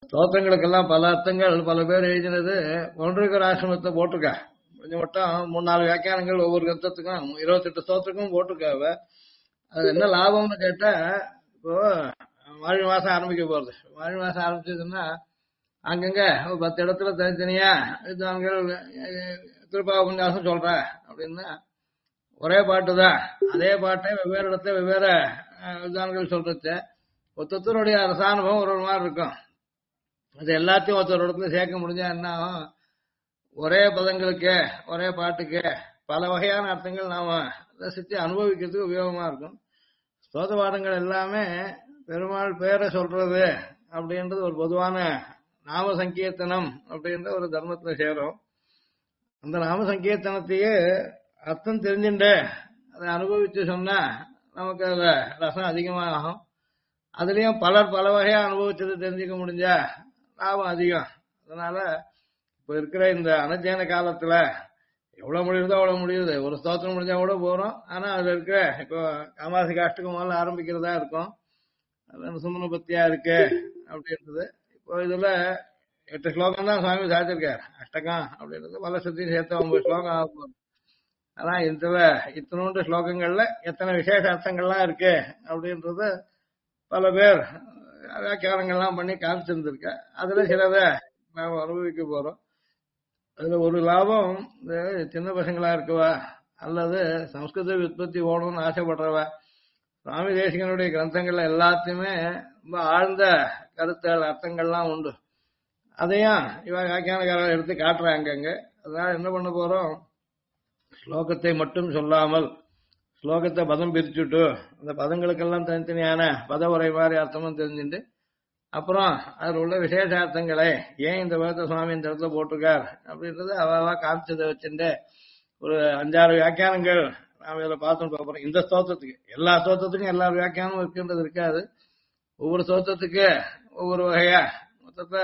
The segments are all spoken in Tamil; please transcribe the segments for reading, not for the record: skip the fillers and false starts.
ஸ்தோத்திரங்களுக்கெல்லாம் பல அர்த்தங்கள் பல பேர் எழுதினது ஒன்றுக்கு ஆசிரமத்தை போட்டிருக்கா. கொஞ்சம் மட்டும் 3-4 வியாக்கியானங்கள் ஒவ்வொரு கிரந்தத்துக்கும் 28 ஸ்தோத்திரக்கும் போட்டிருக்காவ. அது என்ன லாபம்னு கேட்டா, இப்போ மார்கழி மாசம் ஆரம்பிக்க போறது. மார்கழி மாசம் ஆரம்பிச்சதுன்னா அங்கங்க ஒரு 10 இடத்துல தனித்தனியா வித்வான்கள் திருப்பாபன்யாசம் சொல்ற அப்படின்னா ஒரே பாட்டு தான். அதே பாட்டை வெவ்வேறு இடத்துல வெவ்வேறு வித்வான்கள் சொல்றது ஒருத்தருடைய ரசானுபவம் ஒரு மாதிரி இருக்கும். அது எல்லாத்தையும் ஒருத்தர் இடத்துல சேர்க்க முடிஞ்சா என்ன ஆகும், ஒரே பதங்களுக்கு ஒரே பாட்டுக்கு பல வகையான அர்த்தங்கள் நாம ரசித்து அனுபவிக்கிறதுக்கு உபயோகமா இருக்கும். ஸ்தோத்திர பாடங்கள் எல்லாமே பெருமாள் பேரை சொல்றது அப்படின்றது ஒரு பொதுவான நாம சங்கீர்த்தனம் அப்படின்ற ஒரு தர்மத்துல சேரும். அந்த நாம சங்கீர்த்தனத்தையே அர்த்தம் தெரிஞ்சுட்டு அதை அனுபவிச்சு சொன்னா நமக்கு அதுல ரசம் அதிகமாகும். அதுலயும் பலர் பல வகையா அனுபவிச்சது தெரிஞ்சுக்க முடிஞ்சா லாபம் அதிகம். அதனால இப்ப இருக்கிற இந்த அனத்தியான காலத்துல எவ்வளவு முடியுதோ அவ்வளவு முடியுது. ஒரு ஸ்தோத்திரம் முடிஞ்சா கூட போறோம். ஆனா அதுல இருக்கிற இப்போ காமாசி காஷ்டகம் முதல்ல ஆரம்பிக்கிறதா இருக்கும். அது சுமன பத்தியா இருக்கு அப்படின்றது. இப்போ இதுல 8 ஸ்லோகம் தான் சுவாமி சாதிச்சிருக்காரு. அஷ்டகம் அப்படின்றது பல சுத்தியும் சேர்த்து 9 ஸ்லோகம் ஆக போகுது. ஆனா இதுல இத்தனோண்டு ஸ்லோகங்கள்ல எத்தனை விசேஷ அர்த்தங்கள்லாம் இருக்கு அப்படின்றது பல பேர் வியாக்கியானங்கள்லாம் பண்ணி காமிச்சிருந்திருக்க. அதுல சிலதை நாம அனுபவிக்க போறோம். அதுல ஒரு லாபம், இந்த சின்ன பசங்களா இருக்கவா அல்லது சம்ஸ்கிருத உற்பத்தி ஓடணும்னு ஆசைப்படுறவா சுவாமி தேசிகனுடைய கிரந்தங்கள்ல எல்லாத்தையுமே ரொம்ப ஆழ்ந்த கருத்துகள் அர்த்தங்கள்லாம் உண்டு. அதையும் இவ வியாக்கியானக்காரர் எடுத்து காட்டுறாங்க அங்க. அதனால என்ன பண்ண போறோம், ஸ்லோகத்தை மட்டும் சொல்லாமல் ஸ்லோகத்தை பதம் பிரிச்சுட்டு அந்த பதங்களுக்கெல்லாம் தனித்தனியான பத உரை மாதிரி அர்த்தமும் தெரிஞ்சுட்டு அப்புறம் அதில் உள்ள விசேஷார்த்தங்களை ஏன் இந்த வேத சுவாமி இந்த இடத்துல போட்டிருக்கார் அப்படின்றது அவ காமிச்சதை வச்சுட்டு ஒரு 5-6 வியாக்கியானங்கள் நாம இதில் பார்த்துட்டு போறோம். இந்த ஸ்தோத்திரத்துக்கு எல்லா ஸ்தோத்திரத்துக்கும் எல்லா வியாக்கியானமும் இருக்குன்றது இருக்காது. ஒவ்வொரு ஸ்தோத்திரத்துக்கு ஒவ்வொரு வகையா மொத்தத்தை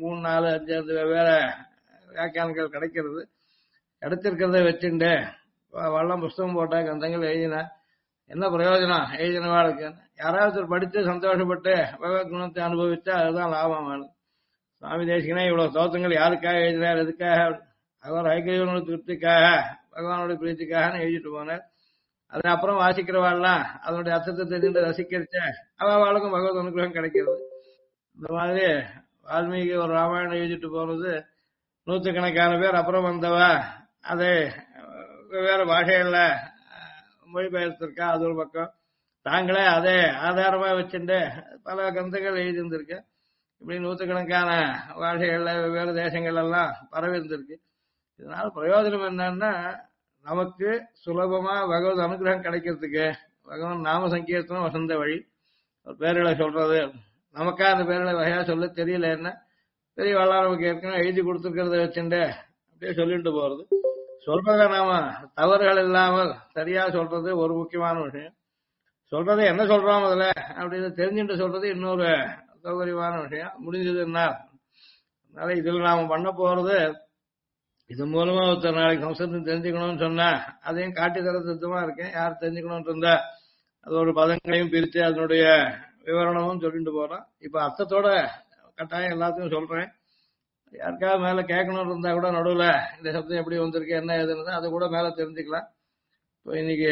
3-4-5 வெவ்வேறு வியாக்கியானங்கள் கிடைக்கிறது. கிடைச்சிருக்கிறத வச்சுட்டு வள்ளம் புஸ்தகம் போட்டா கிரந்தங்கள் எழுதினா என்ன பிரயோஜனம், எழுதினவாளுக்கு யாராவது படித்து சந்தோஷப்பட்டு பகவத் குணத்தை அனுபவிச்சா அதுதான் லாபம் வேணும். சுவாமி தேசிகனே இவ்வளவு ஸ்தோத்திரங்கள் யாருக்காக எழுதினார், எதுக்காக, அவர் ஐக்கியவனோட திருப்திக்காக பகவானுடைய பிரீத்திக்காக எழுதிட்டு போனார். அது அப்புறம் வாசிக்கிறவாள்லாம் அதனுடைய அர்த்தத்தை தெரிஞ்சு ரசிக்கிறச்ச அவளுக்கும் பகவத் அனுகிரகம் கிடைக்கிறது. இந்த மாதிரி வால்மீகி ஒரு ராமாயணம் எழுதிட்டு போறது நூற்றுக்கணக்கான பேர் அப்புறம் வந்தவா அதை வெவ்வேறு பாஷைகள்ல மொழிபெயர்த்திருக்கா. அது ஒரு பக்கம். தாங்களே அதே ஆதாரமா வச்சுட்டு பல கிரந்தங்கள் எழுதியிருந்திருக்க. இப்படி நூற்றுக்கணக்கான பாஷைகள்ல வெவ்வேறு தேசங்கள் எல்லாம் பரவி இருந்திருக்கு. இதனால பிரயோஜனம் என்னன்னா, நமக்கு சுலபமா பகவத் அனுகிரகம் கிடைக்கிறதுக்கு பகவான் நாம சங்கீர்த்தனம் வசந்த வழி. பேர்களை சொல்றது நமக்கா அந்த பேர்களை வகையா சொல்ல தெரியல, என்ன பெரிய வள்ளலார் நமக்கு ஏற்கனவே எழுதி கொடுத்துருக்கிறத வச்சுட்டு அப்படியே சொல்லிட்டு போறது. சொல்றத நாம தவறுகள் இல்லாமல் சரியா சொல்றது ஒரு முக்கியமான விஷயம். சொல்றதை என்ன சொல்றோம் முதல்ல அப்படின்னு தெரிஞ்சுட்டு சொல்றது இன்னொரு சௌகரியமான விஷயம். முடிஞ்சதுன்னா அதனால இதுல நாம பண்ண போறது, இது மூலமா ஒருத்தர் நாளைக்கு சம்ஸ்கிருதம் தெரிஞ்சுக்கணும்னு சொன்னா அதையும் காட்டி தர சித்தமா இருக்கேன். யார் தெரிஞ்சுக்கணும்னு இருந்தா அதோட பதங்களையும் பிரித்து அதனுடைய விவரணமும் சொல்லிட்டு போறோம். இப்ப அர்த்தத்தோட கட்டாயம் எல்லாத்தையும் சொல்றேன். யாருக்காவது மேல கேட்கணும்னு இருந்தா கூட நடுவுல இந்த சப்தம் எப்படி வந்திருக்கு என்ன ஏதுன்னு அதை கூட மேல தெரிஞ்சுக்கலாம். இப்போ இன்னைக்கு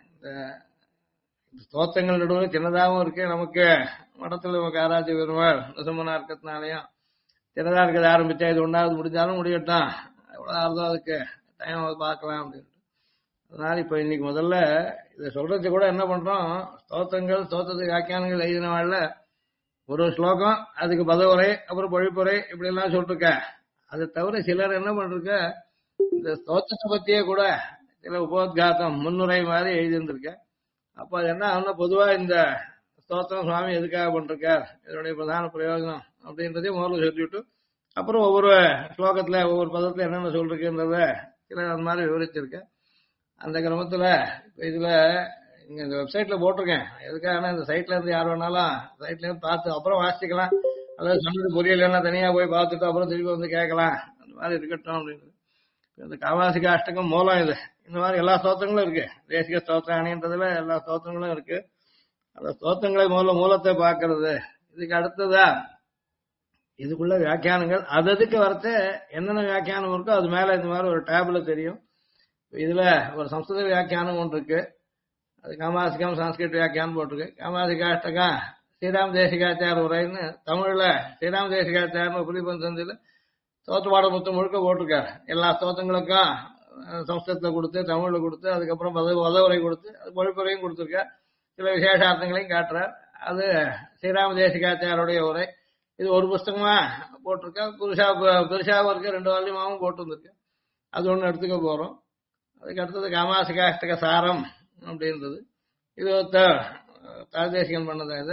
இந்த ஸ்தோத்திரங்கள் நடுவில் சின்னதாகவும் இருக்கு. நமக்கு மடத்துல நமக்கு ஆராய்ச்சி பெருமாள் நசுமனா இருக்கிறதுனாலையும் சின்னதா இருக்கிறது ஆரம்பிச்சா இது ஒன்றாவது முடிஞ்சாலும் முடியட்டும், எவ்வளவு ஆறுதோ அதுக்கு டைம் பார்க்கலாம் அப்படின்ட்டு. அதனால இப்ப இன்னைக்கு முதல்ல இதை சொல்றது கூட என்ன பண்றோம், ஸ்தோத்திரங்கள் ஸ்தோத்திரத்துக்கு வியாக்கியானங்கள் எழுதினவாழ்ல ஒரு ஸ்லோகம் அதுக்கு பதவுரை அப்புறம் பொழிப்புரை இப்படி எல்லாம் சொல்லிருக்க. அதை தவிர சிலர் என்ன பண்றாங்க, இந்த ஸ்தோத்திரத்தை பத்தியே கூட சில உபோத்காத்தம் முன்னுரை மாதிரி எழுதியிருந்திருக்க. அப்ப அது என்ன ஆகும்னா, பொதுவா இந்த ஸ்தோத்திரம் சுவாமி எதுக்காக பண்றார், இதனுடைய பிரதான பிரயோஜனம் அப்படின்றதையும் முதல்ல சொல்லிவிட்டு அப்புறம் ஒவ்வொரு ஸ்லோகத்துல ஒவ்வொரு பதத்துல என்னென்ன சொல்றதுன்றத சில அந்த மாதிரி விவரிச்சிருக்க. அந்த கிரமத்துல இப்ப இதுல இங்க இந்த வெப்சைட்ல போட்டிருக்கேன். எதுக்காக இந்த சைட்ல இருந்து யார் வேணாலும் சைட்ல இருந்து பார்த்து அப்புறம் வாசிக்கலாம். அதாவது சொன்னது புரியலன்னா தனியா போய் பார்த்துட்டு அப்புறம் திருப்பி வந்து கேட்கலாம். அந்த மாதிரி இருக்கட்டும் அப்படின்னு. இந்த காவாசிக அஷ்டகம் மூலம் இது. இந்த மாதிரி எல்லா ஸ்தோத்திரங்களும் இருக்கு. தேசிக ஸ்தோத்திரம் அணின்றதுல எல்லா ஸ்தோத்திரங்களும் இருக்கு. அந்த ஸ்தோத்திரங்களை மூலத்தை பார்க்கறது. இதுக்கு அடுத்ததா இதுக்குள்ள வியாக்கியானங்கள் அதுக்கு வரத்த என்னென்ன வியாக்கியானம் இருக்கோ அது மேல இந்த மாதிரி ஒரு டேப்ல தெரியும். இதுல ஒரு சம்ஸ்கிருத வியாக்கியானம் ஒன்று இருக்கு, அது காமாசிகம் சான்ஸ்கிரிட் வியாக்கியானம் போட்டிருக்கு. காமாசிகாஷ்டகம் ஸ்ரீராம் தேசிகாச்சார் உரைன்னு தமிழ்ல ஸ்ரீராம் தேசிகாச்சார்னு புலிபந்தந்தில ஸ்தோத்திரபாட புத்தகம் முழுக்க போட்டிருக்காரு. எல்லா ஸ்தோத்திரங்களுக்கும் சம்ஸ்கிருதத்துல கொடுத்து தமிழ்ல கொடுத்து அதுக்கப்புறம் பதவுரை கொடுத்து அது மொழிப்புரையும் கொடுத்துருக்கார். சில விசேஷார்த்தங்களையும் காட்டுறார். அது ஸ்ரீராம தேசிகாச்சாரோடைய உரை. இது ஒரு புஸ்தகமா போட்டிருக்கா, புருஷாவும் இருக்கு, 2 வால்யமாவும் போட்டு வந்திருக்கு. அது ஒண்ணு எடுத்துக்க போறோம். அதுக்கு அடுத்தது காமாசிகாஷ்டக சாரம் அப்படின்றது. இது தாதேசிகன் பண்ணதா இது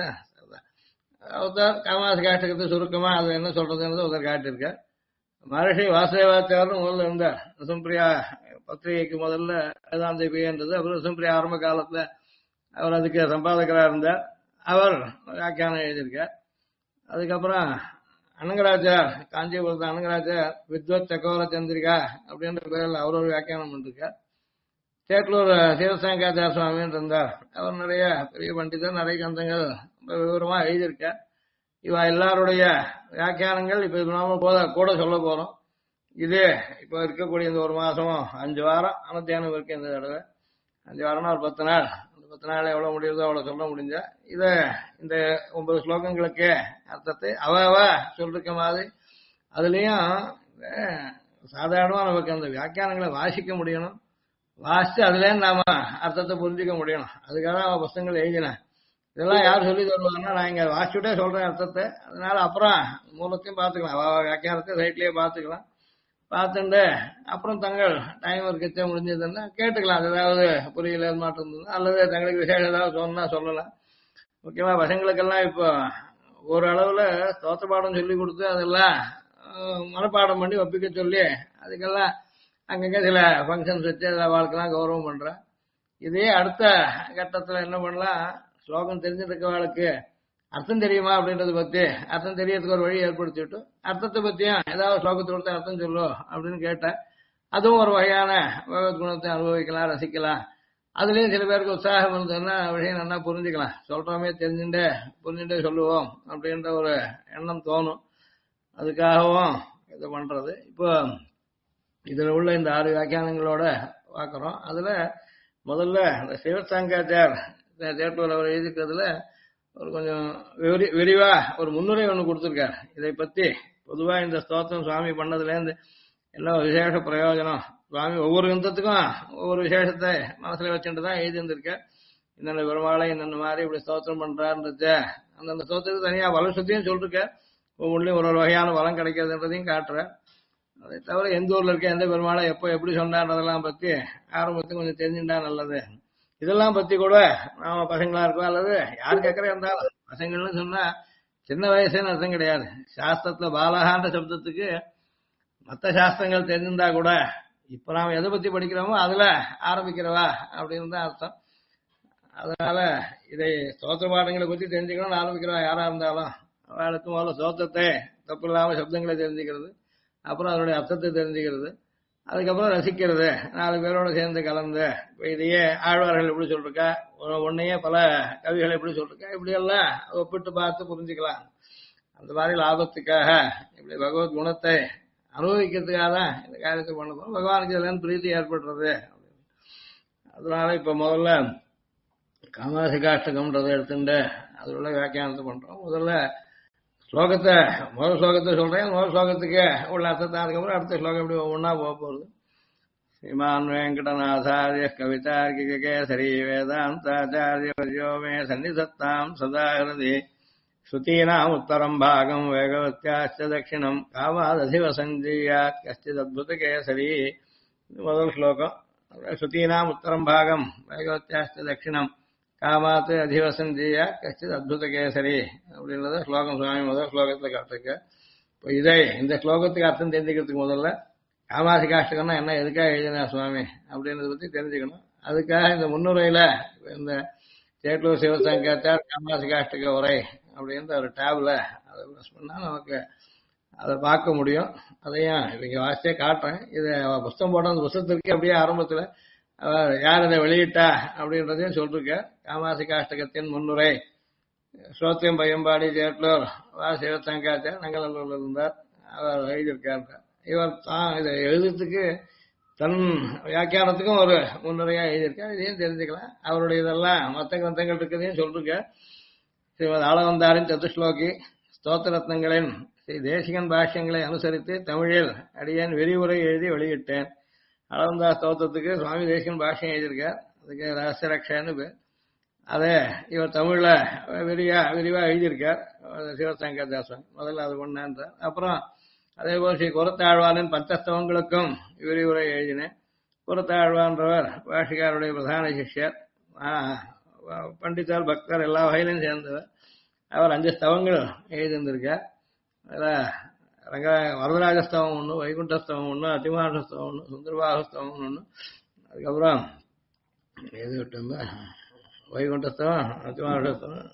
ஒருத்தர் காமாசிகாஷ்டகத்தை சுருக்கமா அது என்ன சொல்றதுன்றது ஒருத்தர் காட்டியிருக்கார். மகர்ஷி வாசுதேவாச்சாரன் முதல்ல இருந்தார். ரிசம்பிரியா பத்திரிகைக்கு முதல்ல வேதாந்த பின்றது. அப்புறம் ரிசம்பிரியா ஆரம்ப காலத்துல அவர் அதுக்கு சம்பாதகராக இருந்தார். அவர் வியாக்கியானம் எழுதியிருக்கார். அதுக்கப்புறம் அனங்கராச்சார், காஞ்சிபுரத்து அனங்கராச்சார் வித்வத் சக்கோர சந்திரிகா அப்படின்ற பேரில் அவர் ஒரு வியாக்கியானம் பண்ணிருக்கார். சேட்லூர் சீரசாங்காச்சார சுவாமின்னு இருந்தார். அவர் நிறைய பெரிய பண்டிதர், நிறைய கிரந்தங்கள் விவரமா எழுதியிருக்கார். இவ எல்லாருடைய வியாக்கியானங்கள் இப்ப நாம கூட சொல்ல போறோம். இது இப்ப இருக்கக்கூடிய இந்த ஒரு மாசம் 5 வாரம் அனத்தியானம் இருக்கு. இந்த தடவை 5 வாரம்னா ஒரு 10 நாள். அந்த 10 நாள் எவ்வளவு முடியுதோ அவ்வளவு சொல்ல முடிஞ்சா இத இந்த 9 ஸ்லோகங்களுக்கு அர்த்தத்தை அவ சொல்லிருக்க மாதிரி அதுலயும் சாதாரணமா நமக்கு அந்த வியாக்கியானங்களை வாசிக்க முடியணும். வாசிச்சு அதுல நாம அர்த்தத்தை புரிஞ்சுக்க முடியணும். அதுக்காக அவன் புஸ்தகங்கள் எழுதினேன். இதெல்லாம் யார் சொல்லி தருவாங்கன்னா நான் இங்க வாசிச்சுட்டே சொல்றேன் அர்த்தத்தை. அதனால அப்புறம் மூலத்தையும் பார்த்துக்கலாம், வியாக்கியானத்தை சைட்லயே பார்த்துக்கலாம். பார்த்துட்டு அப்புறம் தங்கள் டைம் இருக்கச்சே முடிஞ்சதுன்னா கேட்டுக்கலாம். அது ஏதாவது புரியல மாட்டம் இருந்ததுன்னா அல்லது தங்களுக்கு விசேஷம் ஏதாவது சொன்னா சொல்லலாம். முக்கியமா பசங்களுக்கெல்லாம் இப்போ ஓரளவுல ஸ்தோத்திர பாடம் சொல்லி கொடுத்து அதெல்லாம் மனப்பாடம் பண்ணி ஒப்பிக்க சொல்லி அதுக்கெல்லாம் அங்கங்க சில ஃபங்க்ஷன்ஸ் வச்சு அதில் வாழ்க்கைலாம் கௌரவம் பண்றேன். இதே அடுத்த கட்டத்துல என்ன பண்ணலாம், ஸ்லோகம் தெரிஞ்சிருக்கவாளுக்கு அர்த்தம் தெரியுமா அப்படின்றத பத்தி அர்த்தம் தெரியறதுக்கு ஒரு வழி ஏற்படுத்திட்டு அர்த்தத்தை பத்தியும் ஏதாவது ஸ்லோகத்தை கொடுத்து அர்த்தம் சொல்லும் அப்படின்னு கேட்டேன். அதுவும் ஒரு வகையான பகவத் குணத்தை அனுபவிக்கலாம், ரசிக்கலாம். அதுலயும் சில பேருக்கு உற்சாகம் இருந்ததுன்னா விஷயம் நல்லா புரிஞ்சுக்கலாம். சொல்றோமே புரிஞ்சுட்டே சொல்லுவோம் அப்படின்ற ஒரு எண்ணம் தோணும். அதுக்காகவும் இது பண்றது. இப்போ இதுல உள்ள இந்த 6 வியாக்கியானங்களோட பார்க்கிறோம். அதுல முதல்ல இந்த சிவசாங்காச்சார் தேட்டூர் அவர் எழுதிக்கிறதுல ஒரு கொஞ்சம் விரிவா ஒரு முன்னுரை ஒண்ணு கொடுத்திருக்காரு. இதை பத்தி பொதுவா இந்த ஸ்தோத்திரம் சுவாமி பண்ணதுல இருந்து என்ன விசேஷ பிரயோஜனம், சுவாமி ஒவ்வொரு கிரந்தத்துக்கும் ஒவ்வொரு விசேஷத்தை மனசுல வச்சுட்டுதான் எழுதி இருந்திருக்க. இந்த பெருமாளை இந்த மாதிரி இப்படி ஸ்தோத்திரம் பண்றாருன்றத அந்தந்த ஸ்தோத்திரத்துக்கு தனியா வளர்ச்சியும் சொல்லிருக்க. ஒவ்வொன்றிலையும் ஒரு வகையான வளம் கிடைக்கிறதுன்றதையும் காட்டுற. அதை தவிர எந்த ஊர்ல இருக்க எந்த பெருமாளை எப்போ எப்படி சொன்னார்ன்றதெல்லாம் பத்தி ஆரம்பத்துக்கு கொஞ்சம் தெரிஞ்சுட்டா நல்லது. இதெல்லாம் பத்தி கூட நாம பசங்களா இருக்கோம் அல்லது யாரு கேட்கறே இருந்தாலும் பசங்கள்னு சொன்னா சின்ன வயசுன்னு அர்த்தம் கிடையாது. சாஸ்திரத்துல பாலகான்ற சப்தத்துக்கு மற்ற சாஸ்திரங்கள் தெரிஞ்சிருந்தா கூட இப்ப நாம எதை பத்தி படிக்கிறோமோ அதுல ஆரம்பிக்கிறவா அப்படின்னு தான் அர்த்தம். அதனால இதை ஸ்தோத்திர பாடங்களை பத்தி தெரிஞ்சுக்கணும்னு ஆரம்பிக்கிறவா யாரா இருந்தாலும் அவளுக்கு முதல்ல ஸ்தோத்திரத்தை தப்பு இல்லாம சப்தங்களை தெரிஞ்சுக்கிறது, அப்புறம் அதனுடைய அர்த்தத்தை தெரிஞ்சுக்கிறது, அதுக்கப்புறம் ரசிக்கிறது, 4 பேரோட சேர்ந்து கலந்து. இப்ப இதையே ஆழ்வார்கள் எப்படி சொல்லிருக்கா, ஒன்னையே பல கவிகள் எப்படி சொல்லிருக்கா, இப்படி எல்லாம் ஒப்பிட்டு பார்த்து புரிஞ்சுக்கலாம். அந்த மாதிரி லாபத்துக்காக இப்படி பகவத் குணத்தை அனுபவிக்கிறதுக்காக தான் இந்த காரியத்தை பண்ண போறோம். பகவானுக்கு இதுல பிரீத்தி ஏற்படுறது. அதனால இப்ப முதல்ல காமாசிகாஷ்டகம்ன்றதை எடுத்துட்டு அது உள்ள வியாக்கியானத்தை பண்றோம். முதல்ல முதல் ஸ்லோகத்தை சொல்றேன். முதல் ஸ்லோகத்துக்கு உள்ள அர்த்தத்தை அதுக்கப்புறம் அடுத்த ஸ்லோகம் எப்படி ஒவ்வொன்னா போக போகுது. ஸ்ரீமான் வெங்கடநாதாரிய கவிதார்க்கிக கேசரி வேதாந்தாச்சாரிய வர்யோ மே சன்னிதத்தாம் சதாகிருதி ஸ்ருதீனாம் உத்தரம் பாகம் வேகவத்யாச்ச தட்சிணம் காமாததிவசஞ்சீயாத் கஷ்டித் அத்புத கேசரி. முதல் ஸ்லோகம். ஸ்ருதீனாம் உத்தரம் பாகம் வேகவத்யாச்ச தட்சிணம் காமாத்து அதிவசந்தியா கஷ்டித் அத்புத கேசரி அப்படின்றத ஸ்லோகம் சுவாமி முதல் ஸ்லோகத்துல காட்டுக்க. இப்போ இந்த ஸ்லோகத்துக்கு அர்த்தம் தெரிஞ்சுக்கிறதுக்கு முதல்ல காமாசிகாஷ்டகம்னா என்ன, எதுக்காக எழுதினா சுவாமி அப்படின்றத பத்தி தெரிஞ்சுக்கணும். அதுக்காக இந்த முன்னுரையில இந்த சேட்டூர் சிவசங்காச்சார் காமாசிகாஷ்டக உரை அப்படின்ற ஒரு டேப்ல அதை ப்ரெஸ் பண்ணா நமக்கு அதை பார்க்க முடியும். அதையும் இவங்க வாசிச்சே காட்டுறேன். இது புஸ்தகம் போட்ட அந்த புஸ்தகத்திற்கு அப்படியே ஆரம்பத்துல யார் இதை வெளியிட்டா அப்படின்றதையும் சொல்லிருக்க. காமாசிகாஷ்டகத்தின் முன்னுரை ஸ்ரோத்தியம் பையம்பாடி சேட்டலூர் வா சிவசங்காச்சார் நங்கநல்லூர்ல இருந்தார். அவர் எழுதியிருக்கார். இவர் தான் இதை எழுதுறதுக்கு தன் வியாக்கியானத்துக்கும் ஒரு முன்னுரையா எழுதியிருக்கார். இதையும் தெரிஞ்சுக்கலாம். அவருடைய இதெல்லாம் மற்ற கிரந்தங்கள் இருக்கிறதையும் சொல்லிருக்க. ஸ்ரீமத் ஆளவந்தாரின் சதுஸ்லோகி ஸ்தோத்திர ரத்னங்களின் ஸ்ரீ தேசிகன் பாஷ்யங்களை அனுசரித்து தமிழில் அடியேன் விரிவுரை எழுதி வெளியிட்டேன். ஆளவந்தா ஸ்தோத்திரத்துக்கு சுவாமி தேசிகன் பாஷ்யம் எழுதியிருக்கார். அதுக்கு ரகசிய ரக்ஷன்னு பேர். அதை இவர் தமிழ்ல விரிவா எழுதியிருக்கார். சிவசங்கர் முதல்ல அது ஒண்ணான்றார். அப்புறம் அதே போல் ஸ்ரீ குரத்தாழ்வானின் பஞ்சஸ்தவங்களுக்கும் விரிவுரை எழுதினேன். குரத்தாழ்வான்றவர் பாஷிகாருடைய பிரதான சிஷ்யர், பண்டிதர், பக்தர் எல்லா வகையிலும் சேர்ந்தவர். அவர் 5 ஸ்தவங்கள் எழுதியிருந்திருக்கார். அதில் வரதராஜஸ்தவம் ஒன்று, வைகுண்டஸ்தவம் ஒன்று, அதிமானஸ்தவம் ஒன்று, சுந்தரபாகஸ்தவம் ஒன்று, அதுக்கப்புறம் எது விட்டோம்பா வைகுண்டஸ்தவம், அதிமானஸ்தவம்,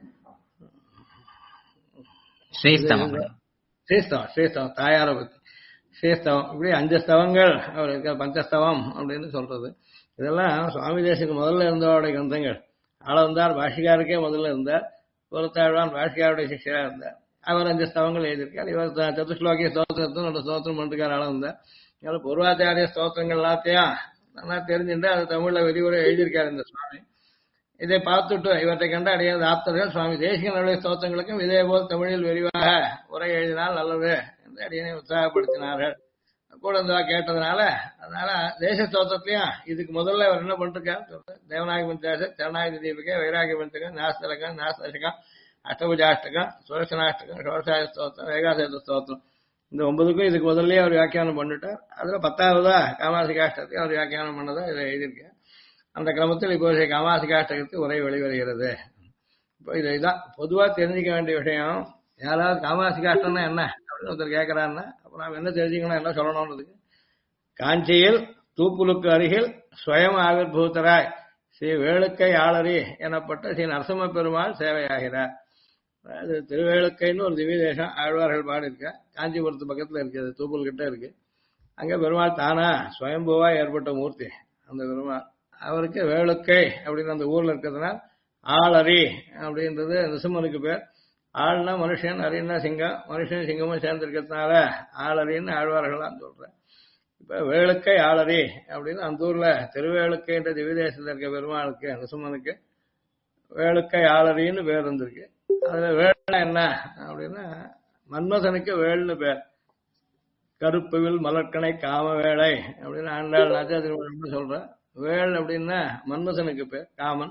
ஸ்ரீஸ்தவம் தாயார பத்தி ஸ்ரீஸ்தவம், இப்படி 5 ஸ்தவங்கள் அவர் இருக்க. பஞ்சஸ்தவம் அப்படின்னு சொல்றது. இதெல்லாம் சுவாமி தேசிக்கு முதல்ல இருந்தவருடைய கிரந்தங்கள். ஆளவந்தார் பாஷிகாருக்கே முதல்ல இருந்தார். குரத்தாழ்வான் பாஷிகாருடைய சிஷ்யரா இருந்தார். அவர் 5 ஸ்தவங்கள் எழுதியிருக்கார். இவர் சதுஸ்லோகிய ஸ்தோத்திரத்தும் ஸ்தோத்திரம் பண்ணிருக்கார் ஆளவந்தார். இதனால பூர்வாச்சாரிய ஸ்தோத்திரங்கள் எல்லாத்தையும் நல்லா தெரிஞ்சுட்டு அது தமிழ்ல விரிவுரை எழுதியிருக்காரு இந்த சுவாமி. இதை பார்த்துட்டு இவற்றை கண்டு அடையாத ஆப்தர்கள் சுவாமி தேசிகனுடைய ஸ்தோத்திரங்களுக்கும் இதே போல் தமிழில் விரிவாக உரை எழுதினால் நல்லது என்று அடியனை உற்சாகப்படுத்தினார்கள். கூட இந்த கேட்டதுனால அதனால தேச ஸ்தோத்திரத்திலையும் இதுக்கு முதல்ல அவர் என்ன பண்ணிருக்காரு சொல்ற தேவநாயக பஞ்சாச சரணாயுத தீபிகை வைராகிய பஞ்சகம் நாஸ்தலகம் நாஸ்தகம் அஷ்டபுஜாஷ்டகம் சுரட்சணாஷ்டகம் ஷோடசாய ஸ்தோத்திரம் ஏகாசேத ஸ்தோத்திரம் இந்த 9க்கும் இதுக்கு முதல்ல அவர் வியாக்கியானம் பண்ணிட்டார். அதுல 10ஆவதா காமாசிகாஷ்டத்தை அவர் வியாக்கியானம் பண்ணதா இதை எழுதியிருக்கேன். அந்த கிரமத்தில் இப்போ காமாசிகாஷ்டகத்துக்கு உரை வெளிவருகிறது. இப்போ இதுதான் பொதுவா தெரிஞ்சுக்க வேண்டிய விஷயம். யாராவது காமாசிகாஷ்டம்னா என்ன அப்படின்னு ஒருத்தர் கேட்கிறாருன்னா அப்ப நாம் என்ன தெரிஞ்சுக்கணும், என்ன சொல்லணும்ன்றதுக்கு, காஞ்சியில் தூப்புலுக்கு அருகில் ஸ்வயம் ஆவிர்பூதராய் ஸ்ரீ வேளுக்கை ஆளரி எனப்பட்ட ஸ்ரீ நரசிம்ம பெருமாள் சேவையாகிறார். அது திருவேளுக்கைன்னு ஒரு திவ்ய தேசம் ஆழ்வார்கள் பாடி இருக்க. காஞ்சிபுரத்து பக்கத்துல இருக்கு, அது தூப்புல் கிட்ட இருக்கு. அங்க பெருமாள் தானா ஸ்வயம்பூவா ஏற்பட்ட மூர்த்தி அந்த பெருமாள். அவருக்கு வேளுக்கை அப்படின்னு அந்த ஊர்ல இருக்கிறதுனால ஆளரி அப்படின்றது நரசிம்மனுக்கு பேர். ஆள்னா மனுஷன், அரின்னா சிங்கம், மனுஷன் சிங்கமும் சேர்ந்திருக்கிறதுனால ஆளரின்னு ஆழ்வார்கள்லாம் சொல்றேன். இப்ப வேளுக்கை ஆளரி அப்படின்னு அந்த ஊர்ல திருவேளுக்கைன்ற திவ்யதேசத்துல இருக்க பெருமாளுக்கு நரசிம்மனுக்கு வேளுக்கை ஆளரின்னு பேர் இருந்திருக்கு. அதுல வேள்னா என்ன அப்படின்னா மன்மதனுக்கு வேள்னு பேர். கருப்புவில் மலர்கனை காம வேளை அப்படின்னு ஆண்டாள் ராஜா திருமணம் சொல்ற. வேள் அப்படின்னா மன்மதனுக்கு பேர், காமன்.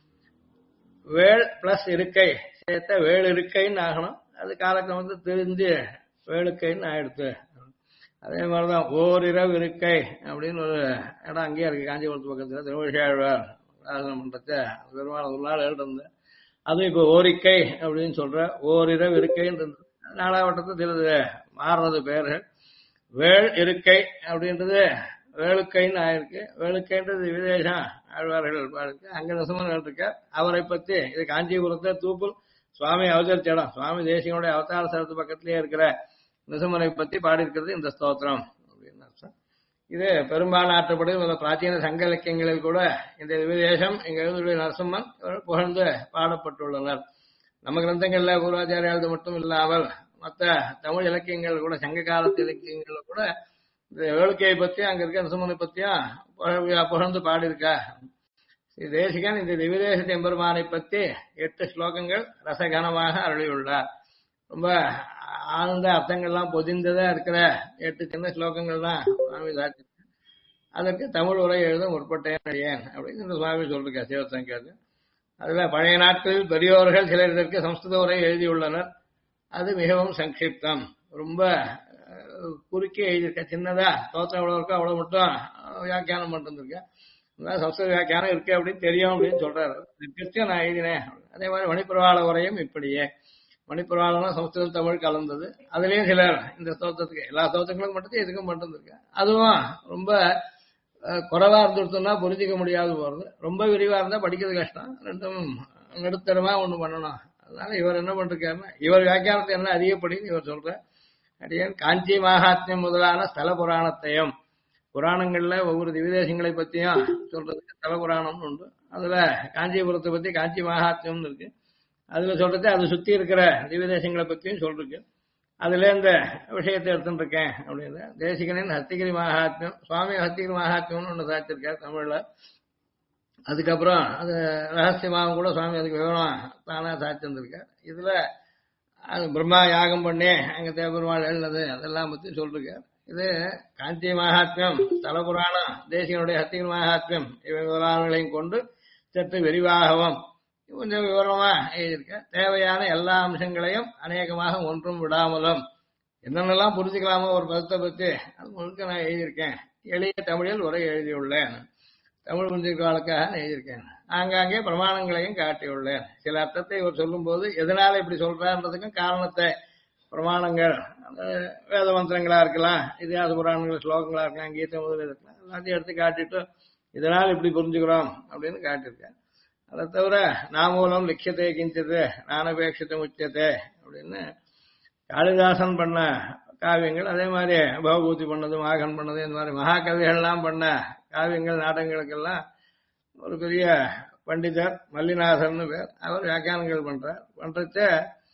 வேள் பிளஸ் இருக்கை சேர்த்த வேள் இருக்கைன்னு ஆகணும். அது காலக்கிரமத்தை தெரிஞ்சு வேளுக்கைன்னு ஆயிடுத்து. அதே மாதிரிதான் ஓரிரவு இருக்கை அப்படின்னு ஒரு இடம் அங்கேயே இருக்கு காஞ்சிபுரத்து பக்கத்துல. திருமழியாழ்வார் மன்றத்தை பெருமாள் ஒரு நாள் எழுதிருந்தேன். அதுவும் இப்ப ஓரிக்கை அப்படின்னு சொல்ற. ஓரிரவு இருக்கைன்னு 4ஆம் வட்டத்தை மாறுறது பேரு. வேள் இருக்கை அப்படின்றது வேளுக்கைன்னு ஆயிருக்கு. வேளுக்கைன்றது விதேசம் ஆழ்வார்கள் இருக்கு. அங்க நரசிம்மன் இருக்க. அவரை பத்தி இது காஞ்சிபுரத்துல தூப்புல் சுவாமி அவதரிச்ச இடம். சுவாமி தேசிகனுடைய அவதார சரத்து பக்கத்திலேயே இருக்கிற நரசிம்மனை பத்தி பாடியிருக்கிறது இந்த ஸ்தோத்திரம் அப்படின்னு அர்த்தம். இது பெரும்பாலும் ஆற்றப்படி பிராச்சீன சங்க இலக்கியங்களில் கூட இந்த விதேசம் இங்க எழுதுடைய நரசிம்மன் புகழ்ந்து பாடப்பட்டுள்ளனர். நம்ம கிரந்தங்கள்ல பூர்வாச்சாரியாவது மட்டும் இல்லாமல் மற்ற தமிழ் இலக்கியங்கள் கூட, சங்க காலத்து இலக்கியங்கள் கூட இந்த வேளுக்கையை பத்தியும் அங்க இருக்க நரசிம்மனை பத்தியும் புகழ்ந்து பாடியிருக்கா. தேசிகன் இந்த திவ்யதேச எம்பெருமானை பத்தி 8 ஸ்லோகங்கள் ரசகனமாக அருளியுள்ளார். ரொம்ப ஆனந்த அர்த்தங்கள்லாம் பொதிந்ததா இருக்கிற 8 சின்ன ஸ்லோகங்கள் தான் சுவாமி சாட்சி. அதற்கு தமிழ் உரை எழுத முற்பட்டேன் அடியேன் அப்படின்னு இந்த சுவாமி சொல்லிருக்க சிவசங்கர். அதுல பழைய நாட்களில் பெரியோர்கள் சிலர் இதற்கு சம்ஸ்கிருத உரை எழுதியுள்ளனர். அது மிகவும் சங்கிப்தம், ரொம்ப குறுக்கி எழுதியிருக்க. சின்னதா தோற்றம் எவ்வளவு இருக்கோ அவ்வளவு மட்டும் வியாக்கியானம் பண்ணிருந்திருக்கேன். சம்ஸ்கிருத வியாக்கியானம் இருக்கு அப்படின்னு தெரியும் அப்படின்னு சொல்றாரு. கிறிஸ்டியன் நான் எழுதினேன். அதே மாதிரி மணிப்பிரவாள உரையும் இப்படியே. மணிப்பிரவாளம் சம்ஸ்கிருதம் தமிழ் கலந்தது. அதுலயும் சிலர் இந்த ஸ்தோத்திரத்துக்கு எல்லா ஸ்தோத்திரங்களுக்கும் மட்டும் இதுக்கும் பண்ணிருந்திருக்கேன். அதுவும் ரொம்ப குறைவா இருந்துருத்தோம்னா புரிஞ்சிக்க முடியாது போறது. ரொம்ப விரிவா இருந்தா படிக்கிறது கஷ்டம். ரெண்டும் நடுத்தரமா ஒண்ணு பண்ணணும். அதனால இவர் என்ன பண்றாருன்னா இவர் வியாக்கியானத்தை என்ன அதிகப்படின்னு இவர் சொல்ற. அடியன் காஞ்சி மகாத்மியம் முதலான ஸ்தல புராணத்தையும், புராணங்கள்ல ஒவ்வொரு திவ்யதேசங்களை பத்தியும் சொல்றதுக்கு ஸ்தல புராணம்னு உண்டு. அதுல காஞ்சிபுரத்தை பத்தி காஞ்சி மகாத்மியம்னு இருக்கு. அதுல சொல்றது அது சுத்தி இருக்கிற திவ்ய தேசங்களை பத்தியும் சொல்றேன். அதுல இந்த விஷயத்தை எடுத்துட்டு இருக்கேன் அப்படின்னு தேசிகனின் ஹத்திகிரி மகாத்மியம் சுவாமி ஹத்திகிரி மகாத்மியம்னு ஒண்ணு சாதிச்சிருக்காரு தமிழ்ல. அதுக்கப்புறம் அது ரகசியமாகவும் கூட சுவாமி அதுக்கு விவரம் தானா சாதிச்சிருந்திருக்கார். இதுல அது பிரம்மா யாகம் பண்ணி அங்க தேவபெருமாள் எழுந்தது அதெல்லாம் பத்தி சொல்லிருக்கார். இது காஞ்சி மகாத்மியம் தல புராணம் தேசிகனுடைய ஹத்திகிரி மகாத்மியம் இவை விவரங்களையும் கொண்டு சற்று விரிவாகவும் கொஞ்சம் விவரமா எழுதியிருக்க. தேவையான எல்லா அம்சங்களையும் அநேகமாக ஒன்றும் விடாமலும் என்னென்னலாம் புரிஞ்சுக்கலாமோ ஒரு பதத்தை பத்தி அது முழுக்க நான் எழுதியிருக்கேன். எளிய தமிழில் உரை எழுதியுள்ளேன். தமிழ் புரிஞ்சுக்கிறவர்களுக்காக எழுதியிருக்கேன். ஆங்காங்கே பிரமாணங்களையும் காட்டியுள்ளேன். சில அர்த்தத்தை இவர் சொல்லும் போது எதனால இப்படி சொல்றான்றதுக்கும் காரணத்தை பிரமாணங்கள் வேத மந்திரங்களா இருக்கலாம், இதிகாச புராணங்கள் ஸ்லோகங்களா இருக்கலாம், கீதை முதல் இருக்கலாம், எல்லாத்தையும் எடுத்து காட்டிட்டு இதனால் இப்படி புரிஞ்சுக்கிறோம் அப்படின்னு காட்டியிருக்கேன். அதை தவிர நாமூலம் லிக்கியத்தை கிஞ்சது நானபேட்சித்த முச்சத்தை அப்படின்னு காளிதாசன் பண்ண காவியங்கள், அதே மாதிரி பகவூதி பண்ணது மாகன் பண்ணது இந்த மாதிரி மகாகவிகள்லாம் பண்ண காவியங்கள் நாடகங்களுக்கெல்லாம் ஒரு பெரிய பண்டிதர் மல்லிநாதர்னு பேர், அவர் வியாக்கியானங்கள் பண்றார். பண்றச்ச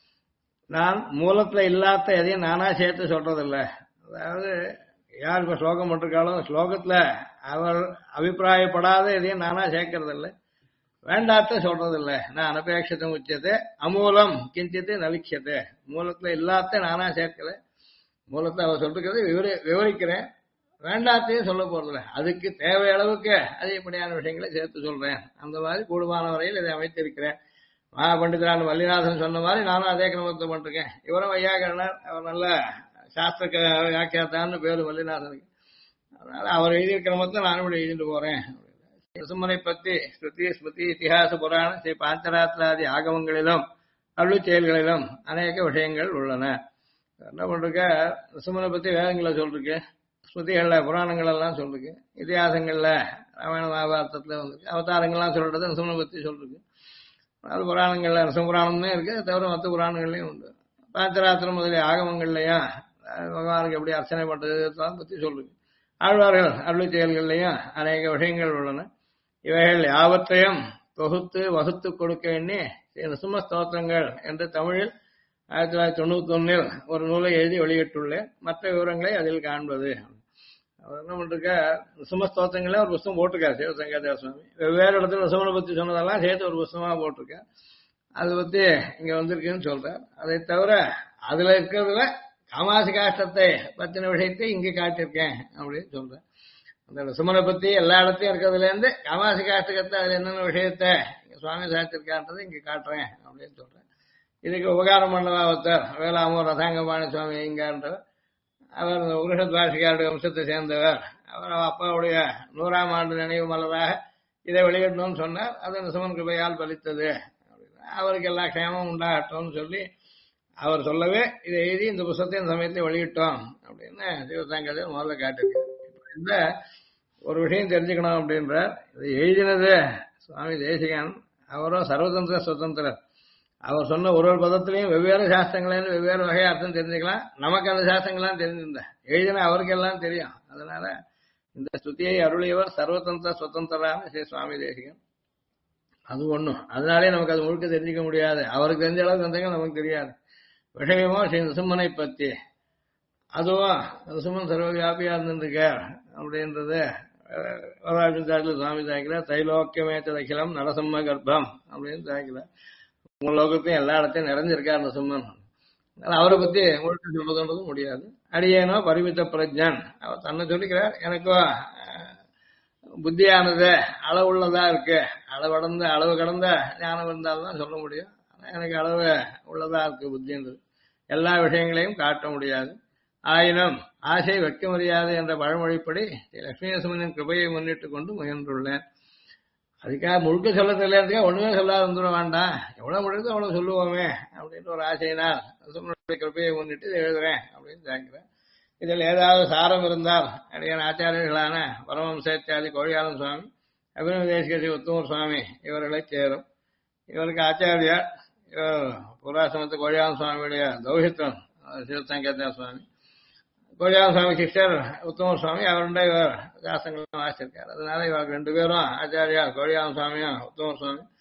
நான் மூலத்துல இல்லாத எதையும் நானா சேர்த்து சொல்றதில்லை. அதாவது யார் இப்ப ஸ்லோகம் பண்ணிருக்காலும் ஸ்லோகத்துல அவர் அபிப்பிராயப்படாத எதையும் நானா சேர்க்கறதில்லை, வேண்டாத்த சொல்றதில்லை. நான் அனபேட்சிதம் உச்சத்தை அமூலம் கிஞ்சித்து நலிக்கியத்தை மூலத்துல இல்லாத நானா சேர்க்கல, மூலத்தை அவர் சொல்றது விவரிக்கிறேன், வேண்டாத்தையும் சொல்ல போறதில்லை. அதுக்கு தேவை அளவுக்கு அதிகப்படியான விஷயங்களை சேர்த்து சொல்றேன். அந்த மாதிரி கூடுமான வரையில் இதை அமைத்திருக்கிறேன். மகா பண்டிதரான மல்லிநாதன் சொன்ன மாதிரி நானும் அதே கிரமத்தை பண்ணிருக்கேன். இவரும் வையாகரனர், அவர் நல்ல சாஸ்திர வியாக்கியாத்தான்னு பேரு மல்லிநாதனுக்கு. அதனால அவர் எழுதிய கிரமத்தை நானும் இப்படி எழுதிட்டு போறேன். நரசிம்மனை பற்றி ஸ்ருதி ஸ்மிருதி இத்திஹாச புராண ஸ்ரீ பாஞ்சராத்திராதி ஆகமங்களிலும் அருள் செயல்களிலும் அநேக விஷயங்கள் உள்ளன. என்ன பண்ருக்க, நரசிம்மனை பத்தி வேதங்களை சொல்லிருக்கு, ஸ்மிருதிகள்ல புராணங்கள் எல்லாம் சொல்லிருக்கு, இதிகாசங்கள்ல ராமாயண மகாபாரதத்துல வந்துருக்கு, அவதாரங்கள்லாம் சொல்றது நரசிம்மனை பத்தி சொல்லிருக்கு. அது புராணங்கள்ல நரசிம்ம புராணம்னே இருக்கு, அது தவிர மற்ற புராணங்கள்லயும் உண்டு. பாஞ்சராத்திரம் முதலிய ஆகமங்கள்லயும் பகவானுக்கு எப்படி அர்ச்சனை பண்றது பத்தி சொல்லிருக்கு. ஆழ்வார்கள் அருள் செயல்கள்லையும் அநேக விஷயங்கள் உள்ளன. இவைகள் யாவற்றையும் தொகுத்து வகுத்து கொடுக்க எண்ணி நரசிம்ம ஸ்தோத்திரங்கள் என்று தமிழில் 1991 ஒரு நூலை எழுதி வெளியிட்டுள்ளேன். மற்ற விவரங்களை அதில் காண்பது. அவர் என்ன பண்ருக்க, நரசிம்ம ஸ்தோத்திரங்களே ஒரு புத்தகம் போட்டிருக்காரு சிவசங்கர சுவாமி. வெவ்வேறு இடத்துல நரசிம்மனை பத்தி சொன்னதெல்லாம் சேர்த்து ஒரு புத்தகமா போட்டிருக்கேன். அதை பத்தி இங்க வந்திருக்குன்னு சொல்றார். அதை தவிர அதுல இருக்கிறதுல காமாசி காஷ்டத்தை பத்தின விஷயத்தை இங்க காட்டியிருக்கேன் அப்படின்னு சொல்றேன். அந்த நரசிம்மனை பத்தி எல்லா இடத்தையும் இருக்கிறதுல இருந்து காமாசி காஷ்டகத்தை அதுல என்னென்ன விஷயத்த சுவாமி சாத்திருக்கான்றது இங்க காட்டுறேன் அப்படின்னு சொல்றேன். இதுக்கு உபகாரம் பண்ணவா ஒருத்தர் வேளாமூர் ரசாங்கபாணி சுவாமி இங்கன்றவர். அவர் உருஷத் பாஷிகாருடைய வம்சத்தை சேர்ந்தவர். அவர் அப்பாவுடைய 100ஆம் ஆண்டு நினைவு மலராக இதை வெளியிடணும்னு சொன்னார். அது நரசிம்மன் கிருபையால் பலித்தது. அவருக்கு எல்லா க்ஷேமமும் உண்டாகட்டும்னு சொல்லி அவர் சொல்லவே இதை எழுதி இந்த புத்தகத்தை இந்த சமயத்தை வெளியிட்டோம் அப்படின்னு சிவசங்கத்தை முதல்ல காட்டிருக்கு. இந்த ஒரு விஷயம் தெரிஞ்சுக்கணும் அப்படின்ற இது எழுதினது சுவாமி தேசிகன். அவரும் சர்வதந்திர சுதந்திரர். அவர் சொன்ன ஒரு பதத்திலையும் வெவ்வேறு சாஸ்திரங்களையும் வெவ்வேறு வகை அர்த்தம் தெரிஞ்சுக்கலாம். நமக்கு அந்த சாஸ்திரங்கள்லாம் தெரிஞ்சிருந்த எழுதின அவருக்கு எல்லாம் தெரியும். அதனால இந்த ஸ்துதியை அருளியவர் சர்வதந்திர சுதந்திரான ஸ்ரீ சுவாமி தேசிகன். அது ஒண்ணும், அதனாலே நமக்கு அது முழுக்க தெரிஞ்சுக்க முடியாது. அவருக்கு தெரிஞ்ச அளவுக்கு வந்தாங்க நமக்கு தெரியாது. விஷயமோ ஸ்ரீ நரசிம்மனை பத்தி, அதுவும் நரசிம்மன் சர்வவியாபியா இருந்திருக்கார் அப்படின்றது வரலாற்று சுவாமி தாய்க்கிறார். தைலோக்கியமேத்த அகிலம் நரசிம்ம கர்ப்பம் அப்படின்னு தாய்க்கிறார். உங்க லோகத்தையும் எல்லா இடத்தையும் நிறைஞ்சிருக்கார் நரசிம்மன். அவரை பத்தி முழுக்க சொல்றதுன்றது முடியாது. அடியேனோ பரிமித்த பிரஜன், அவர் தன்னை சொல்லிக்கிறார். எனக்கும் புத்தியானது அளவுள்ளதா இருக்கு, அளவு கடந்த ஞானம் இருந்தால்தான் சொல்ல முடியும். எனக்கு அளவு உள்ளதா இருக்கு புத்தின்றது. எல்லா விஷயங்களையும் காட்ட முடியாது. ஆயினும் ஆசை வைக்க முடியாது என்ற பழமொழிப்படி லட்சுமி நரசிம்மனின் கிருபையை முன்னிட்டு கொண்டு முயன்றுள்ளேன். அதுக்காக முழுக்க சொல்ல தெரியறதுக்காக ஒண்ணுமே சொல்லாத வந்துட வேண்டாம், எவ்வளவு முடியுதோ அவ்வளவு சொல்லுவோமே அப்படின்னு ஒரு ஆசையினால் நரசிம்மனுடைய கிருபையை முன்னிட்டு இதை எழுதுறேன் அப்படின்னு கேட்கிறேன். இதில் ஏதாவது சாரம் இருந்தால் அடியான ஆச்சாரியர்களான பரமஹம்சாச்சாரி கோழியாளன் சுவாமி, அபிநவ தேசிகரி உத்தமர் சுவாமி இவர்களை சேரும். இவருக்கு ஆச்சாரியார் புராசமத்து கோழியாளன் சுவாமியுடைய தௌஹித்வன் சிவசங்கேத சுவாமி, கோழியாளன் சுவாமி சிஸ்டர் உத்தமர் சுவாமி, அவருடைய இவர் சாஸ்திரங்களும் வாசிச்சிருக்கார். அதனால இவருக்கு 2 பேரும் ஆச்சாரியார் கோழியாளன் சுவாமியும் உத்தமர் சுவாமி.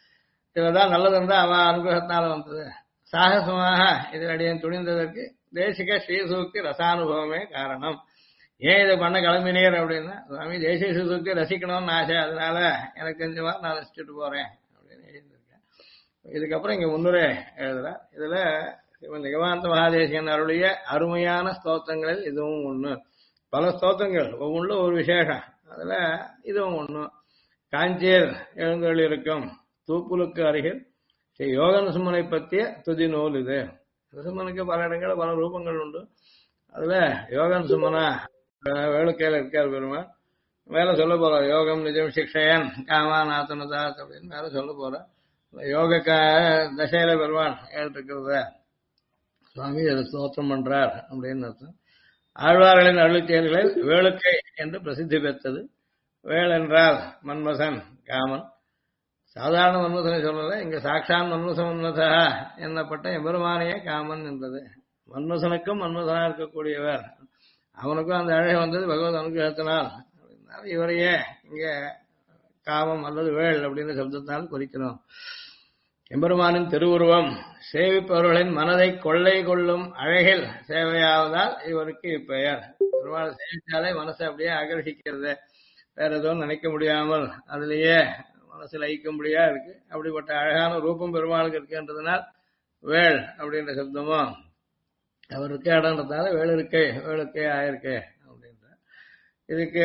இதுலதான் நல்லது இருந்தா அவ அனுகிரகத்தினால வந்தது. சாகசமாக இதில் அடியன் துணிந்ததற்கு தேசிக ஸ்ரீசூக்தி ரசானுபவமே காரணம். ஏன் இதை பண்ண கிளம்பினீர் அப்படின்னா, சுவாமி தேசிய ஸ்ரீசூக்தி ரசிக்கணும்னு ஆசை, அதனால எனக்கு தெரிஞ்சவா நான் ரசிச்சுட்டு போறேன் அப்படின்னு எழுதியிருக்கேன். இதுக்கப்புறம் இங்க முன்னுரை எழுதுறா. இதுல நிகமாந்த மகாதேசிகன் அருளிய அருமையான ஸ்தோத்திரங்களில் இதுவும் ஒண்ணு. பல ஸ்தோத்திரங்கள் ஒவ்வொன்றும் ஒரு விசேஷம், அதுல இதுவும் ஒண்ணு. காஞ்சியில் எழுந்தொழி இருக்கும் தூப்புலுக்கு அருகில் ஸ்ரீ யோக நரசிம்மனை பற்றிய துதி நூல் இது. நரசிம்மனுக்கு பல இடங்கள் பல ரூபங்கள் உண்டு. அதுல யோக நரசிம்மனா வேளுக்கையில இருக்கார் பெருமாள். மேல சொல்ல போற யோகம் நிஜம் சிக்ஷயன் காமாநாத்தனதா அப்படின்னு மேல சொல்ல போற யோக தசையில பெருமாள் ஏற்றிருக்கிறத சுவாமி அதை ஸ்தோத்திரம் பண்றார் அப்படின்னு அர்த்தம். ஆழ்வார்களின் அருளிச்செயல்களில் வேளுக்கை என்று பிரசித்தி பெற்றது. வேள் என்றால் மன்மசன் காமன். சாதாரண மன்மசனை சொல்லல, இங்க சாட்சான் மன்மசமன்மதா என்னப்பட்ட எம்பெருமானையே காமன் என்றது. மன்மசனுக்கும் மன்மசனா இருக்கக்கூடியவர், அவனுக்கும் அந்த அழகை வந்தது பகவத் அனுகிரகத்தினால். இவரையே இங்க காமம் அல்லது வேள் அப்படின்னு சப்தத்தால் குறிக்கிறோம். எம்பெருமானின் திருவுருவம் சேவிப்பவர்களின் மனதை கொள்ளை கொள்ளும் அழகில் சேவையாவதால் இவருக்கு இப்பெயர். பெருமாளை சேவித்தாலே மனசை அப்படியே ஆகர்ஷிக்கிறது, வேற எதுவும் நினைக்க முடியாமல் அதுலயே மனசு லயிக்கும்படியா இருக்கு. அப்படிப்பட்ட அழகான ரூபம் பெருமாளுக்கு இருக்குன்றதுனால் வேள் அப்படின்ற சப்தமும் அவர் இருக்க இடம்ன்றதுனால வேளிருக்கை வேளுக்கை ஆயிருக்கு அப்படின்ற. இதுக்கு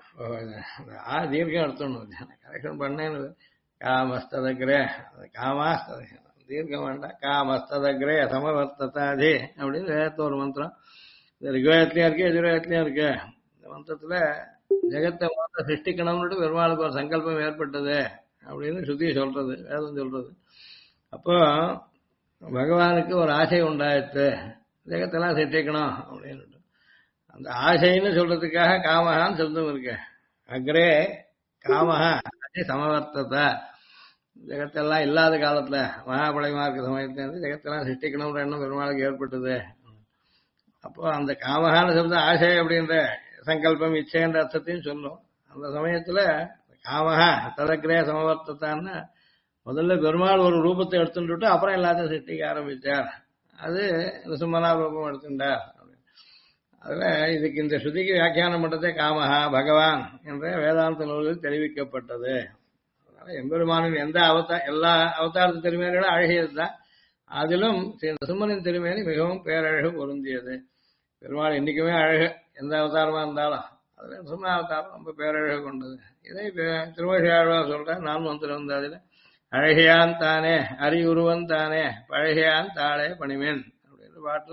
தீர்க்கம் எடுத்துடணும், கரெக்ஷன் பண்ணேன்னு. காமஸ்ததக்ரே காமாஸ்தத தீர்க்கம் வேண்டாம், காமஸ்ததக்ரே சமவர்த்ததாதி அப்படின்னு வேதத்து ஒரு மந்திரம். இது ரிக்வேதத்திலயும் இருக்கு எதிர்வேதத்திலயும் இருக்கு. இந்த மந்திரத்துல ஜெகத்தை மாத்த சிருஷ்டிக்கணும்னு பெருமாளுக்கு ஒரு சங்கல்பம் ஏற்பட்டது அப்படின்னு சுத்தி சொல்றது, வேதம் சொல்றது. அப்போ பகவானுக்கு ஒரு ஆசை உண்டாயிடுத்து, ஜெகத்தெல்லாம் சிருஷ்டிக்கணும் அப்படின்னு. அந்த ஆசைன்னு சொல்றதுக்காக காமகான்னு சப்தம் இருக்கு. அக்ரே காமஹா சமவர்த்தத்தை, ஜெகத்தெல்லாம் இல்லாத காலத்துல மகாபலயமா இருக்க சமயத்துல ஜெகத்தெல்லாம் சிருஷ்டிக்கணும்ன்ற எண்ணம் பெருமாளுக்கு ஏற்பட்டது. அப்போ அந்த காமகான சப்தம் ஆசை அப்படின்ற சங்கல்பம் இச்சைன்ற அர்த்தத்தையும் சொல்லும். அந்த சமயத்துல காமகா ததக்கிரே சமவர்த்தத்தான்னு முதல்ல பெருமாள் ஒரு ரூபத்தை எடுத்துட்டு அப்புறம் எல்லாத்தையும் சிருஷ்டிக்க ஆரம்பிச்சார். அது நிருசிம்மனா ரூபம் எடுத்துட்டார். அதுல இதுக்கு இந்த ஸ்ருதிக்கு வியாக்கியானம் பண்றதே காமஹா பகவான் என்ற வேதாந்த நூலில் தெரிவிக்கப்பட்டது. அதனால எம்பெருமானின் எந்த எல்லா அவதாரத்து திருமேனிகளும் அழகியது தான். அதிலும் நிருசிம்மனின் திருமேனி மிகவும் பேரழகு பொருந்தியது. பெருமாள் இன்னைக்குமே அழகு, எந்த அவதாரமா இருந்தாலும் அதுல நிருசிம்ம அவதாரம் ரொம்ப பேரழகு கொண்டது. இதை திருமழியாழ்வார் சொல்ற நான் வந்து அதுல அழகியான் தானே அறிவுருவன் தானே பழகியான் தாளே பணிமேன் அப்படின்னு பாட்டுல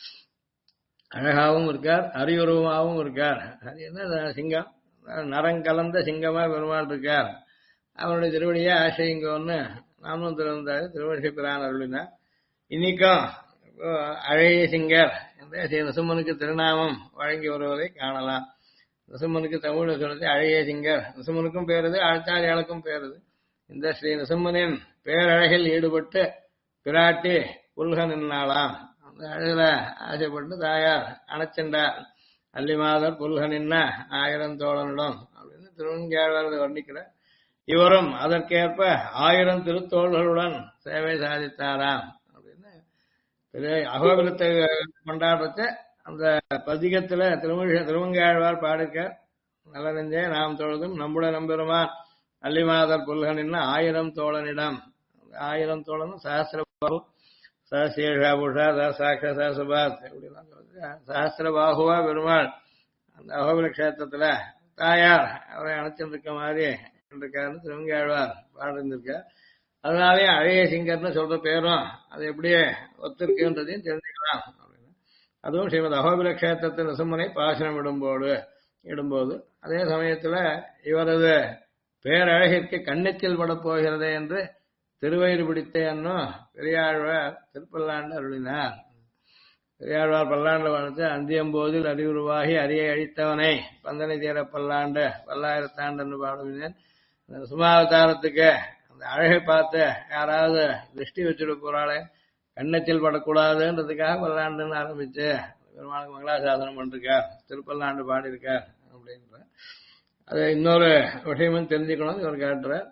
அழகாவும் இருக்கார், அறிவுருவமாகவும் இருக்கார். அது என்ன சிங்கம், நரங்கலந்த சிங்கமா பெருமாள் இருக்கார். அவனுடைய திருவடியை ஆசைங்கன்னு நானும் திருவந்தாரு திருவடி பிரான் அருளினார். இன்னைக்கும் அழகிய சிங்கர் என்ற ஸ்ரீ நிருசிம்மனுக்கு திருநாமம் வழங்கி வருவதை காணலாம். நிருசிம்மனுக்கு தமிழ் சொல்றது அழகிய சிங்கர். நிருசிம்மனுக்கும் பேருது, ஆழ்த்தாரியாளுக்கும் பேருது. இந்த ஸ்ரீ நிருசிம்மனின் பேரழகில் ஈடுபட்டு பிராட்டி புல்க நின்னாளாம். அந்த அழகுல ஆசைப்பட்டு தாயார் அணைச்சென்றார். அல்லிமாதர் புல்க நின்ன 1000 தோழனிடம் அப்படின்னு திருவங்கியாளர் வர்ணிக்கிறார். இவரும் அதற்கேற்ப 1000 திருத்தோள்களுடன் சேவை சாதித்தாராம் அப்படின்னு அகோபிலத்தை கொண்டாடுறத அந்த பதிகத்துல திருவங்கியாழ்வார் பாடிருக்கார். நல்ல நெஞ்சே நாம் தொழுதும் நம்முடைய நம்பெருமான் அல்லிமாதர் புல்கனின்னா 1000 தோழனிடம். 1000 தோழனும் சஹசிரபாகு சசேஷாபுஷா சாட்ச சசுபாத் இப்படிலாம் சொல்றது. சஹசிரபாகுவா பெருமாள் அந்த அகோபில கஷேத்திரத்துல தாயார் அவரை அணைச்சிருக்க மாதிரி இருக்காருன்னு திருவங்கியாழ்வார் பாடிருந்திருக்கார். அதனாலே அழகிய சிங்கர்னு சொல்ற பேரும் அது எப்படியே ஒத்திருக்குன்றதையும் தெரிஞ்சுக்கலாம். அதுவும் ஸ்ரீமத் அகோபில கஷேத்திரத்தின் நிருசிம்மனை பாசனம் இடும்போது அதே சமயத்துல இவரது பேரழகிற்கு கண்ணெச்சில் பட போகிறதே என்று திருவயிறு பிடித்த என்னும் பெரியாழ்வார் திருப்பல்லாண்டு அருளினார். பெரியாழ்வார் பல்லாண்டு வாழ்த்து அந்தியம்போதில் அறிவுருவாகி அரியை அழித்தவனை பந்தனை தீர பல்லாண்டு பல்லாயிரத்தாண்டு என்று பாடுவினேன். அந்த சுமாவதாரத்துக்கு அந்த அழகை பார்த்து யாராவது திருஷ்டி வச்சுட்டு போறாளே, கண்ணத்தில் படக்கூடாதுன்றதுக்காக பல்லாண்டுன்னு ஆரம்பிச்சு பெருமாளுக்கு மங்களாசாசனம் பண்ணிருக்கார், திருப்பல்லாண்டு பாடியிருக்கார் அப்படின்ற அது இன்னொரு விஷயமும் தெரிஞ்சுக்கணும் இவர் காட்டுறார்.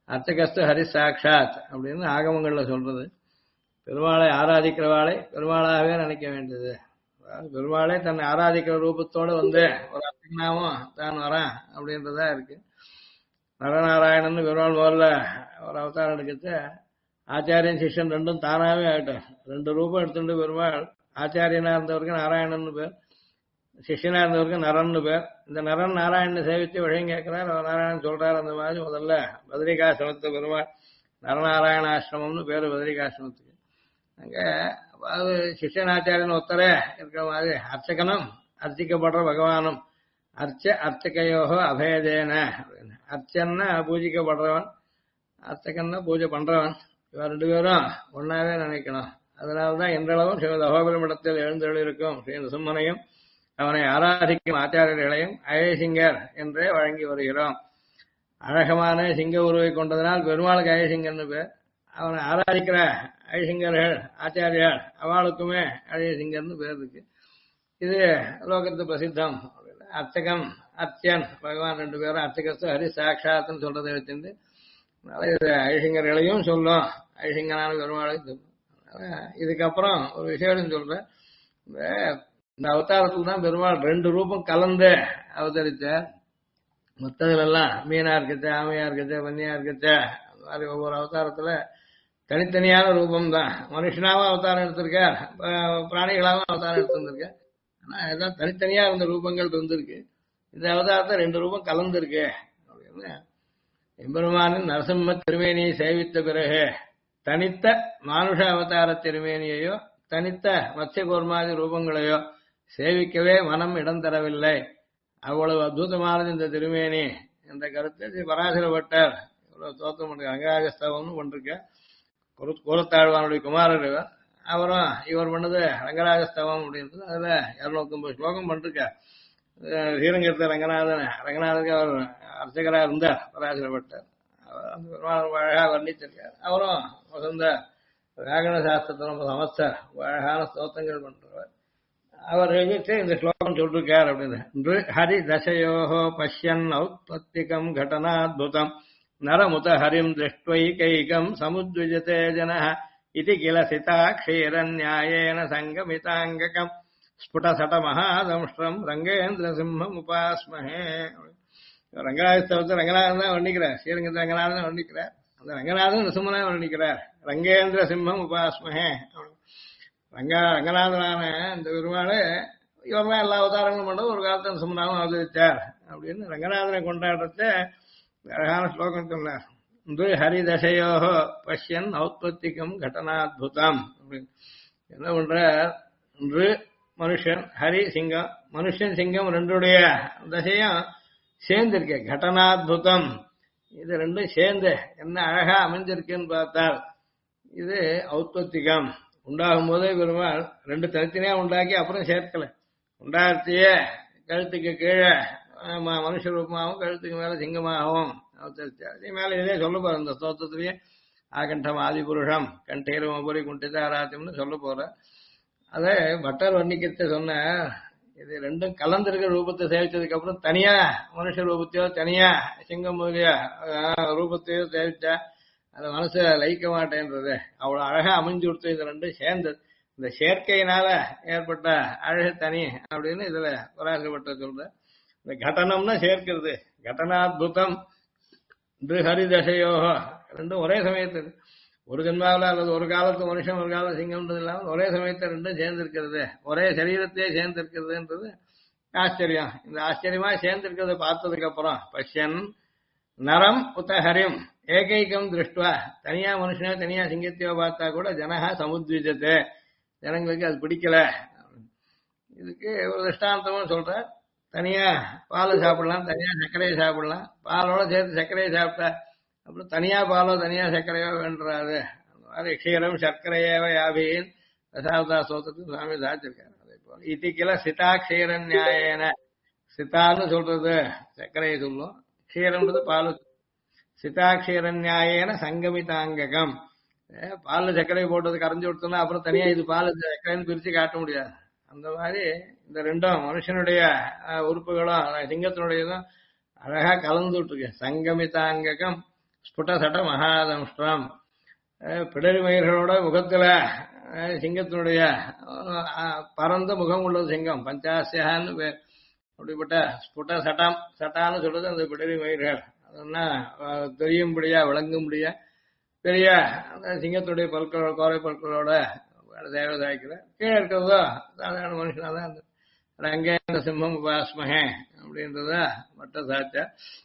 அர்ச்சகஸ்து ஹரி சாட்சாத் அப்படின்னு ஆகமங்கள்ல சொல்றது. பெருமாளை ஆராதிக்கிறவாளை பெருமாளாகவே நினைக்க வேண்டியது. அதாவது பெருமாளை தன்னை ஆராதிக்கிற ரூபத்தோட வந்து ஒரு அர்ச்சகனாவும் தான் வரான் அப்படின்றதா இருக்கு. நரநாராயணன் பெருமாள் முதல்ல ஒரு அவதாரம் எடுக்கிறது, ஆச்சாரியன் சிஷ்யன் ரெண்டும் தானாவே ஆகட்டும். ரெண்டு ரூபம் எடுத்துட்டு பெருமாள் ஆச்சாரியனா இருந்தவருக்கு நாராயணன் பேர், சிஷ்யனா இருந்தவருக்கு நரன்னு பேர். இந்த நரன் நாராயணன் சேவித்து விஷயம் கேட்கிறார், அவர் நாராயணன் சொல்றாரு. அந்த மாதிரி முதல்ல பத்ரிகாசிரமத்தை பெருமாள் நரநாராயணாசிரமம்னு பேரு பத்ரிகாசிரமத்துக்கு. அங்க அதாவது சிஷ்யனாச்சாரியன் ஒத்தரே இருக்கிற மாதிரி அர்ச்சகனும் அர்ச்சிக்கப்படுற பகவானும் அர்ச்சகையோகோ அபேதேன. அர்ச்சன்னா பூஜிக்கப்படுறவன், அர்ச்சகன்னா பூஜை பண்றவன். இவன் ரெண்டு பேரும் ஒன்னாவே நினைக்கணும். அதனால்தான் இன்றளவும் ஸ்ரீமத் அகோபிலமிடத்தில் எழுந்தருளிருக்கும் ஸ்ரீ நரசிம்மனையும் அவனை ஆராதிக்கும் ஆச்சாரியர்களையும் அயசிங்கர் என்றே வழங்கி வருகிறோம். அழகமான சிங்க உருவை கொண்டதனால் பெருமாளுக்கு அயசிங்கர்னு பேர். அவனை ஆராதிக்கிற அயசிங்கர்கள் ஆச்சாரியார் அவளுக்குமே அயசிங்கர்னு பேர் இருக்கு. இது லோகத்து பிரசித்தம். அர்ச்சகம் அர்ச்சன் பகவான் ரெண்டு பேரும் அர்ச்சகஸ்து ஹரி சாட்சாத்னு சொல்றதை வச்சிருந்து இது ஐசிங்கர்களையும் சொல்லும், ஐசிங்கனான பெருமாளையும் சொல்லும். இதுக்கப்புறம் ஒரு விஷயம் சொல்றேன். இந்த அவதாரத்துல தான் பெருமாள் ரெண்டு ரூபம் கலந்து அவதரிச்சார். மற்றதுல எல்லாம் மீனா இருக்கச்ச, ஆமையா இருக்கச்ச, வன்னியா இருக்கச்ச, அந்த மாதிரி ஒவ்வொரு அவதாரத்துல தனித்தனியான ரூபம் தான். மனுஷனாவும் அவதாரம் எடுத்திருக்கார், பிராணிகளாவும் அவதாரம் எடுத்திருந்திருக்கார். ஆனா எல்லாம் தனித்தனியா இருந்த ரூபங்கள் இருந்திருக்கு. இந்த அவதாரத்தை ரெண்டு ரூபம் கலந்துருக்கு அப்படின்னு எம்பெருமானின் நரசிம்ம திருமேனியை சேவித்த பிறகு தனித்த மானுஷ அவதார திருமேனியையோ தனித்த மத்ய கூர்மாதி ரூபங்களையோ சேவிக்கவே மனம் இடம் தரவில்லை. அவ்வளவு அற்புதமானது இந்த திருமேனி என்ற கருத்து பராசர பட்டர் இவ்வளவு தோற்றம் பண்ற ரங்கராஜஸ்தவம்னு பண்ருக்க. கூரத்தாழ்வானுடைய குமாரர் இவர். அவரும் இவர் பண்ணது ரங்கராஜஸ்தவம் அப்படின்றது. அதுல 250 ஸ்லோகம் பண்ருக்க. ஸ்ரீரங்கத்தில் ரங்கநாதனுக்கு அவர் அர்ச்சகரா இருந்தார் பராசர பட்டர். அழகா வர்ணிச்சிருக்கார். அவரும் வசந்த வியாகரண சாஸ்திரத்தில் சமஸ்தர் அழகான ஸ்தோத்திரங்கள் பண்றவர். அவர் எழுதிட்டு இந்த ஸ்லோகம் சொல்லிருக்கார் அப்படின்னு. ஹரி தசையோகோ பஷ்யன் ஔத்பத்திகம் கடனாத்புதம் நரமுத ஹரிம் திருஷ்ட்வைகைகம் சமுத்விஜதே ஜனஹ இதி கில சிதாக்ஷீரன்யாயேன சங்கமிதாங்ககம் ஸ்புடசட மகாதம்ஷ்டம் ரங்கேந்திர சிம்மம் உபாஸ்மஹே. ரங்கராஜஸ்தவத்தை ரங்கநாதன் தான் வர்ணிக்கிறார், ஸ்ரீரங்கத்தை ரங்கநாதன் தான் வர்ணிக்கிறார். அந்த ரங்கநாதன் நரசிம்மனா வர்ணிக்கிறார். ரங்கேந்திர சிம்மம் உபாஸ்மஹே. ரங்கநாதனான இந்த பெருமாள் இவர் தான் எல்லா அவதாரங்களும் பண்ணது. ஒரு காலத்தில் நரசிம்மனாவும் அவதரித்தார் அப்படின்னு ரங்கநாதனை கொண்டாடுறத அழகான ஸ்லோகம் சொன்னார். ஹரிதசையோகோ பஷ்யன் ஔத்பத்திகம் கடனாத்புதம் அப்படின்னு என்ன பண்ற. மனுஷன் ஹரி சிங்கம், மனுஷன் சிங்கம் ரெண்டுடைய தசையும் சேர்ந்து இருக்கு. கடனாத்புதம் இது ரெண்டும் சேர்ந்து என்ன அழகா அமைஞ்சிருக்குன்னு பார்த்தால் இது ஔத்பத்திகம். உண்டாகும் போதே பெருமாள் ரெண்டு தனித்தனியா உண்டாக்கி அப்புறம் சேர்க்கல. உண்டாகத்தையே கழுத்துக்கு கீழே மனுஷ ரூபமாகவும் கழுத்துக்கு மேல சிங்கமாகவும் அவதரிச்சார். அதே மேல இதே சொல்ல போற இந்த ஸ்தோத்திரத்திலேயே ஆகண்டம் ஆதிபுருஷம் கண்டீரம் உபரி குண்டித ஆராத்தியம்னு சொல்ல போற. அதை பட்டர் வர்ணிக்கிறத சொன்ன இது ரெண்டும் கலந்திருக்கிற ரூபத்தை சேவிச்சதுக்கு அப்புறம் தனியா மனுஷ ரூபத்தையோ தனியா சிங்கம் முதலிய ரூபத்தையோ சேவிச்சா அது மனசு லயிக்க மாட்டேன்றது. அவ்வளவு அழகா அமைஞ்சு கொடுத்து இது ரெண்டும் சேர்ந்தது. இந்த சேர்க்கையினால ஏற்பட்ட அழகு தனி அப்படின்னு இதுல பராசரப்பட்ட சொல்ற. இந்த கடனம்னா சேர்க்கிறது. கடனாத்புதம் ஹரிதசையோகோ ரெண்டும் ஒரே சமயத்தில் ஒரு ஜென்மாவில் அல்லது ஒரு காலத்து மனுஷன் ஒரு காலத்து சிங்கம்ன்றது இல்லாமல் ஒரே சமயத்தை ரெண்டும் சேர்ந்திருக்கிறது, ஒரே சரீரத்தையே சேர்ந்திருக்கிறதுன்றது ஆச்சரியம். இந்த ஆச்சரியமா சேர்ந்திருக்கிறத பார்த்ததுக்கு அப்புறம் பஷ்யன் நரம் உத்த ஹரிம் ஏகைக்கம் திருஷ்டுவா தனியா மனுஷனோ தனியா சிங்கத்தையோ பார்த்தா கூட ஜனஹா சமுத்விஜத்தை ஜனங்களுக்கு அது பிடிக்கல. இதுக்கு ஒரு திருஷ்டாந்தமும் சொல்ற. தனியா பால் சாப்பிடலாம், தனியா சர்க்கரையை சாப்பிடலாம். பாலோட சேர்த்து சர்க்கரையை சாப்பிட்டா அப்புறம் தனியா பாலோ தனியா சர்க்கரையோ வேண்டாது. அந்த மாதிரி க்ஷீரம் சர்க்கரையேவ யாபின் தசாவதா ஸ்தோத்திரத்தில் சுவாமி சாச்சிருக்காரு. அதே போல இத்திக்கில சிதா க்ஷீரன் நியாயன. சித்தான்னு சொல்றது சர்க்கரையை சொல்லும், க்ஷீரம்ன்றது பாலு. சிதா க்ஷீரன் நியாயன சங்கமிதாங்ககம். பால் சர்க்கரை போட்டது கரைஞ்சு கொடுத்தோம்னா அப்புறம் தனியா இது பால் சர்க்கரைன்னு பிரிச்சு காட்ட முடியாது. அந்த மாதிரி இந்த ரெண்டும் மனுஷனுடைய உறுப்புகளும் சிங்கத்தினுடையதும் அழகா கலந்து விட்டுருக்கு. சங்கமிதாங்ககம் ஸ்புட சட மகாதம்ஷ்டம் பிடரி மயிர்களோட முகத்துல சிங்கத்தினுடைய பரந்த முகம் உள்ளது சிங்கம் பஞ்சாசியான்னு பேர். அப்படிப்பட்ட ஸ்புட சட்டம் சட்டான்னு சொல்றது அந்த பிடரி மயிர்கள் அதெல்லாம் தெரியும்படியா விளங்கும்படியா பெரிய அந்த சிங்கத்துடைய பற்களோட கோரை பற்களோட தேவை சாய்க்கிற கீழே இருக்கிறதோ சாதாரண மனுஷனாதான் அங்கே அந்த சிம்மம் உபாஸ்மகே அப்படின்றத மட்ட சாச்சா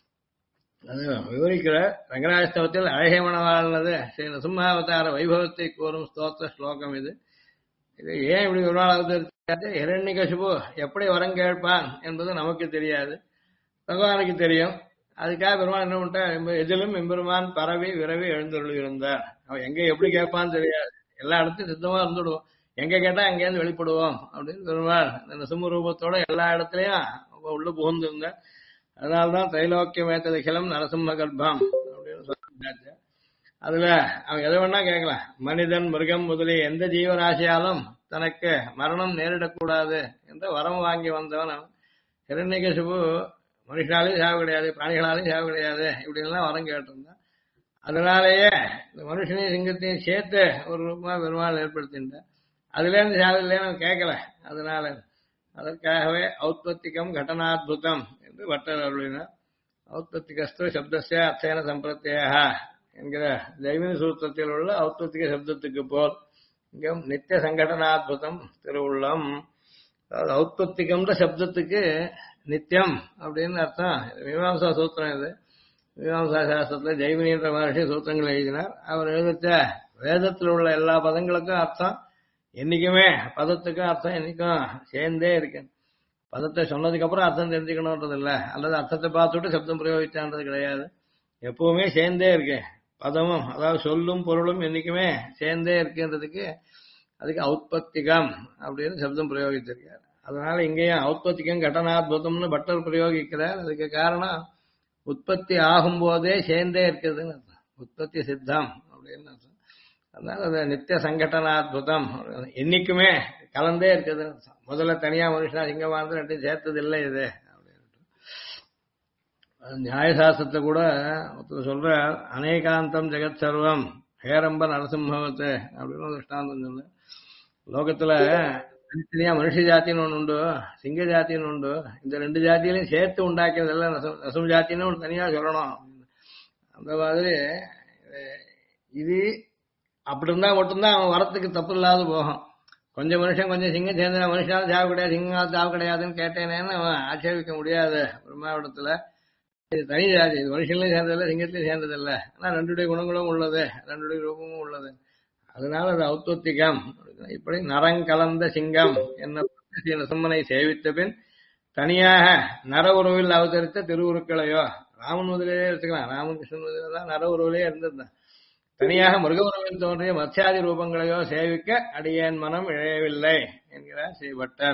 அது விவரிக்கிற ரங்கராஜஸ்தவத்தில் அழகை மணவாழ்னது ஸ்ரீ நரசிம்மாவதார வைபவத்தை கூறும் ஸ்தோத்திர ஸ்லோகம் இது. இது ஏன் இப்படி ஒரு நாள் அவதரித்தாரு ஹிரண்யகசிபு எப்படி வரம் கேட்பான் என்பது நமக்கு தெரியாது, பகவானுக்கு தெரியும். அதுக்காக பெருமான் என்ன பண்ணிட்டா எதிலும் எம்பெருமான் பரவி விரவி எழுந்தருள் இருந்தார். அவன் எங்க எப்படி கேட்பான்னு தெரியாது, எல்லா இடத்தையும் சித்தமா இருந்துடுவோம், எங்க கேட்டா அங்கேருந்து வெளிப்படுவோம் அப்படின்னு பெருமாள் இந்த நரசிம்ம ரூபத்தோட எல்லா இடத்துலயும் உள்ள புகுந்திருந்தார். அதனால்தான் திரைலோக்கியமேத்ததிகிலம் நரசிம்ம கர்ப்பம் அப்படின்னு சொல்லிட்டாச்சு. அதுல அவன் எதை வேணா கேட்கலாம், மனிதன் மிருகம் முதலிய எந்த ஜீவராசியாலும் தனக்கு மரணம் நேரிடக்கூடாது என்று வரம் வாங்கி வந்தவன் அவன். ஹிரண்யகசிபு மனுஷனாலையும் சாவு கிடையாது, பிராணிகளாலையும் சாவு கிடையாது, இப்படி எல்லாம் வரம் கேட்டிருந்தான். அதனாலேயே இந்த மனுஷனையும் சிங்கத்தையும் சேர்த்து ஒரு ரூபமா பெருமாள் ஏற்படுத்தின்றான். அதுல இருந்து சாவு இல்லைன்னு கேட்கல. அதனால அதற்காகவே ஔத்பத்திகம் கடனாத்புதம் என்று வட்டர் அருளினார். ஔத்பத்திகஸ்து சப்தஸ்ய அர்த்தேன சம்பிரத்யா என்கிற ஜெய்மினி சூத்திரத்தில் உள்ள ஔத்பத்திக சப்தத்துக்கு போல் இங்கும் நித்திய சங்கடனாத்புதம் திருவுள்ளம். அதாவது ஔத்பத்திகம்ன்ற சப்தத்துக்கு நித்தியம் அப்படின்னு அர்த்தம். மீமாம்சா சூத்திரம் இது. மீமாம்சா சாஸ்திரத்துல ஜெய்மினின்ற மகர்ஷி சூத்திரங்கள் எழுதினார். அவர் எழுதிச்ச வேதத்தில் உள்ள எல்லா பதங்களுக்கும் அர்த்தம் என்னைக்குமே, பதத்துக்கும் அர்த்தம் என்னைக்கும் சேர்ந்தே இருக்கு. பதத்தை சொன்னதுக்கு அப்புறம் அர்த்தம் தெரிஞ்சுக்கணும்ன்றது இல்லை, அல்லது அர்த்தத்தை பார்த்துட்டு சப்தம் பிரயோகிச்சான்றது கிடையாது. எப்பவுமே சேர்ந்தே இருக்கு பதமும், அதாவது சொல்லும் பொருளும் என்னைக்குமே சேர்ந்தே இருக்குன்றதுக்கு அதுக்கு ஔத்பத்திகம் அப்படின்னு சப்தம் பிரயோகிச்சிருக்காரு. அதனால இங்கேயும் ஔத்பத்திகம் கடனாத்புதம்னு பட்டர் பிரயோகிக்கிறார். அதுக்கு காரணம் உற்பத்தி ஆகும் போதே சேர்ந்தே இருக்குதுன்னு அர்த்தம், உற்பத்தி சித்தம் அப்படின்னு அர்த்தம். அதனால அது நித்திய சங்கடனாத்புதம் என்னைக்குமே கலந்தே இருக்குது. முதல்ல தனியா மனுஷனா சிங்கமா இருந்து ரெண்டையும் சேர்த்தது இல்லை இது அப்படின்ட்டு. நியாயசாஸ்திரத்தை கூட ஒருத்தர் சொல்ற அநேகாந்தம் ஜெகத் சர்வம் ஹேரம்ப நரசிம்மவத்து அப்படின்னு ஒரு திருஷ்டாந்தம் சொல்ல. லோகத்துல தனித்தனியா மனுஷ ஜாத்தின்னு ஒண்ணு உண்டு, சிங்க ஜாத்தின்னு உண்டு. இந்த ரெண்டு ஜாத்தியிலையும் சேர்த்து உண்டாக்கியதெல்லாம் நரசிம்ம ஜாத்தின்னு ஒன்று தனியா சொல்லணும். அந்த மாதிரி இது அப்படி இருந்தா மட்டும்தான் அவன் வரத்துக்கு தப்பு இல்லாத போகும். கொஞ்சம் மனுஷன் கொஞ்சம் சிங்கம் சேர்ந்த மனுஷனாலும் சாவு கிடையாது, சிங்கம் சாவு கிடையாதுன்னு கேட்டேனேன்னு அவன் ஆட்சேபிக்க முடியாது. பிரம்மாவிடத்துல இது தனி ஜாதி, இது மனுஷன்லையும் சேர்ந்ததில்லை சிங்கத்திலையும் சேர்ந்ததில்லை, ஆனா ரெண்டுடைய குணங்களும் உள்ளது, ரெண்டுடைய ரூபமும் உள்ளது. அதனால அது ஔத்பத்திகம். இப்படி நரங்கலந்த சிங்கம் என்ன நரசிம்மனை சேவித்த பின் தனியாக நர உறவில் அவதரித்த திருவுருக்களையோ, ராமன் முதலே எடுத்துக்கலாம், ராமன் கிருஷ்ணன் முதலே தான் நர உறவிலே இருந்திருந்தான். தனியாக மிருக உறவில் தோன்றிய மத்யாதி ரூபங்களையோ சேவிக்க அடியேன் மனம் இழையவில்லை என்கிறார் ஸ்ரீபட்டர்.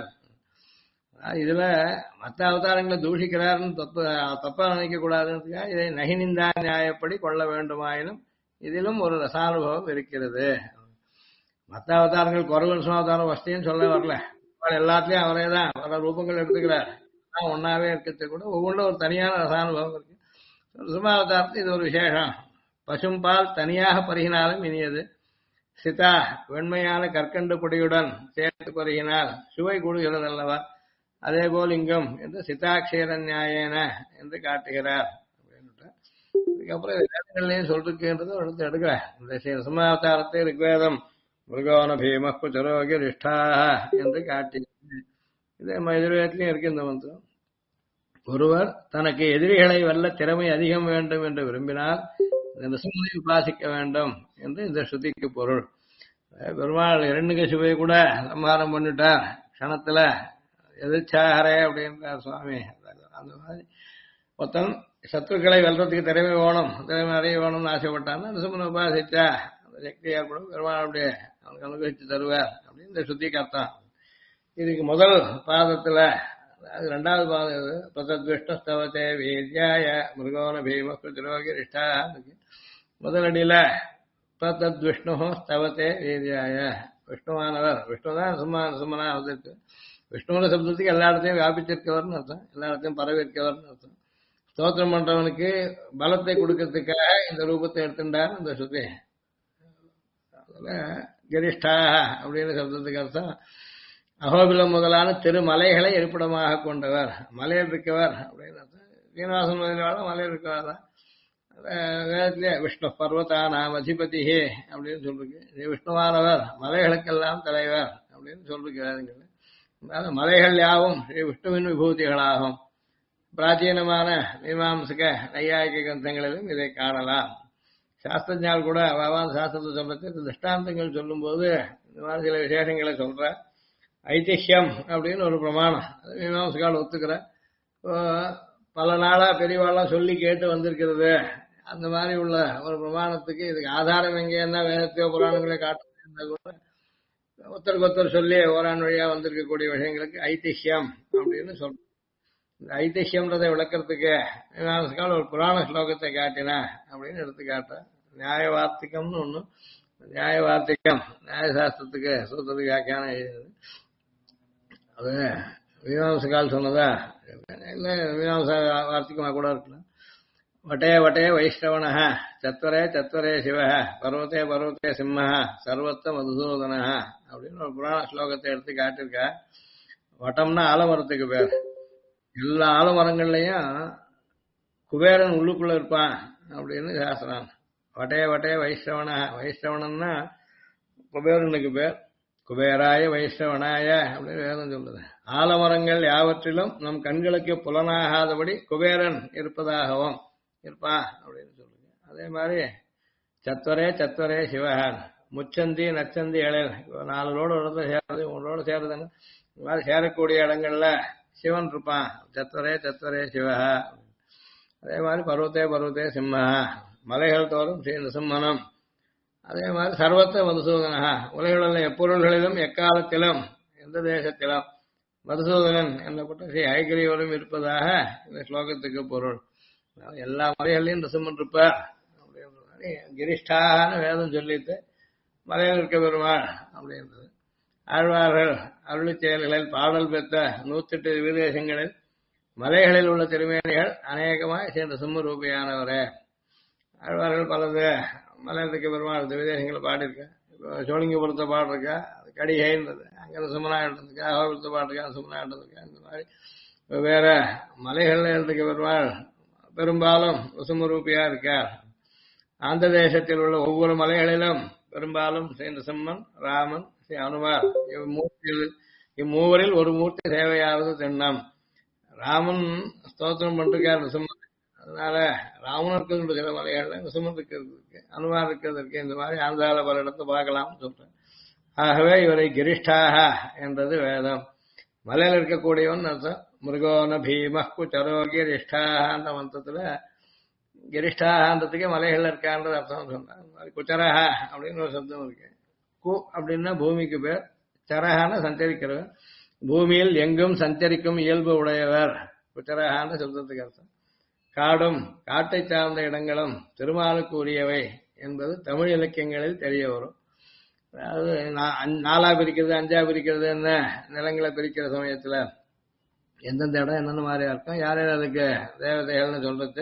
இதுல மற்ற அவதாரங்களை தூஷிக்கிறார்னு தப்பா நினைக்க கூடாதுன்றதுக்காக இதை நகினிந்தா நியாயப்படி கொள்ள வேண்டுமாயினும் இதிலும் ஒரு ரசானுபவம் இருக்கிறது. மற்ற அவதாரங்கள் குறவன் அவதாரம் வசதியும் சொல்ல வரல, எல்லாத்துலயும் அவரே தான் பல ரூபங்கள் எடுத்துக்கிறார். ஒன்னாவே இருக்கிறது கூட ஒவ்வொன்றும் ஒரு தனியான ரசானுபவம் இருக்கு. சுமாவதாரத்து இது ஒரு விசேஷம். பசும்பால் தனியாக பருகினாலும் இனியது, சிதா வெண்மையான கற்கண்டு பொடியுடன் சேர்த்து பருகினால் சுவை கூடுகிறது அல்லவா, அதே போல் இங்கும் என்று சிதாட்சேர நியாயேன என்று காட்டுகிறார். அதுக்கப்புறம் வேதங்கள்லையும் சொல்லிருக்குன்றது எடுத்து எடுக்கிறேன். இந்த சுமாவதாரத்தை ரிக்வேதம் மிருகோன பீமக்கு சரோகி ரிஷ்டா என்று காட்டி இதே எதிர்வேதத்திலையும் இருக்கு இந்த மந்திரம். ஒருவர் தனக்கு எதிரிகளை வெல்ல திறமை அதிகம் வேண்டும் என்று விரும்பினால் நரசிம்மனை உபாசிக்க வேண்டும் என்று இந்த ஸ்ருதிக்கு பொருள். பெருமாள் இரண்யகசிபை கூட சம்ஹாரம் பண்ணிட்டார் க்ஷணத்துல, எதிர்ச்சாரே அப்படின்றார் சுவாமி. அந்த மாதிரி மொத்தம் சத்துருக்களை வெல்றதுக்கு திறமை வேணும், திறமை நிறைய வேணும்னு ஆசைப்பட்டான்னு நரசிம்மனை உபாசிச்சா அந்த சக்தி ஏற்படும், பெருமாள் அப்படியே அவனுக்கு அனுபவிச்சு தருவார் அப்படின்னு இந்த ஸ்ருதிக்கு அர்த்தம். இதுக்கு முதல் பாதத்துல, அது ரெண்டாவது பாதம் இது, பிரதத்விஷ்ணஸ்தவத்தே வீர்யாய மிருகோன பீமக்கு திரோகி ரிஷ்டா. முதலடியில பிரதத்விஷ்ணு ஸ்தவத்தே வீர்யாய, விஷ்ணுவானவர், விஷ்ணுதான் சும்மனா அவதரித்து, விஷ்ணுவோட சப்தத்துக்கு எல்லா இடத்தையும் வியாபிச்சிருக்கவர்னு அர்த்தம், எல்லா இடத்தையும் பரவி இருக்கவர்னு அர்த்தம். ஸ்தோத்திரம் பண்றவனுக்கு பலத்தை கொடுக்கறதுக்காக இந்த ரூபத்தை எடுத்துட்டார் இந்த ஸ்ருதி. அதுல கிரிஷ்டா அப்படின்னு சொல்றதுக்கு அர்த்தம் அகோபிலம் முதலான திருமலைகளை இருப்பிடமாக கொண்டவர், மலையில் இருக்கவர் அப்படின்னு அர்த்தம். சீனிவாசன் முதலான மலையில் இருக்கவர் தான். வேதத்திலே விஷ்ணு பர்வதா நாம் அதிபதி அப்படின்னு சொல்லிருக்கு. விஷ்ணுவானவர் மலைகளுக்கெல்லாம் தலைவர் அப்படின்னு சொல்லிருக்கு வேதங்கள். அதாவது மலைகள் யாவும் ஸ்ரீ விஷ்ணுவின் விபூதிகளாகும். பிராச்சீனமான மீமாம்சக நையாயிக கிரந்தங்களிலும் இதை காணலாம். சாஸ்திரஞால் கூட பகவான் சாஸ்திரத்தை சொல்றது திருஷ்டாந்தங்கள் சொல்லும் போது இந்த மாதிரி சில விசேஷங்களை சொல்ற. ஐதிஹ்யம் அப்படின்னு ஒரு பிரமாணம் மீமாம்சகால் ஒத்துக்கிற. பல நாளா பெரியவாள்லாம் சொல்லி கேட்டு வந்திருக்கிறது. அந்த மாதிரி உள்ள ஒரு பிரமாணத்துக்கு இதுக்கு ஆதாரம் எங்கன்னா வேதத்தையோ புராணங்களே காட்டுறது கூட ஒருத்தருக்கு ஒருத்தர் சொல்லி ஓரான் வழியா வந்திருக்கக்கூடிய விஷயங்களுக்கு ஐதிஹ்யம் அப்படின்னு சொல்றோம். இந்த ஐதிஹ்யம்ன்றதை விளக்கறதுக்கு மீமாம்சகால் ஒரு புராண ஸ்லோகத்தை காட்டினா அப்படின்னு எடுத்து காட்ட. நியாய வார்த்திகம்னு ஒண்ணு. நியாய வார்த்திகம் நியாயசாஸ்திரத்துக்கு சூத்திரத்துக்கு வியாக்கியானம் எழுதுது. அது மீமாம்சகால் சொன்னதா இல்ல மீமாம்ச வார்த்திகமா கூட இருக்கலாம். வட்டே வட்டே வைஷ்ணவன சத்வரே சத்வரே சிவ பர்வத்தே பர்வத்தே சிம்ம சர்வத்த மதுசூதன அப்படின்னு ஒரு புராண ஸ்லோகத்தை எடுத்து காட்டிருக்கா. வட்டம்னா ஆலமரத்துக்கு பேர். எல்லா ஆலமரங்கள்லயும் குபேரன் உள்ளுக்குள்ள இருப்பான் அப்படின்னு சாஸ்திரம். வட்டே வட்டே வைஷ்ணவன வைஷ்ணவனா குபேரனுக்கு பேர். குபேராய வைஷ்ணவனாய அப்படின்னு வேதம் சொல்லுது. ஆலமரங்கள் யாவற்றிலும் நம் கண்களுக்கு புலனாகாதபடி குபேரன் இருப்பதாகவும் இருப்பான் அப்படின்னு சொல்லுங்க. அதே மாதிரி சத்வரே சத்வரே சிவகான் முச்சந்தி நச்சந்தி இளையல் 4 ரோடு இடத்துல சேருது 3 ரோடு சேருதுன்னு இந்த மாதிரி சேரக்கூடிய இடங்கள்ல சிவன் இருப்பான். சத்வரே சத்வரே சிவஹா. அதே மாதிரி பர்வத்தே பர்வத்தே சிம்மஹா மலைகள் தோறும் ஸ்ரீ நிருசிம்மனம். அதே மாதிரி சர்வத்த மதுசூதனா உலகில் உள்ள எப்பொருள்களிலும் எக்காலத்திலும் எந்த தேசத்திலும் மதுசூதனன் என்னப்பட்ட ஸ்ரீ ஐகிரீவரும் இருப்பதாக இந்த ஸ்லோகத்துக்கு பொருள். எல்லா மலைகளையும் நிருசிம்மன் இருப்பார் அப்படின்ற மாதிரி கிரிஷ்டான வேதம் சொல்லிட்டு மலையில் இருக்க பெருமாள் அப்படின்றது. ஆழ்வார்கள் அருளி செயல்களில் பாடல் பெற்ற 108 விதேசங்களில் மலைகளில் உள்ள திருமேனிகள் அநேகமாய் சேர்ந்த சிம்ம ரூபியானவரே. ஆழ்வார்கள் பலது மலையில் இருக்க பெருமாள் விதேசங்களை பாடியிருக்கேன். இப்போ சோழிங்கபுரத்தை பாடிருக்கா, அது கடிகைன்றது அங்கே சுமனாயிட்டதுக்கா, அகோபுரத்தை பாடிருக்கா சுமனாயிட்டதுக்கா. இந்த மாதிரி வேற மலைகள்ல இருக்க பெருமாள் பெரும்பாலும் சுமரூபியா இருக்கார். ஆந்திர தேசத்தில் உள்ள ஒவ்வொரு மலைகளிலும் பெரும்பாலும் ஸ்ரீ நிருசிம்மன், ராமன், ஸ்ரீ அனுமார் இம்மூவரில் ஒரு மூர்த்தி சேவையாவது திண்ணம். ராமன் ஸ்தோத்திரம் பண்ணிருக்கார் நிருசிம்மன். அதனால ராமன் இருக்கிறது சில மலைகள்ல நிருசிம்மன் இருக்கிறது இருக்கு, அனுமார் இருக்கிறது இருக்கு. இந்த மாதிரி ஆந்திரால பல இடத்தை பார்க்கலாம்னு சொல்றேன். ஆகவே இவரை கிரிஷ்டாக என்றது வேதம். மலையில் இருக்கக்கூடியவன் அர்த்தம். மிருகோன பீம குச்சரோ கிரிஷ்டான்ற மந்திரத்துல கிரிஷ்டான்றதுக்கே மலைகள்ல இருக்கான்றது அர்த்தம் சொன்னார். குச்சரஹ அப்படின்னு ஒரு சப்தம் இருக்கு. கு அப்படின்னா பூமிக்கு பேர், சரஹான சஞ்சரிக்கிறவர், பூமியில் எங்கும் சஞ்சரிக்கும் இயல்பு உடையவர் குச்சரஹான சப்தத்துக்கு அர்த்தம். காடும் காட்டை சார்ந்த இடங்களும் திருமாலுக்கு உரியவை என்பது தமிழ் இலக்கியங்களில் தெரிய வரும். அதாவது 4ஆ பிரிக்கிறது 5ஆ பிரிக்கிறது என்ன நிலங்களை பிரிக்கிற சமயத்துல எந்தெந்த இடம் என்னென்ன மாதிரியா இருக்கும், யார் யார் அதுக்கு தேவதைகள்னு சொல்றது.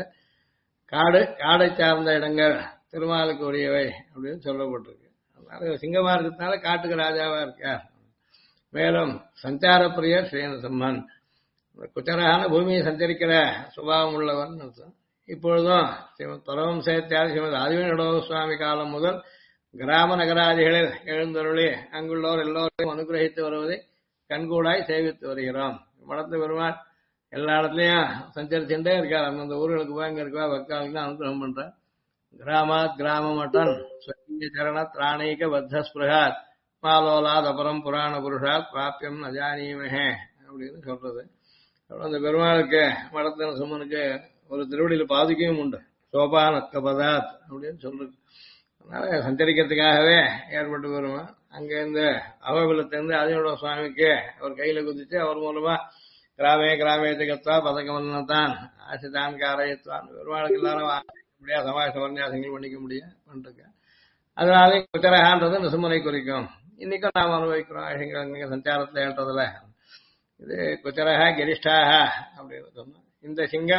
காடை சார்ந்த இடங்கள் திருமாலுக்கு உரியவை அப்படின்னு சொல்லப்பட்டிருக்கு. அதனால சிங்கமா இருக்கிறதுனால காட்டுக்கு ராஜாவா இருக்கார். மேலும் சஞ்சார பிரியர் ஸ்ரீ நிருசிம்மன் குச்சரான பூமியை சஞ்சரிக்கிற சுபாவம் உள்ளவன் அர்த்தம். இப்பொழுதும் ஸ்ரீமத் பரமம் சேர்த்தியார் ஸ்ரீமத் ஆதிவீன சுவாமி காலம் முதல் கிராம நகராதிகளில் எழுந்தருளி அங்குள்ளோர் எல்லோரையும் அனுகிரகித்து வருவதை கண்கூடாய் சேவித்து வருகிறோம். மடத்து பெருமாள் எல்லா இடத்துலயும் சஞ்சரிச்சுட்டே இருக்கார். அந்தந்த ஊர்களுக்கு போய் அங்க இருக்கா பக்தாளுக்கு அனுகிரகம் பண்ற. கிராமாத் கிராமமட்டன் ஸ்வீய சரண திராணீக பத்தஸ்பிருகாத் மாலோலாத் அபரம் புராண புருஷாத் பிராபியம் நஜானீமஹே அப்படின்னு சொல்றது. அந்த பெருமாளுக்கு மடத்தின சும்மனுக்கு ஒரு திருவடியில பாதுகையும் உண்டு, சோபானக்க பதாத் அப்படின்னு சொல்றது. அதனால சஞ்சரிக்கிறதுக்காகவே ஏற்பட்டு வருவான். அங்க இருந்து அவகுலத்திலிருந்து ஆதியோட சுவாமிக்கு அவர் கையில குதிச்சு அவர் மூலமா கிராமே கிராமேத்துக்கத்தா பதக்கமன்னத்தான் ஆசிதான் காரயத்தான் பெருமாளுக்கு எல்லாரும் முடியாது சமாச உபன்யாசங்கள் பண்ணிக்க முடியும் பண்ணிருக்க. அதனால குச்சரகான்றது நிருசிம்மனை குறிக்கும். இன்னைக்கும் நாம் அனுபவிக்கிறோம் சஞ்சாரத்துல ஏற்றதுல. இது குச்சரகா கிரிஷ்டாக அப்படின்னு சொன்னோம். இந்த சிங்கம்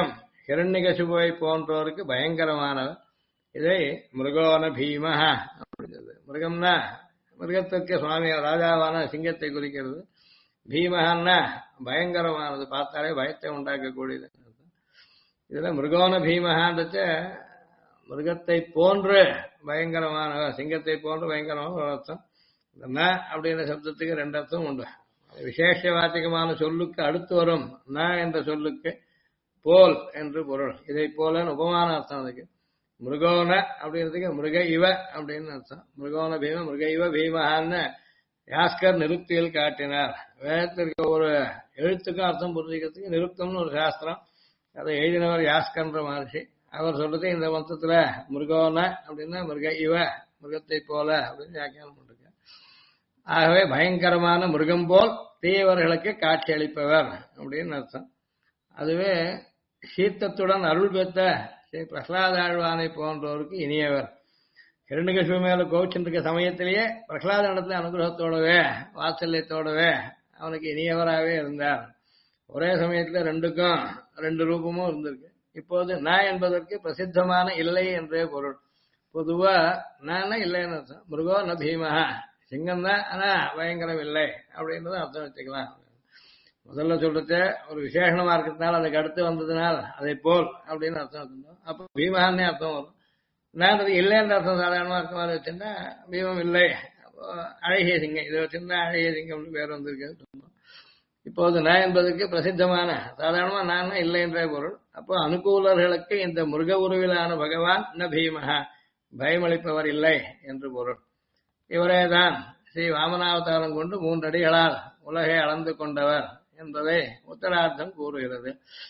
ஹிரண்யகசிபுவை போன்றோருக்கு பயங்கரமானவர். இதை மிருகோன பீமஹ அப்படிங்கிறது. மிருகம்னா மிருகத்திற்கு சுவாமி ராஜாவான சிங்கத்தை குறிக்கிறது. பீமஹன்னா பயங்கரமானது, பார்த்தாலே பயத்தை உண்டாக்கக்கூடியது. இதுல மிருகோன பீமஹான்றச்ச மிருகத்தை போன்று பயங்கரமானவர், சிங்கத்தை போன்று பயங்கரமான ஒரு அர்த்தம். இந்த ந அப்படின்ற சப்தத்துக்கு ரெண்டு அர்த்தம் உண்டு. விசேஷ வாச்சகமான சொல்லுக்கு அடுத்து வரும் ந என்ற சொல்லுக்கு போல் என்று பொருள். இதை போல உபமான அர்த்தம் அதுக்கு. மிருகோன அப்படின்றதுக்கு மிருக இவ அப்படின்னு அர்த்தம். மிருகோன பீம மிருக இவ பீமஹான்னு யாஸ்கர் நிருப்தியில் காட்டினார். வேதத்திற்கு ஒரு எழுத்துக்கும் அர்த்தம் புரிஞ்சுக்கிறதுக்கு நிருப்தம்னு ஒரு சாஸ்திரம், அதை எழுதினவர் யாஸ்கர்ன்ற மகர்ஷி. அவர் சொல்றது இந்த மொத்தத்துல மிருகோன அப்படின்னா மிருக இவ மிருகத்தை போல அப்படின்னு வியாக்கியானம் பண்ணிருக்க. ஆகவே பயங்கரமான மிருகம் போல் தீயவர்களுக்கு காட்சி அளிப்பவர் அப்படின்னு அர்த்தம். அதுவே சீத்தத்துடன் அருள் பெற்ற ஸ்ரீ பிரகலாத ஆழ்வானை போன்றவருக்கு இனியவர். ஹிரண்யகசிபு மேல கோவிச்சுருக்க சமயத்திலேயே பிரகலாத இடத்துல அனுகிரகத்தோடவே வாத்சல்யத்தோடவே அவனுக்கு இனியவராகவே இருந்தார். ஒரே சமயத்துல ரெண்டுக்கும் ரெண்டு ரூபமும் இருந்திருக்கு. இப்போது ந என்பதற்கு பிரசித்தமான இல்லை என்றே பொருள். பொதுவா நான் இல்லைன்னு அர்த்தம். மிருகோ ந பீமஹா, சிங்கம் தான் ஆனா பயங்கரம் இல்லை அப்படின்றத அர்த்தம் வச்சுக்கலாம். முதல்ல சொல்றது ஒரு விசேஷமா இருக்கிறதுனால அதுக்கு அடுத்து வந்ததுனால அதை போல் அப்படின்னு அர்த்தம் வச்சிருந்தோம். அப்போ பீமஹான்னே அர்த்தம் வரும். நான் இல்லைன்ற அர்த்தம் சாதாரணமா இருக்க மாதிரி வச்சிருந்தா பீமம் இல்லை, அப்போ அழகிய சிங்கம் இதை வச்சிருந்தா அழகிய சிங்கம்னு பேர் வந்திருக்கு. இப்போது ந என்பதற்கு பிரசித்தமான சாதாரணமா நான் இல்லை என்ற பொருள். அப்போ அனுகூலர்களுக்கு இந்த மிருக உருவிலான பகவான் ந பீமஹா பயமளிப்பவர் இல்லை என்று பொருள். இவரேதான் ஸ்ரீ வாமனாவதாரம் கொண்டு 3 அடிகளால் உலகை அளந்து கொண்டவர் என்பதை உத்தரார்த்தம் கூறுகிறது.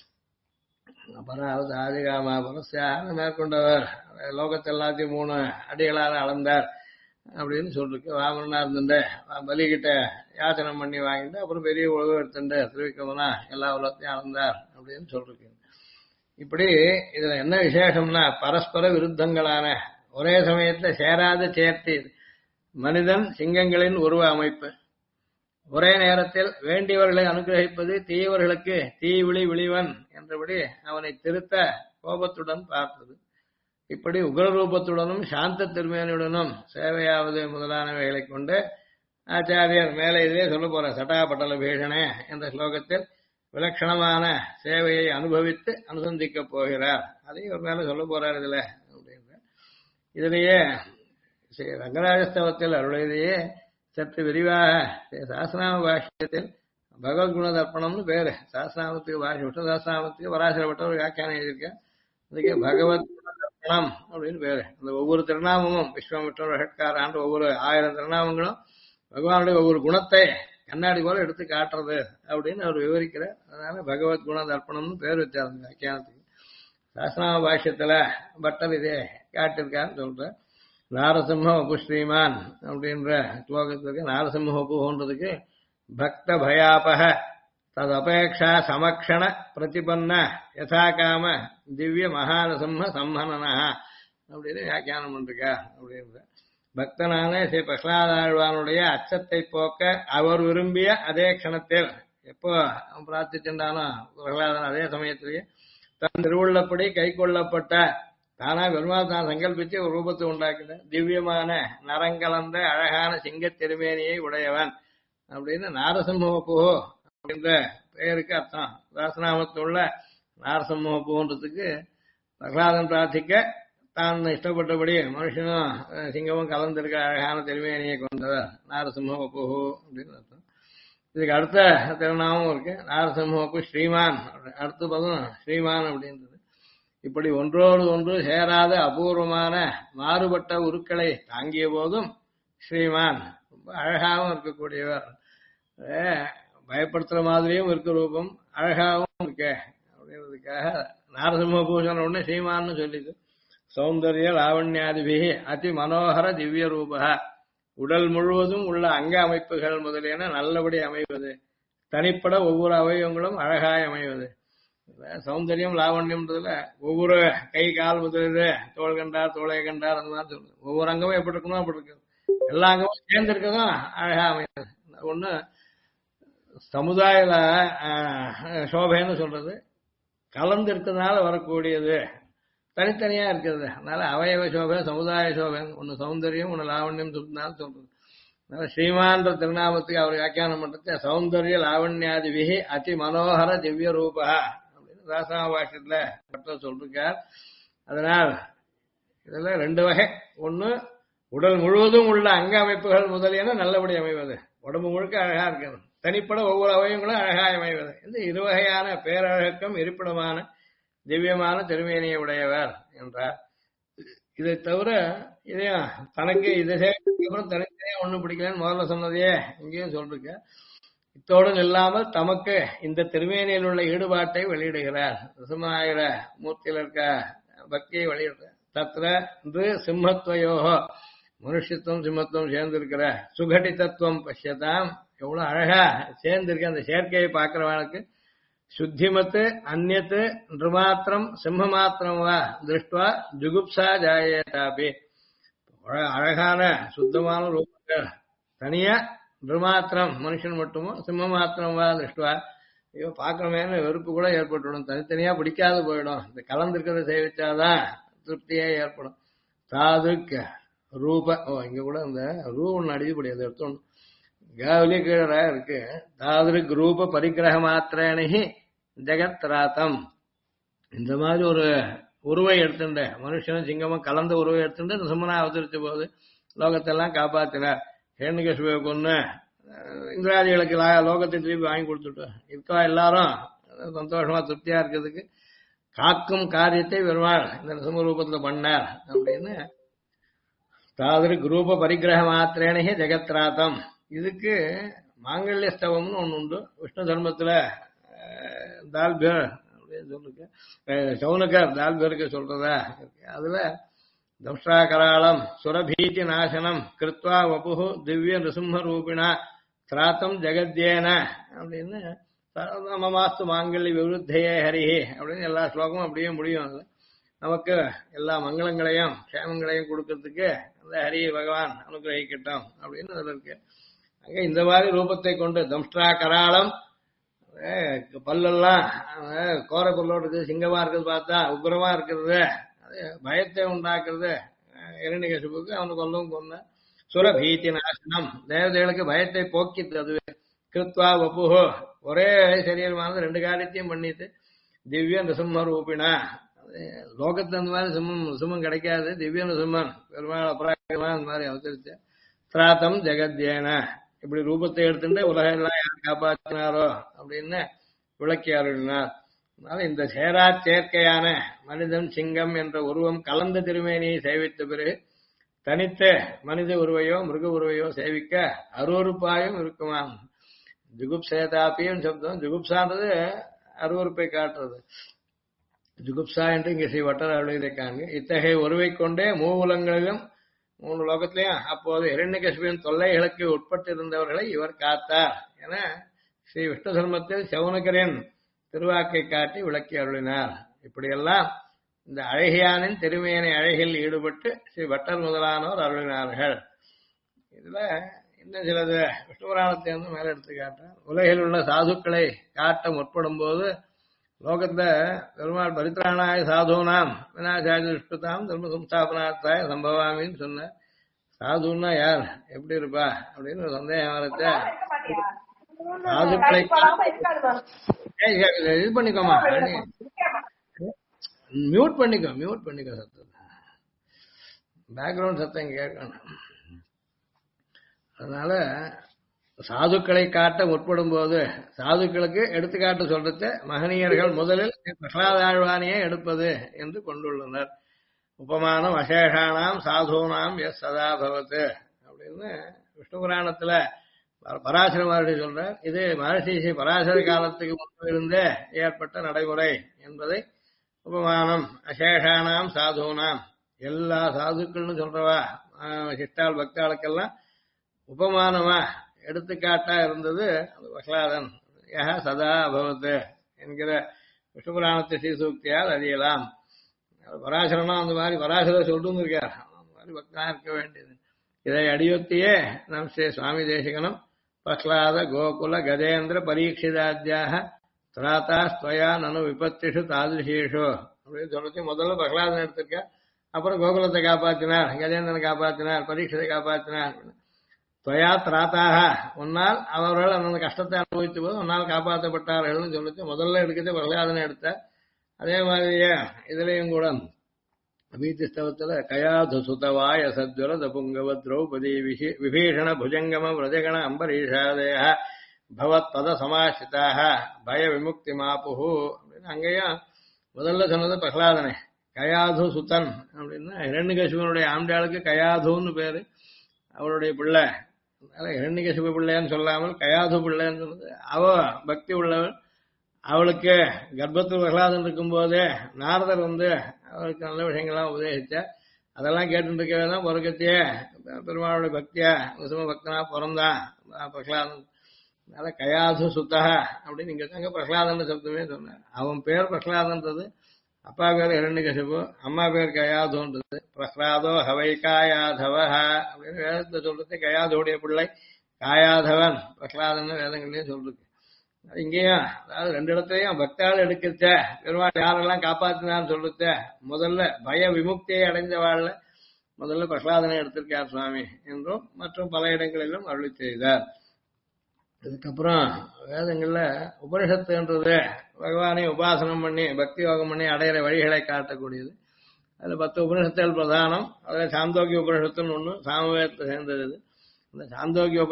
அபராவது ஆதிகாமா பரஸ்யான மேற்கொண்டவர், லோகத்தை எல்லாத்தையும் 3 அடிகளால் அளந்தார் அப்படின்னு சொல்லிருக்கு. வாமனா இருந்துட்டு பலிகிட்ட யாச்சனம் பண்ணி வாங்கிட்டு அப்புறம் பெரிய உழவு எடுத்துட்டு திருவிக்கிரமனா எல்லா உலகத்தையும் அளந்தார் அப்படின்னு சொல்லிருக்கு. இப்படி இதுல என்ன விசேஷம்னா பரஸ்பர விருத்தங்களான ஒரே சமயத்துல சேராத சேர்த்தி மனிதன் சிங்கங்களின் உருவ அமைப்பு. ஒரே நேரத்தில் வேண்டியவர்களை அனுகிரகிப்பது தீயவர்களுக்கு தீவிழி விழிவன் என்றபடி அவனை திருத்த கோபத்துடன் பார்த்தது. இப்படி உக்ரரூபத்துடனும் சாந்த திருமேனியுடனும் சேவையாவது முதலானவைகளை கொண்டு ஆச்சாரியர் மேலே இதே சொல்ல போற சட்டாபட்டல பீஷணே என்ற ஸ்லோகத்தில் விலட்சணமான சேவையை அனுபவித்து அனுசந்திக்கப் போகிறார். அதையும் ஒரு மேல சொல்ல போறார் இதுல அப்படின்ற. இதுலேயே ஸ்ரீ ரங்கராஜஸ்தவத்தில் அருளையிலேயே சற்று விரிவாக சாஸ்திரநாம பாஷ்யத்தில் பகவத்குண தர்ப்பணம்னு பேரு. சாஸ்திரநாமத்துக்கு பாஷ்யம் விஷ்ணு சாஸ்திரநாமத்துக்கு பராசரப்பட்ட ஒரு வியாக்கியானம் எழுதியிருக்கேன். அதுக்கு பகவத் தர்ப்பணம் அப்படின்னு பேரு. அந்த ஒவ்வொரு திருநாமமும் விஸ்வம் விஷ்ணு ஷட்காரான்ற ஒவ்வொரு 1000 திருநாமங்களும் பகவானுடைய ஒவ்வொரு குணத்தை கண்ணாடி போல எடுத்து காட்டுறது அப்படின்னு அவர் விவரிக்கிறார். அதனால பகவத் குண தர்ப்பணம்னு பேர் வச்சார் அந்த வியாக்கியானத்துக்கு. சாஸ்திரநாம பாஷ்யத்துல பட்டர் இதே காட்டிருக்காருன்னு சொல்ற. நாரசிம்ம உபு ஸ்ரீமான் அப்படின்ற ஸ்லோகத்துக்கு நாரசிம்ம உபுன்றதுக்கு பக்த பயாபக ததபேட்சா சமக்ஷண பிரதிபன்ன யதாகாம திவ்ய மகானசிம்ம சம்மனனா அப்படின்னு வியாக்கியானம் பண்ணிருக்கா அப்படின்ற. பக்தனான ஸ்ரீ பிரகலாதாழ்வானுடைய அச்சத்தை போக்க அவர் விரும்பிய அதே க்ஷணத்தில் எப்போ பிரார்த்திச்சிருந்தாலும் பிரகலாதன் அதே சமயத்திலேயே தன் திருவுள்ளப்படி கை கொள்ளப்பட்ட தானா பெருமாள் தான் சங்கல்பிச்சு ஒரு ரூபத்தை உண்டாக்கின திவ்யமான நரங்கலந்த அழகான சிங்க திருமேனியை உடையவன் அப்படின்னு நாரசிம்மோப்பு அப்படின்ற பெயருக்கு அர்த்தம். தாசநாமத்துள்ள நாரசிம்மோப்புன்றதுக்கு பிரகலாதன் பிரார்த்திக்க தான் இஷ்டப்பட்டபடி மனுஷனும் சிங்கமும் கலந்திருக்க அழகான திருமேனியை கொண்டவர் நாரசிம்மோப்பு அப்படின்னு அர்த்தம். இதுக்கு அடுத்த திருநாமம் இருக்கு நாரசிம்மோப்பு ஸ்ரீமான். அடுத்த பதம் ஸ்ரீமான் அப்படின்றது. இப்படி ஒன்றோடு ஒன்று சேராத அபூர்வமான மாறுபட்ட உருக்களை தாங்கிய போதும் ஸ்ரீமான் ரொம்ப அழகாகவும் இருக்கக்கூடியவர். பயப்படுத்துற மாதிரியும் இருக்க ரூபம் அழகாகவும் இருக்க அப்படின்றதுக்காக நாரசிம்ம பூஷன் உடனே ஸ்ரீமான்னு சொல்லிது. சௌந்தர்ய லாவண்யாதிபிகி அதி மனோகர திவ்ய ரூபா, உடல் முழுவதும் உள்ள அங்க அமைப்புகள் முதலியன நல்லபடி அமைவது, தனிப்பட ஒவ்வொரு அவயவங்களும் அழகாய் அமைவது. சௌந்தர்யம் லாவண்யம்ன்றதுல ஒவ்வொரு கை கால் முதலீடு தோல் கண்டார் தோளை கண்டார் அந்த மாதிரி சொல்லுது. ஒவ்வொரு அங்கமும் எப்படி இருக்கணும் அப்படி இருக்கு. எல்லா அங்கமும் சேர்ந்து இருக்கதும் அழகா அமையாது. ஒண்ணு சமுதாயில சோபைன்னு சொல்றது, கலந்து இருக்கிறதுனால வரக்கூடியது, தனித்தனியா இருக்கிறது. அதனால அவயவ சோபை, சமுதாய சோபை, ஒன்னு சௌந்தரியம் ஒன்னு லாவண்யம் சொல்றதுனால சொல்றது. அதனால ஸ்ரீமான்ற திருநாமத்துக்கு அவர் வியாக்கியானம் பண்றது சௌந்தர்ய லாவண்யாதிபிகி அதி மனோகர திவ்ய ரூபா அப்படின்னு ராசாபாஷத்துல பட்டர் சொல்லிருக்கார். அதனால் இதுல ரெண்டு வகை. ஒண்ணு உடல் முழுவதும் உள்ள அங்க அமைப்புகள் முதலியன நல்லபடி அமைவது, உடம்பு முழுக்க அழகா இருக்கிறது, தனிப்பட ஒவ்வொரு அவயங்களும் அழகாய் அமைவது. இந்த இருவகையான பேரழக்கம் இருப்பிடமான திவ்யமான திருமேனியை உடையவர் என்றார். இதை தவிர இதையும் தனக்கு இதை சேர்க்கப்புறம் தனித்தனியா ஒண்ணும் பிடிக்கலன்னு முதல்ல சொன்னதையே இங்கேயும் சொல்லிருக்க. இத்தோடு இல்லாமல் தமக்கு இந்த திருமேனியில் உள்ள ஈடுபாட்டை வெளியிடுகிறார். ரிசமாயிர மூர்த்தியில் இருக்க பக்தியை வெளியிடுற தத்திர என்று சிம்மத்வயோகோ, மனுஷத்துவம் சிம்மத்துவம் சேர்ந்திருக்கிற சுகடிதத்துவம் பஷ்யதாம், எவ்வளவு அழகா சேர்ந்திருக்க அந்த சேர்க்கையை பார்க்கிறவனுக்கு சுத்திமத்து அந்நத்து நிருமாத்திரம் சிம்ம மாத்திரம் வா திருஷ்டுவா ஜுகுப்சா ஜாயேதாபி, அழகான சுத்தமான ரூபங்கள் தனியா நிருமாத்திரம் மனுஷன் மட்டுமோ சிம்ம மாத்திரம் வா திருஷ்டுவா, ஐயோ பாக்கிறமேனு வெறுப்பு கூட ஏற்பட்டுவிடும், தனித்தனியா பிடிக்காது போயிடும். இந்த கலந்திருக்கிறத சேவிச்சாதான் திருப்தியே ஏற்படும். தாதுக்க ரூப, இங்க கூட இந்த ரூபம் அடிப்படி அதை எடுத்தோம் காவலி கீழே இருக்கு. தாதிருக் ரூப பரிகிரக மாத்திரேனி ஜெகத் ராத்தம், இந்த மாதிரி ஒரு உருவை எடுத்துட்ட மனுஷனும் சிங்கமும் கலந்த உருவை எடுத்துட்டு நிசமனா அவதரிச்ச போது லோகத்தெல்லாம் காப்பாத்தினார். ஹேணுகேஸ்வர கொன்னு இந்திராதிகளுக்கு லோகத்தை திருப்பி வாங்கி கொடுத்துட்டு இருக்கா எல்லாரும் சந்தோஷமா திருப்தியா இருக்கிறதுக்கு காக்கும் காரியத்தை பெருமாள் இந்த நிசம ரூபத்துல பண்ணார் அப்படின்னு தாதிருக் ரூப பரிகிரக மாத்திரேனே ஜெகத்ராத்தம். இதுக்கு மாங்கல்ய ஸ்தவம்னு ஒண்ணு உண்டு விஷ்ணு தர்மத்துல. தால்பேர் அப்படின்னு சொல்லிருக்க சௌனகர் தால்பேருக்கு சொல்றதா இருக்கு. அதுல தம்ஷ்டா கராளம் சுரபீதி நாசனம் கிருத்வா வபு திவ்ய நிருசிம்ம ரூபிணா திராத்தம் ஜெகத்யேன அப்படின்னு மமாஸ்து மாங்கல்ய விருத்தையே ஹரிஹி அப்படின்னு எல்லா ஸ்லோகமும் அப்படியே முடியும். அது நமக்கு எல்லா மங்களங்களையும் க்ஷேமங்களையும் கொடுக்கறதுக்கு அந்த ஹரி பகவான் அனுகிரகிக்கட்டும் அப்படின்னு அதுல இருக்கு. அங்க இந்த மாதிரி ரூபத்தை கொண்டு தம்ஷ்டா கராளம், பல்லெல்லாம் கோர பல்லோடு இருக்குது, சிங்கமா இருக்கிறது பார்த்தா உக்ரமா இருக்கிறது, அது பயத்தை உண்டாக்குறது. இரணிகசிபுக்கு அவனுக்கு கொல்லவும் கொன்ன சுரபீதி நாசனம், தேவதைகளுக்கு பயத்தை போக்கிட்டு அதுவே. கிருத்வா வப்புஹோ, ஒரே சரீரமானது ரெண்டு காரியத்தையும் பண்ணிட்டு திவ்ய நிருசிம்ம ரூபிணா, லோகத்துல அந்த மாதிரி சிம்மம் கிடைக்காது, திவ்ய நிருசிம்மன் பெருமாள் அபராகமா அந்த மாதிரி அவதரிச்ச திராத்தம் ஜெகத்யேன, இப்படி ரூபத்தை எடுத்துட்டு உலகம் எல்லாம் யார் காப்பாற்றினாரோ அப்படின்னு விளக்கி அருளினார். அதனால இந்த சேரா சேர்க்கையான மனிதன் சிங்கம் என்ற உருவம் கலந்த திருமேனியை சேவித்த பிறகு தனித்த மனித உருவையோ மிருக உருவையோ சேவிக்க அருவறுப்பாயும் இருக்குமாம். ஜுகுப்சேதாப்பியும் சப்தம், ஜுகுப்சான்றது அருவறுப்பை காட்டுறது. ஜுகுப்சா என்று இங்கே ஸ்ரீ வட்டர் அருளியிருக்காங்க. இத்தகைய உருவை கொண்டே மூவுலங்களிலும் மூணு லோகத்திலையும் அப்போது இரண்யகசிபின் தொல்லைகளுக்கு உட்பட்டிருந்தவர்களை இவர் காத்தார் என ஸ்ரீ விஷ்ணு தர்மத்தில் சௌனகரின் திருவாக்கை காட்டி விளக்கி அருளினார். இப்படியெல்லாம் இந்த அழகியானின் திருமேனி அழகில் ஈடுபட்டு ஸ்ரீ பட்டர் முதலானோர் அருளினார்கள். இதுல இன்னும் சிலது விஷ்ணு புராணத்தை வந்து மேல எடுத்து காட்டார். உலகில் உள்ள சாதுக்களை காட்ட முற்படும் போது லோகத்துல பெருமாள் பரித்ராணாய சாதுனாம் விநாசாய துஷ்பிருதாம் தர்ம சம்ஸ்தாபனார்த்தாய சம்பவாமின்னு சொன்ன. சாதுன்னா யார், எப்படி இருப்பா அப்படின்னு ஒரு சந்தேகம் வரத்த சாதுக்களை இது பண்ணிக்கோமா, மியூட் பண்ணிக்கோ சத்தம், பேக்ரவுண்ட் சத்தம் கேட்கணும். அதனால சாதுக்களை காட்ட முற்படும் போது சாதுக்களுக்கு எடுத்துக்காட்டு சொல்றது மகனியர்கள் முதலில் பிரகலாதாழ்வானியை எடுப்பது என்று கொண்டுள்ளனர். உபமானம் அசேஷானாம் சாதுனாம் எஸ் சதா பவத்து அப்படின்னு விஷ்ணு புராணத்துல பராசர மகர்ஷி சொல்றார். இது மகர்ஷி பராசர காலத்துக்கு முன்பு இருந்தே ஏற்பட்ட நடைமுறை என்பதை உபமானம் அசேஷானாம் சாதுனாம், எல்லா சாதுக்கள்னு சொல்றவா சிஷ்டால் பக்தாளுக்கெல்லாம் உபமானமா எடுத்துக்காட்டா இருந்தது பிரகலாதன். யஹ சதா அபவத் என்கிற விஷ்ணு புராணத்தை ஸ்ரீசூக்தியால் அறியலாம். பராசரனா அந்த மாதிரி பராசர சொல்லும் இருக்கார், அந்த மாதிரி பக்தனா இருக்க வேண்டியது. இதை அடியொத்தியே நம் ஸ்ரீ சுவாமி தேசிகனும் பிரகலாத கோகுல கஜேந்திர பரீட்சிதாத்தியாக திராத்தா ஸ்வயா நனு விபத்திஷு தாதிருஷேஷு அப்படின்னு சொல்லிட்டு முதல்ல பிரகலாதன் எடுத்திருக்க. அப்புறம் கோகுலத்தை காப்பாற்றினார், கஜேந்திரனை காப்பாற்றினார், பரீட்சத்தை காப்பாற்றினார். துவயா திராத்தாக உன்னால் அவர்கள் அந்த கஷ்டத்தை அனுபவித்த போது உன்னால் காப்பாற்றப்பட்டார்கள்னு சொல்லிட்டு முதல்ல எடுக்கிறது பிரகலாதனை எடுத்த. அதே மாதிரியே இதுலயும் கூட அபீதிஸ்தவத்துல கயாது சுதவாய சத்வர தபுங்கவ திரௌபதி விபீஷண புஜங்கம விரஜகண அம்பரீஷாதய பவத் பத சமாசிதாக பய விமுக்தி மாப்புஹு அப்படின்னு அங்கேயும் முதல்ல சொன்னது பிரகலாதனை. கயாது சுதன் அப்படின்னா இரண்யகசிபனுடைய ஆண்டாளுக்கு கயாதுன்னு பேரு, அவருடைய பிள்ளை. அதனால இரண்யகசிப பிள்ளைன்னு சொல்லாமல் கயாது பிள்ளைன்னு சொன்னது. அவ பக்தி உள்ளவள். அவளுக்கு கர்ப்பத்தில் பிரகலாதன் இருக்கும்போதே நாரதர் அவளுக்கு நல்ல விஷயங்கள்லாம் உபதேசிச்சார். அதெல்லாம் கேட்டு இருக்கவே தான் பிறக்கத்தையே பெருமாளுடைய பக்தியா நிசம பக்தனா பிறந்தான் பிரகலாதன். அதனால கயாது சுத்தக அப்படின்னு இங்க தாங்க பிரகலாதன் சப்தமே சொன்னார். அவன் பேர் பிரகலாதன்றது, அப்பா பேர் இரண்யகசிபு, அம்மா பேர் கயாதுன்றது. பிரகலாதோ ஹவை காயாதவ அப்படின்னு வேதத்தை சொல்றது. கயாதோடைய பிள்ளை காயாதவன் பிரகலாதன் வேதங்கள்லயும் சொல்றது. இங்கேயும் அதாவது ரெண்டு இடத்துலயும் பக்தாள் எடுக்கிறச்ச பெருமாள் யாரெல்லாம் காப்பாத்தினான்னு சொல்லுச்ச முதல்ல பய விமுக்தியை அடைந்தவாழ்ல முதல்ல பிரகலாதனை எடுத்திருக்கார் சுவாமி என்றும் மற்றும் பல இடங்களிலும் அருளி செய்தார். இதுக்கப்புறம் வேதங்கள்ல உபனிஷத்துன்றது பகவானை உபாசனம் பண்ணி பக்தி யோகம் பண்ணி அடையிற வழிகளை காட்டக்கூடியது. அதுல 10 உபனிஷத்துகள் பிரதானம். அதுல சாந்தோக்கிய உபனிஷத்துன்னு ஒண்ணு சாமவேதத்தை சேர்ந்தது. அந்த சாந்தோக்கிய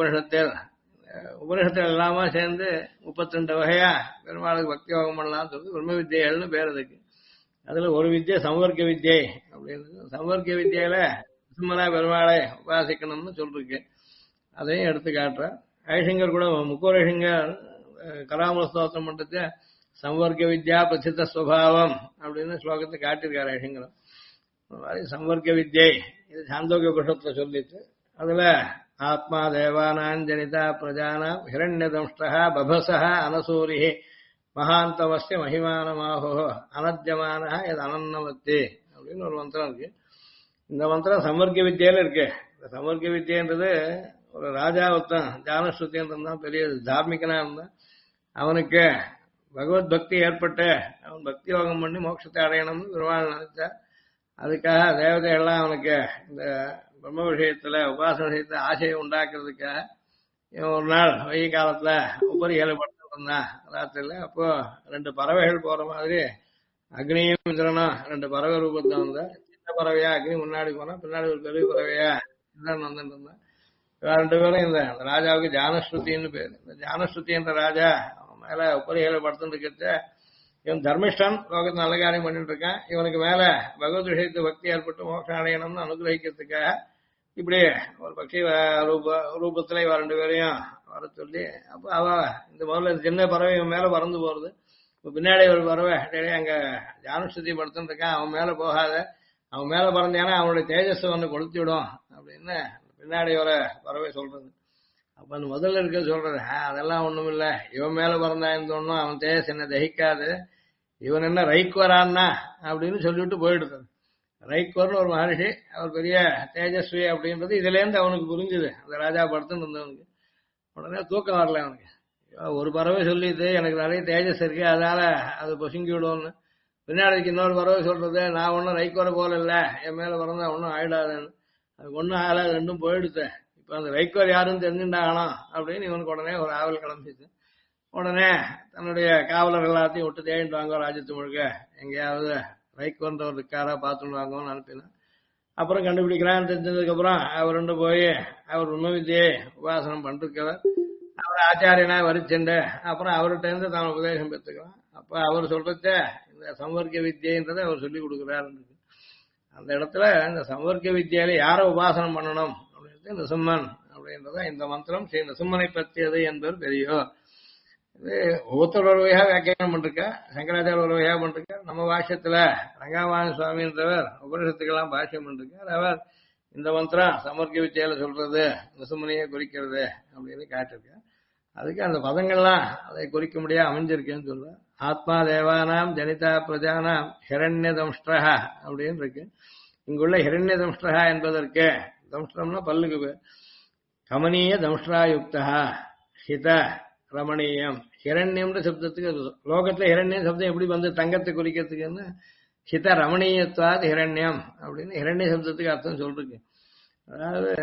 உபனிஷத்தில் எல்லாமே சேர்ந்து 32 வகையா பெருமாளுக்கு பக்தி யோகம் பண்ணலாம்னு சொல்லி பிரம்ம வித்தியைகள்னு பேர் அதுக்கு. அதுல ஒரு வித்தியை சம்வர்க்க வித்தியை அப்படின்னு. சம்வர்க்க வித்தியில சும்மரா பெருமாளை உபாசிக்கணும்னு சொல்லிருக்கு. அதையும் எடுத்து காட்டுற ஐஷங்கர் கூட முக்கோரைஷங்கர் கராமல ஸ்தோத்திரம் பண்றது சம்வர்க்க வித்யா பிரசித்த ஸ்வபாவம் அப்படின்னு ஸ்லோகத்தை காட்டியிருக்காரு ஐஷங்கரம். சம்வர்க்க வித்யை இது சாந்தோக்கிய உபனிஷத்துல சொல்லிட்டு அதுல ஆத்மா தேவானாம் ஜனிதா பிரஜானாம் ஹிரண்யதம்ஷ்டா பபசஹ அனசூரி மகாந்தமஸ்ய மகிமானமாஹோ அனத்யமான எது அனன்னவத்தி அப்படின்னு ஒரு மந்திரம் இருக்கு. இந்த மந்திரம் சம்வர்க்க வித்தியில இருக்கு. இந்த சம்வர்க்க வித்தியன்றது ஒரு ராஜா ஒருத்தன் ஜானஸ்ருத்தின்னு இருந்தான், பெரிய தார்மிகனா இருந்தான். அவனுக்கு பகவத் பக்தி ஏற்பட்டு அவன் பக்தி யோகம் பண்ணி மோட்சத்தை அடையணும்னு பெருமாள் நினைச்சா. அதுக்காக தேவதையெல்லாம் அவனுக்கு இந்த பிரம்ம விஷயத்துல உபாசன விஷயத்துல ஆசையை உண்டாக்குறதுக்காக இவன் ஒரு நாள் வெயில் காலத்துல உபரி ஏழுபட்டு இருந்தான் ராத்திரில. அப்போ 2 பறவைகள் போற மாதிரி அக்னியும் இந்திரனும் 2 பறவை ரூபத்தை வந்தா. சின்ன பறவையா அக்னி முன்னாடி போனா, பின்னாடி ஒரு பெரிய பறவையா இந்திரன் வந்துட்டு இருந்தான். 2 பேரும் இந்த ராஜாவுக்கு ஜானஸ்ருத்தின்னு பேரு. இந்த ஜானஸ்ருதி என்ற ராஜா அவன் மேல உபரி ஏழுபடுத்துன்னு இருக்கிறத இவன் தர்மிஷ்டன் லோகத்தை நல்ல காரியம் பண்ணிட்டு இருக்கான். இவனுக்கு மேல பகவத் விஷயத்து பக்தி ஏற்பட்டு மோட்சம் அடையணும்னு அனுகிரகிக்கிறதுக்காக இப்படி ஒரு பக்தி ரூபத்துல இவ 2 பேரையும் வர சொல்லி, அப்ப அவ இந்த முதல்ல சின்ன பறவை இவன் மேல பறந்து போறது. இப்ப பின்னாடி ஒரு பறவை அங்க ஜானுஸ்ருதி படுத்துட்டு இருக்கான், அவன் மேல போகாத, அவன் மேல பறந்தானா அவனுடைய தேஜஸ் கொளுத்திவிடும் அப்படின்னு பின்னாடி ஒரு பறவை சொல்றது. அப்ப அந்த முதல்ல இருக்க சொல்றது அதெல்லாம் ஒண்ணும் இல்ல, இவன் மேல பறந்தான்னு தோணும், அவன் தேஜஸ் என்ன தகிக்காது, இவன் என்ன ரைக்குவரான்னா அப்படின்னு சொல்லிவிட்டு போயிடுது. ரைக்குவர்னு ஒரு மகர்ஷி, அவர் பெரிய தேஜஸ்வி அப்படின்றது இதுல இருந்து அவனுக்கு புரிஞ்சுது. அந்த ராஜா படுத்துன்னு இருந்தவனுக்கு உடனே தூக்கம் வரல அவனுக்கு. ஒரு பறவை சொல்லிது எனக்கு நிறைய தேஜஸ் இருக்கு அதனால அது பொசுங்கி விடுவோம்னு. பின்னாடிக்கு இன்னொரு பறவை சொல்றது நான் ஒன்னும் ரைக்குவரை போல இல்ல, என் மேல பிறந்தா ஒன்னும் ஆயிடாதுன்னு. அது ஒன்னும் ஆகல, ரெண்டும் போயிடுது. இப்ப அந்த ரைக்குவர் யாருன்னு தெரிஞ்சுட்டாகணும் அப்படின்னு இவனுக்கு உடனே ஒரு ஆவல் கிளம்பிச்சு. உடனே தன்னுடைய காவலர் எல்லாத்தையும் விட்டு தேடிட்டு வாங்க ராஜ்யத்து முழுக்க, எங்கேயாவது ரைக்குவன்றவர் இருக்காரா பார்த்துட்டு வாங்கன்னு அனுப்பினான். அப்புறம் கண்டுபிடிக்கிறான்னு தெரிஞ்சதுக்கு அப்புறம் அவர் 2 போய் அவர் உண்மை வித்தியை உபாசனம் பண்ணிருக்கிறவர் அவர் ஆச்சாரியனா வரிச்சுண்டு அப்புறம் அவர்கிட்ட இருந்து தான் உபதேசம் பெற்றுக்கலாம். அப்ப அவர் சொல்றத இந்த சம்வர்க்க வித்தியன்றதை அவர் சொல்லி கொடுக்குறாரு. அந்த இடத்துல இந்த சம்வர்க்க வித்தியால யாரை உபாசனம் பண்ணணும் அப்படின்றது நிசம்மன் அப்படின்றத இந்த மந்திரம் ஸ்ரீ நிசம்மனை பற்றியது என்பது தெரியும். இது ஒவ்வொருத்தர் ஒரு வகையாக வியாக்கியானம் பண்ணிருக்க, சங்கராச்சாரிய ஒரு வகையாக பண்ணிருக்க. நம்ம பாஷ்யத்துல ரங்காமான சுவாமின்றவர் உபனிஷத்துக்கெல்லாம் பாஷ்யம் பண்ணிருக்கார். அவர் இந்த மந்திரம் சமர்க்க வித்தியால சொல்றது நிசம்மனையே குறிக்கிறது அப்படின்னு காட்டிருக்க. அதுக்கு அந்த பதங்கள்லாம் அதை குறிக்க முடியாது அமைஞ்சிருக்குன்னு சொல்ற. ஆத்மா தேவானாம் ஜனிதா பிரஜானாம் ஹிரண்ய தம்ஷ்டா அப்படின்னு இருக்கு. இங்குள்ள ஹிரண்ய தம்ஷ்டா என்பதற்கு தம்ஷ்டம்னா பல்லுக்கு பேர். கமனீய தம்ஷ்டாயுக்தா ஹித ரமணீயம் ஹிரண்யம்ன்ற சப்தத்துக்கு லோகத்துல ஹிரண்யம் சப்தம் எப்படி வந்து தங்கத்தை குறிக்கிறதுக்குன்னு ஹித ரமணீயத்வாத் ஹிரண்யம் அப்படின்னு ஹிரண்ய சப்தத்துக்கு அர்த்தம் சொல்றீங்க. அதாவது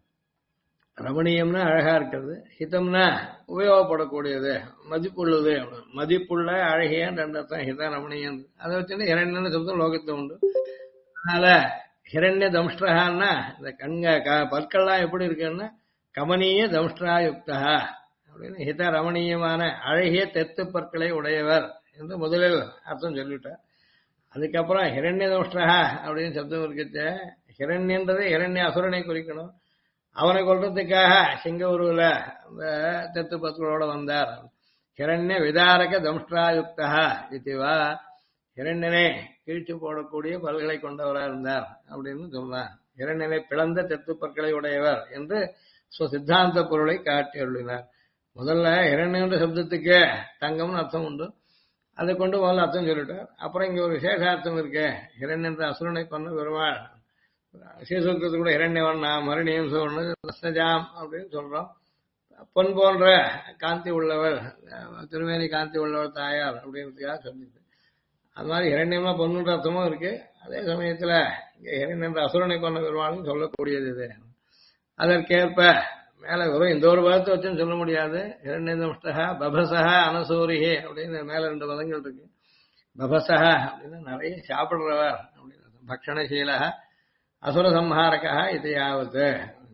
ரமணீயம்னா அழகா இருக்கிறது, ஹிதம்னா உபயோகப்படக்கூடியது, மதிப்புள்ளது. மதிப்புள்ள அழகியன்னு ரெண்டு அர்த்தம் ஹித ரமணீயம். அதை வச்சுட்டு ஹிரண்யன்னு சப்தம் லோகத்துல உண்டு. அதனால ஹிரண்ய தம்ஷ்டகான்னா இந்த பற்கள்லாம் எப்படி இருக்குன்னா கமனீய தம்ஷ்டராயுக்தா அப்படின்னு ஹித ரமணீயமான அழகிய தெத்து பற்களை உடையவர் என்று முதலில் அர்த்தம் சொல்லிட்டார். அதுக்கப்புறம் ஹிரண்ய தம்ஷ்டகா அப்படின்னு சப்தம் இருக்குச்சு. ஹிரண்யன்றது ஹிரண்ய அசுரனை குறிக்கணும். அவனை கொள்றதுக்காக சிங்க உருவில அந்த தெத்து பற்களோட வந்தார். ஹிரண்ய விதாரக தம்ஷ்டராயுக்தா இதுவா ஹிரண்யனை கீழ்ச்சி போடக்கூடிய பல்களை கொண்டவராக இருந்தார் அப்படின்னு சொல்லலாம். ஹிரண்யனை பிளந்த தெத்து பற்களை உடையவர் என்று சித்தாந்த பொருளை காட்டி அருளினார். முதல்ல ஹிரண்யன்ற சப்தத்துக்கு தங்கம்னு அர்த்தம் உண்டு, அதை கொண்டு முதல்ல அர்த்தம் சொல்லிட்டார். அப்புறம் இங்க ஒரு விசேஷார்த்தம் இருக்கு. ஹிரண்யன்ற அசுரனை கொண்ட பெருமாள் ஸ்ரீசூத்திரத்து கூட ஹிரண்யவன் நாம் மறுநியம் சொல்லணும் அப்படின்னு சொல்றோம். பொன் போன்ற காந்தி உள்ளவர், திருமேனி காந்தி உள்ளவர் தாயார் அப்படின்றதுக்காக சொல்லிது. அது மாதிரி ஹிரண்யம்னா பொண்ணுன்ற அர்த்தமும் இருக்கு. அதே சமயத்துல இங்க ஹிரண்யன்ற அசுரனை கொண்ட பெருமாள்னு சொல்லக்கூடியது இது. அதற்கேற்ப மேல வெறும் இந்த ஒரு பதத்தை வச்சுன்னு சொல்ல முடியாது. ஹிரண்யதம்ஷ்டகா பபசகா அனசூரிஹி அப்படின்னு மேல ரெண்டு பதங்கள் இருக்கு. பபசகா அப்படின்னு நிறைய சாப்பிடுறவர் அப்படின்னு, பக்ஷணசீலா அசுர சம்ஹாரகா இது யாவத்து.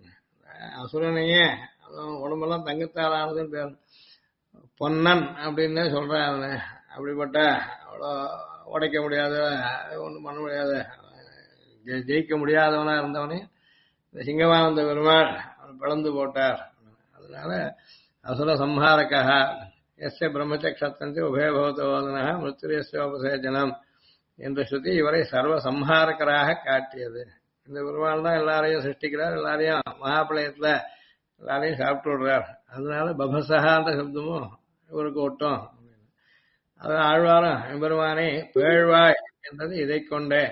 அசுரனையே உடம்பெல்லாம் தங்கத்தால் ஆனதுன்னு பேர். பொன்னன் அப்படின்னு சொல்றேன். அவனை அப்படிப்பட்ட அவ்வளோ உடைக்க முடியாத, ஒன்றும் பண்ண முடியாத, ஜெயிக்க முடியாதவனா இருந்தவனே இந்த சிங்கமானந்த பெருமாள் அவன் பிளந்து போட்டார். அதனால அசுர சம்ஹாரகா எஸ்ய பிரம்மச்சக்ஷத்தந்தி உபயபவதோதனா மிருத்யுரேஸ்யோபசேஜனம் என்ற ஸ்ருதி இவரை சர்வ சம்ஹாரகராக காட்டியது. இந்த பெருமாள் தான் எல்லாரையும் சிருஷ்டிக்கிறார், எல்லாரையும் மகாபிளயத்துல எல்லாரையும் சாப்பிட்டு விடுறார். அதனால பபசகான்ற சப்தமும் இவருக்கு ஒட்டும். அது ஆழ்வாரம் எம்பெருமானே பேழ்வாய் என்றது இதை கொண்டே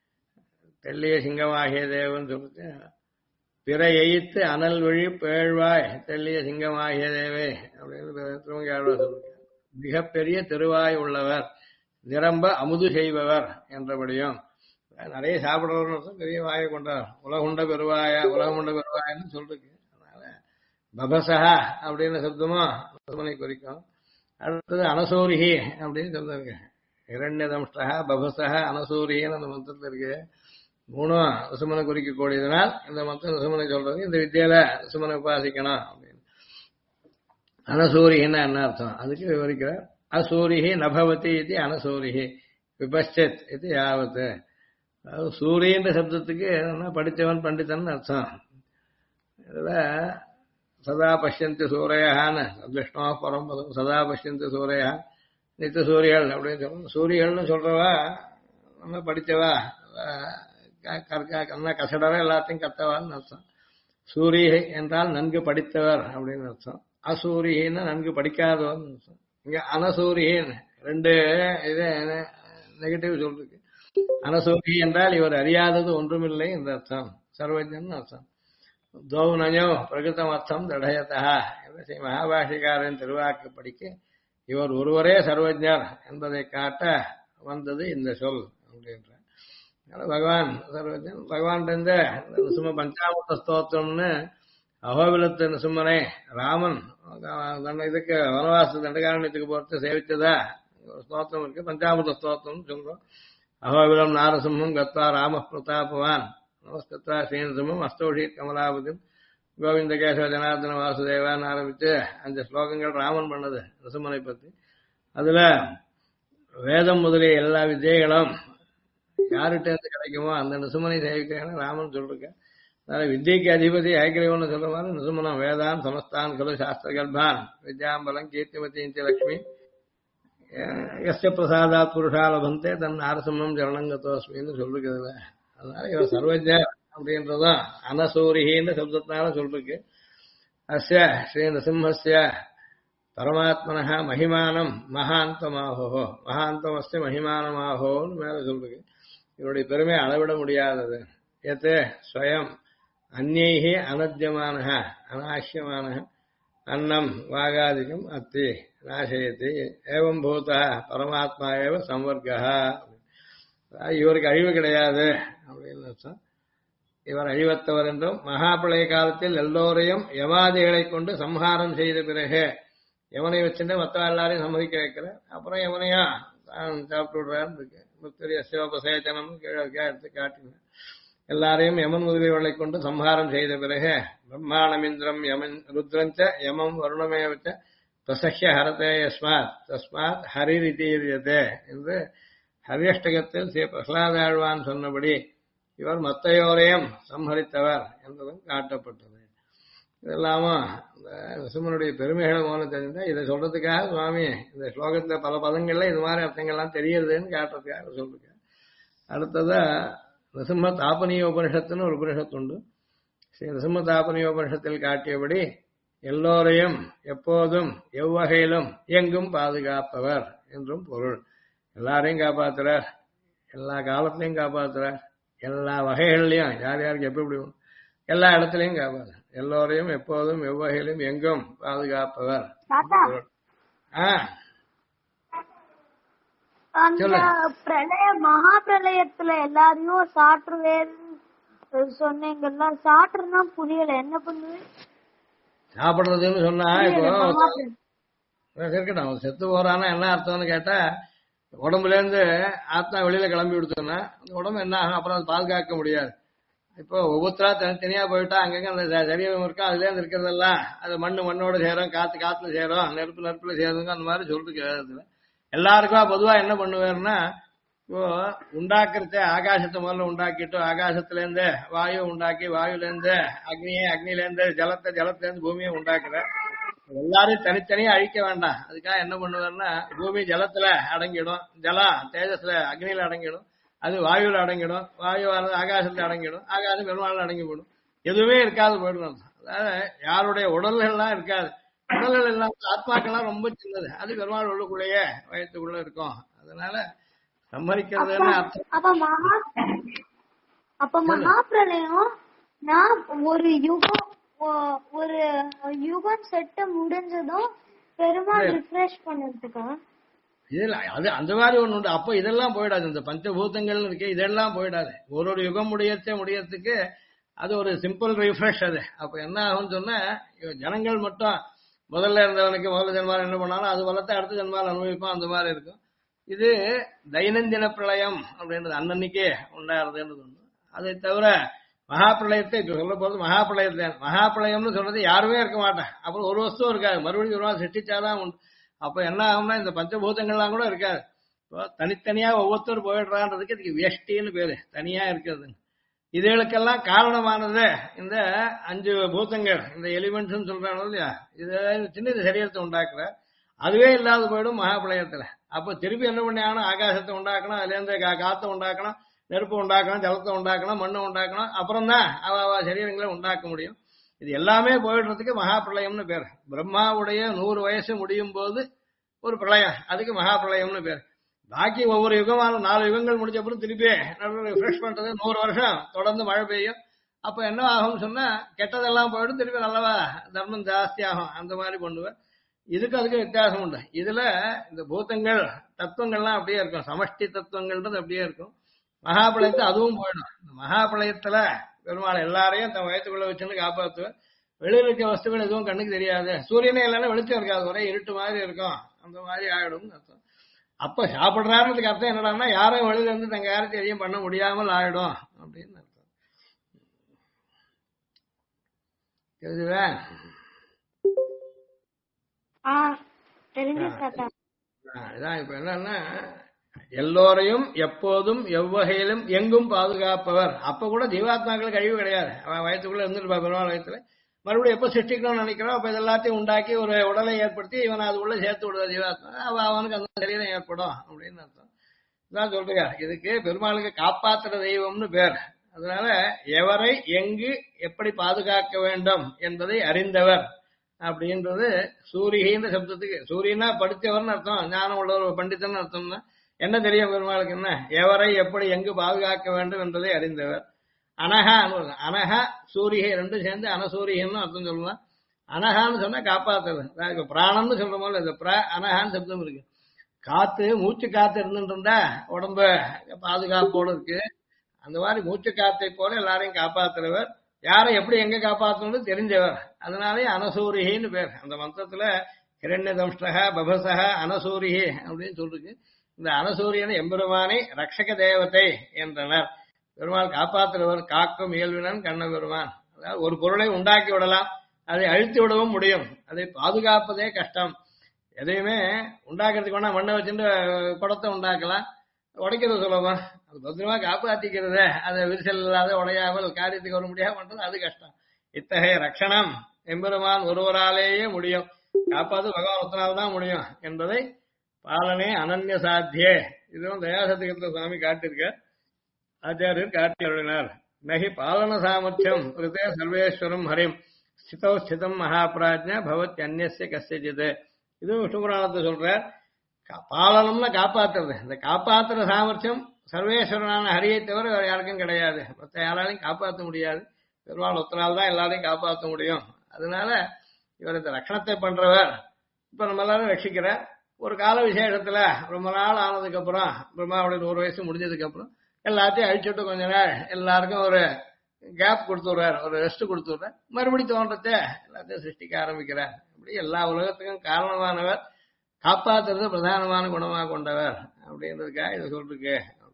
தெல்லிய சிங்கமாகிய தேவன் சொல்லிட்டு பிற எயித்து அனல் வழி பேழ்வாய் தெல்லிய சிங்கமாகிய தேவே அப்படின்னு திருமங்கை ஆழ்வார் சொல்லிருக்கார். மிகப்பெரிய திருவாய் உள்ளவர், நிரம்ப அமுது செய்பவர் என்றபடியும் நிறைய சாப்பிடுறவர் பெரிய வாயை கொண்டார். உலகுண்ட பெருவாயன்னு சொல்லிருக்கு. அதனால பபசகா அப்படின்னு சப்தமும் குறிக்கும். அடுத்தது அனசூரிகி அப்படின்னு சொல்லிருக்கு. ஹிரண்யதம்ஷ்டகா பபசகா அனசூரிகின்னு அந்த மந்திரத்தில் இருக்கு. மூணும் ரிசுமனை குறிக்கக்கூடியதுனால் இந்த மந்திரம் ரிசுமனை சொல்றது. இந்த வித்தியால ரிசுமனை உபாசிக்கணும் அப்படின்னு. அனசூரிகின்னு என்ன அர்த்தம் அதுக்கு விவரிக்கிறார். அசூரிகி நபவதி இது அனசூரிகி விபஷ்சத் இது யாவத்து. அதாவது சூரியன்ற சப்தத்துக்கு படித்தவன் பண்டிதன் அர்த்தம். இதுல சதா பஷ்யந்தி சூரையான்னு விஷ்ணு பரம்பதம் சதா பஷ்யந்தி சூரையா நித்திய சூரியல் அப்படின்னு சொல்லணும். சூரியல்னு சொல்றவா நல்லா படித்தவா, கண்ணா கசடவா எல்லாத்தையும் கத்தவான்னு அர்த்தம். சூரிகை என்றால் நன்கு படித்தவர் அப்படின்னு அர்த்தம். அசூரிகின்னு நன்கு படிக்காதவன் அர்த்தம். இங்க அனசூரிகின்னு ரெண்டு இது நெகட்டிவ் சொல்றது. அனசூரி என்றால் இவர் அறியாதது ஒன்றுமில்லை என்ற அர்த்தம், சர்வஜன் அர்த்தம். தௌனயோ பிரகிருதம் அர்த்தம் தடயத்தா என்று ஸ்ரீ மகாபாஷிகாரின் திருவாக்கு படிக்க இவர் ஒருவரே சர்வஜர் என்பதை காட்ட வந்தது இந்த சொல் அப்படின்ற. பகவான் சர்வஜன். பகவான் நிசும பஞ்சாமிர்த ஸ்தோத்திரம்னு அகோபிலத்து நிசுமனை ராமன் இதுக்கு வனவாச தண்டகாரண்யத்துக்கு பொறுத்து சேவித்ததா ஒரு ஸ்தோத்திரம் இருக்கு. பஞ்சாமிர்த ஸ்தோத்திரம் சொல்றோம். அகோபிலம் நாரசிம்மம் கத்வா ராம பிரதாபவான் நமஸ்கத்வா ஸ்ரீநரசிம்மம் அஸ்தோஷி கமலாபதிம் கோவிந்த கேசவ ஜனார்தன வாசுதேவான்னு ஆரம்பிச்சு 5 ஸ்லோகங்கள் ராமன் பண்ணது நிசுமனை பத்தி. அதுல வேதம் முதலிய எல்லா வித்தியைகளும் யார்கிட்ட இருந்து கிடைக்குமோ அந்த நிசுமனை சேவிக்கிறேன்னு ராமன் சொல்லிருக்கேன். அதனால வித்தியைக்கு அதிபதி ஐக்கிரவன் சொல்ற மாதிரி நிசுமனம் வேதான் சமஸ்தான் கலு சாஸ்திர கல்பான் வித்யாம்பலம் கீர்த்திமதி லட்சுமி எஸ்ய பிரசாதாத் புருஷா லபந்தே தன் நாரசிம்மம் ஜரணங்கத்தோஸ்மின்னு சொல்லிருக்குதுல. அதனால இவர் சர்வஜர் அப்படின்றதும் அனசூரிகின்னு சப்தத்தினால சொல்லிருக்கு. அஸ்ய ஸ்ரீ நரசிம்மஸ்ய பரமாத்மனஹ மகிமானம் மகாந்தமாகோ மகாந்தமஸ்ய மகிமானமாகோன்னு மேல சொல்லிருக்கு. இவருடைய பெருமை அளவிட முடியாதது. எத்தே ஸ்வயம் அந்நைஹி அனத்யமானஹ அநாஷ்யமானஹ அன்னம் வாகாதிகம் அத்தி நாசயத்தி ஏவம் பூதா பரமாத்மா ஏவ சம்வர்க்கா. இவருக்கு அழிவு கிடையாது அப்படின்னு அர்த்தம். இவர் அழிவத்தவர் என்றும் மகாபிளய காலத்தில் எல்லோரையும் யமாதிகளை கொண்டு சம்ஹாரம் செய்த பிறகு யமனை வச்சுட்டு மற்ற எல்லாரையும் சம்மதிக்க வைக்கிற அப்புறம் யமனையா சாப்பிட்டு விடுறாருன்னு இருக்கு. முத்திரிய சிவபசேச்சனம் எடுத்து காட்டின எல்லாரையும் யமன் முதலியவர்களை கொண்டு சம்ஹாரம் செய்த பிறகு பிரம்மாணமிந்திரம் யமன் ருத்ரஞ்ச யமம் வருணமே வச்ச பிரசஹ்ய ஹரதே யஸ்மாத் தஸ்மாத் ஹரிரிதீரியதே என்று ஹரியஷ்டகத்தில் ஸ்ரீ பிரகலாதாழ்வான் சொன்னபடி இவர் மத்தையோரையும் சம்ஹரித்தவர் என்பதும் காட்டப்பட்டது. இதெல்லாமும் இந்த நரசிம்மனுடைய பெருமைகளை மூலம் தெரிஞ்சா இதை சொல்றதுக்காக சுவாமி இந்த ஸ்லோகத்துல பல பதங்கள்ல இது மாதிரி அர்த்தங்கள்லாம் தெரியுதுன்னு காட்டுறதுக்காக சொல்லிருக்க. அடுத்ததா நரசிம்ம தாபனீய உபனிஷத்துன்னு ஒரு உபனிஷத்து உண்டு. ஸ்ரீ நரசிம்ம தாபனீய உபனிஷத்தில் காட்டியபடி எல்லோரையும் எப்போதும் எவ்வகையிலும் எங்கும் பாதுகாப்பவர் என்றும் பொருள். எல்லாரையும் காப்பாத்துறார், எல்லா காலத்திலையும் காப்பாத்துறார், எல்லா வகைகள்லையும் யார் யாருக்கு எப்படி எப்படி எல்லா இடத்துலையும் காப்பாரு, எல்லோரையும் எப்போதும் எவ்வகையிலும் எங்கும் பாதுகாப்பவர். மகா பிரளயத்துல எல்லாரையும் சாற்றுவேன்னு சொன்னீங்கல்ல, சாற்றுனா புரியல, என்ன பண்ணுவேன்? சாப்பிடுறதுன்னு சொன்னா இப்போ இருக்கட்டும், செத்து போறான்னா என்ன அர்த்தம்னு கேட்டா உடம்புல இருந்து ஆத்மா வெளியில கிளம்பி விடுத்தோம்னா அந்த உடம்பு என்ன ஆகும், அப்புறம் அது பாதுகாக்க முடியாது. இப்போ ஒவ்வொருத்தரா தனித்தனியா போயிட்டா அங்கங்க அந்த சரீரம் இருக்கும், அதுல இருந்து இருக்கிறதெல்லாம் அது மண்ணோட சேரும், காத்துல சேரும், நெருப்புல சேருங்க, அந்த மாதிரி சொல்றதுக்கு எல்லாருக்கும் பொதுவா என்ன பண்ணுவாருன்னா இப்போ உண்டாக்குறத ஆகாசத்தை முதல்ல உண்டாக்கிட்டு ஆகாசத்துல இருந்து வாயு உண்டாக்கி வாயுல இருந்து அக்னியில இருந்து ஜலத்துல இருந்து பூமியை உண்டாக்குற எல்லாரும் தனித்தனியா அழிக்க வேண்டாம். அதுக்காக என்ன பண்ணுவாருன்னா பூமி ஜலத்துல அடங்கிடும், ஜலம் தேஜஸ்ல அக்னியில அடங்கிடும், அது வாயுல அடங்கிடும், வாயு ஆகாசத்துல அடங்கிடும், ஆகாசம் பெருமாள் அடங்கி போயிடும், எதுவுமே இருக்காது போயிடும். அதாவது யாருடைய உடல்கள்லாம் இருக்காது, உடல்கள் எல்லாம் ஆத்மாக்கள்லாம் ரொம்ப சின்னது, அது பெருமாள் உள்ளுக்குள்ளேயே வயத்துக்குள்ள இருக்கும். அதனால சம்மரிக்கிறதுன்னு அர்த்தம். அப்ப மகாபிரளயம் நான் ஒரு யுகம் செட்டு முடிஞ்சதும் பெருமாள் ரிஃப்ரெஷ் பண்ணதுக்கா இதுல அது அந்த மாதிரி ஒண்ணு உண்டு. அப்ப இதெல்லாம் போயிடாது, இந்த பஞ்சபூதங்கள் இருக்கு இதெல்லாம் போயிடாது. ஒரு யுகம் முடியறதுக்கு அது ஒரு சிம்பிள் ரிஃப்ரெஷ். அது அப்ப என்ன ஆகும்னு சொன்னா ஜனங்கள் மட்டும் முதல்ல இருந்தவனுக்கு முதல்ல ஜென்மாவில் என்ன பண்ணாலும் அது வளர்த்து அடுத்த ஜென்மாவில் அனுபவிப்பான், அந்த மாதிரி இருக்கும். இது தைனந்தின பிரளயம் அப்படின்றது அன்னன்னைக்கே உண்டாடுறதுன்றது ஒண்ணு. அதை தவிர மகாபிரளயத்தை சொல்ல போது மகாபிரளயம்னு சொல்றது யாருமே இருக்க மாட்டேன், அப்புறம் ஒரு வஸ்துவும் இருக்காது, மறுபடியும் ஒரு நாள் சிருஷ்டிச்சாதான் உண்டு. அப்ப என்ன ஆகும்னா இந்த பஞ்சபூதங்கள்லாம் கூட இருக்காது, தனித்தனியா ஒவ்வொருத்தரும் போயிடுறான்றதுக்கு இதுக்கு வியஷ்டின்னு பேரு, தனியா இருக்கிறது. இதுகளுக்கெல்லாம் காரணமானது இந்த 5 பூதங்கள், இந்த எலிமெண்ட்ஸ் சொல்றாங்க இல்லையா, இது சின்ன சரீரத்தை உண்டாக்குற அதுவே இல்லாத போயிடும் மகாபிரளயத்துல. அப்ப திருப்பி என்ன பண்ணி ஆகணும், ஆகாசத்தை உண்டாக்கணும், அதுல இருந்து காத்தை உண்டாக்கணும், நெருப்பு உண்டாக்கணும், ஜலத்தை உண்டாக்கணும், மண்ணை உண்டாக்கணும், அப்புறம் தான் அவ சரீரங்களை உண்டாக்க முடியும். இது எல்லாமே போயிடுறதுக்கு மகாபிரளயம்னு பேர். பிரம்மாவுடைய 100 வயசு முடியும் போது ஒரு பிரளயம், அதுக்கு மகாபிரளயம்னு பேர். பாக்கி ஒவ்வொரு யுகமான 4 யுகங்கள் முடிஞ்ச அப்புறம் திருப்பி ரிஃப்ரெஷ் பண்றது 100 வருஷம் தொடர்ந்து மழை பெய்யும். அப்ப என்ன ஆகும்னு சொன்னா கெட்டதெல்லாம் போயிடும், திருப்பி நல்லவா தர்மம் ஜாஸ்தி ஆகும், அந்த மாதிரி பண்ணுவேன். அதுக்கு வித்தியாசம் உண்டு. இதுல இந்த பூதங்கள் தத்துவங்கள்லாம் அப்படியே இருக்கும், சமஷ்டி தத்துவங்கள்ன்றது அப்படியே இருக்கும். மகாபிரளயத்தை அதுவும் போயிடும். மகாபிரளயத்துல பெருமாள் எல்லாரையும் தன் வயத்துக்குள்ள வச்சுன்னு காப்பாற்றுவேன். வெளியில இருக்க வஸ்துகள் எதுவும் கண்ணுக்கு தெரியாது, சூரியனே இல்லைன்னா வெளிச்சம் இருக்காது, ஒரே இருட்டு மாதிரி இருக்கும், அந்த மாதிரி ஆயிடும் அர்த்தம். அப்ப சாப்பிடுறாருன்றதுக்கு அர்த்தம் என்னடான்னா யாரும் வெளியில இருந்து தங்க யாரும் எதையும் பண்ண முடியாமல் ஆயிடும் அப்படின்னு அர்த்தம். தெரியுதா? இதான் இப்ப என்னன்னா எல்லோரையும் எப்போதும் எவ்வகையிலும் எங்கும் பாதுகாப்பவர். அப்ப கூட ஜீவாத்மாக்களுக்கு அழிவு கிடையாது, அவன் வயத்துக்குள்ள இருந்துட்டு பெருமாள் வயத்துல மறுபடியும் எப்ப சிருஷ்டிக்கணும்னு நினைக்கிறோம் அப்ப இதெல்லாத்தையும் உண்டாக்கி ஒரு உடலை ஏற்படுத்தி இவன் அது உள்ள சேர்த்து விடுவார் ஜீவாத்மா, அவனுக்கு அந்த சரீரம் ஏற்படும் அப்படின்னு அர்த்தம். இதான் சொல்றீங்க, இதுக்கு பெருமாளுக்கு காப்பாற்றுற தெய்வம்னு பேர். அதனால எவரை எங்கு எப்படி பாதுகாக்க வேண்டும் என்பதை அறிந்தவர் அப்படின்றது சூரியன்ற சப்தத்துக்கு. சூரியனா படித்தவர்னு அர்த்தம், ஞானம் உள்ளவர் பண்டிதன் அர்த்தம்னா என்ன தெரியும் பெருமாளுக்கு என்ன, எவரை எப்படி எங்கு பாதுகாக்க வேண்டும் என்பதை அறிந்தவர். அனகா அனகா சூரிகை ரெண்டும் சேர்ந்து அனசூரியன்னு அர்த்தம் சொல்லலாம். அனகான்னு சொன்னா காப்பாத்துறது. இப்ப பிராணம்னு சொல்ற போல இந்த அனகான்னு சப்தம் இருக்கு. காத்து மூச்சு காத்து இருந்துட்டு இருந்தா உடம்ப பாதுகாப்போடு இருக்கு. அந்த மாதிரி மூச்சு காத்தை போல எல்லாரையும் காப்பாத்துறவர், யாரை எப்படி எங்க காப்பாற்றணும்னு தெரிஞ்சவர். அதனாலே அனசூரிகின்னு பேர். அந்த மந்திரத்துல கிரண்ய தம்ஷ்டக பபசக அனசூரிகி அப்படின்னு சொல்லிருக்கு. இந்த அனசூரியன் எம்பெருமானை ரக்ஷக தேவதை என்றனர். பெருமாள் காப்பாற்றுறவர், காக்கும் இயல்பினன் கண்ண பெருமான். அதாவது ஒரு பொருளை உண்டாக்கி விடலாம், அதை அழித்து விடவும் முடியும், அதை பாதுகாப்பதே கஷ்டம். எதையுமே உண்டாக்குறதுக்கு வேணா மண்ணை வச்சுட்டு குடத்தை உண்டாக்கலாம், உடைக்கிறது சுலபம். அது பத்திரமா காப்பாத்திக்கிறது, அதை விரிசல் இல்லாத உடையாமல் காரியத்துக்கு வர முடியாம பண்றது அது கஷ்டம். இத்தகைய ரட்சணம் எம்பெருமான் ஒருவராலேயே முடியும், காப்பாத்து பகவான் ஒத்தனால் தான் முடியும் என்பதை பாலனே அனன்ய சாத்தியே இதுவும் தயாசத்திகத்துல சுவாமி காட்டியிருக்க, ஆச்சாரியர் காட்டி அருளினார். நகி பாலன சாமர்த்தியம் கிருத்தே சர்வேஸ்வரம் ஹரிம் ஸ்திதோ ஸ்திதம் மகாபிராஜ்ஞ பவத் அந்நிய கசித். இதுவும் விஷ்ணு புராணத்தை சொல்ற. பாலனம்னா காப்பாத்துறது. இந்த காப்பாத்துற சாமர்த்தியம் சர்வேஸ்வரனான ஹரியை தவிர வேற யாருக்கும் கிடையாது. மற்ற யாராலையும் காப்பாற்ற முடியாது. பெருமாள் ஒத்தனால் தான் எல்லாரையும் காப்பாற்ற முடியும். அதனால இவர் இந்த ரட்சணத்தை பண்றவர். இப்ப நம்ம எல்லாரும் ரட்சிக்கிறார். ஒரு கால விசேஷத்துல ரொம்ப நாள் ஆனதுக்கு அப்புறம், பிரம்மாவுடைய 100 வயசு முடிஞ்சதுக்கு அப்புறம் எல்லாத்தையும் அழிச்சுட்டு கொஞ்ச நேரம் எல்லாருக்கும் ஒரு கேப் கொடுத்துடுறார், ஒரு ரெஸ்ட் கொடுத்துடுறார். மறுபடி தோன்றத்தை எல்லாத்தையும் சிருஷ்டிக்க ஆரம்பிக்கிறார். அப்படி எல்லா உலகத்துக்கும் காரணமானவர், காப்பாத்துறது பிரதானமான குணமாக கொண்டவர் அப்படின்றதுக்காக இதை சொல்லிருக்கு.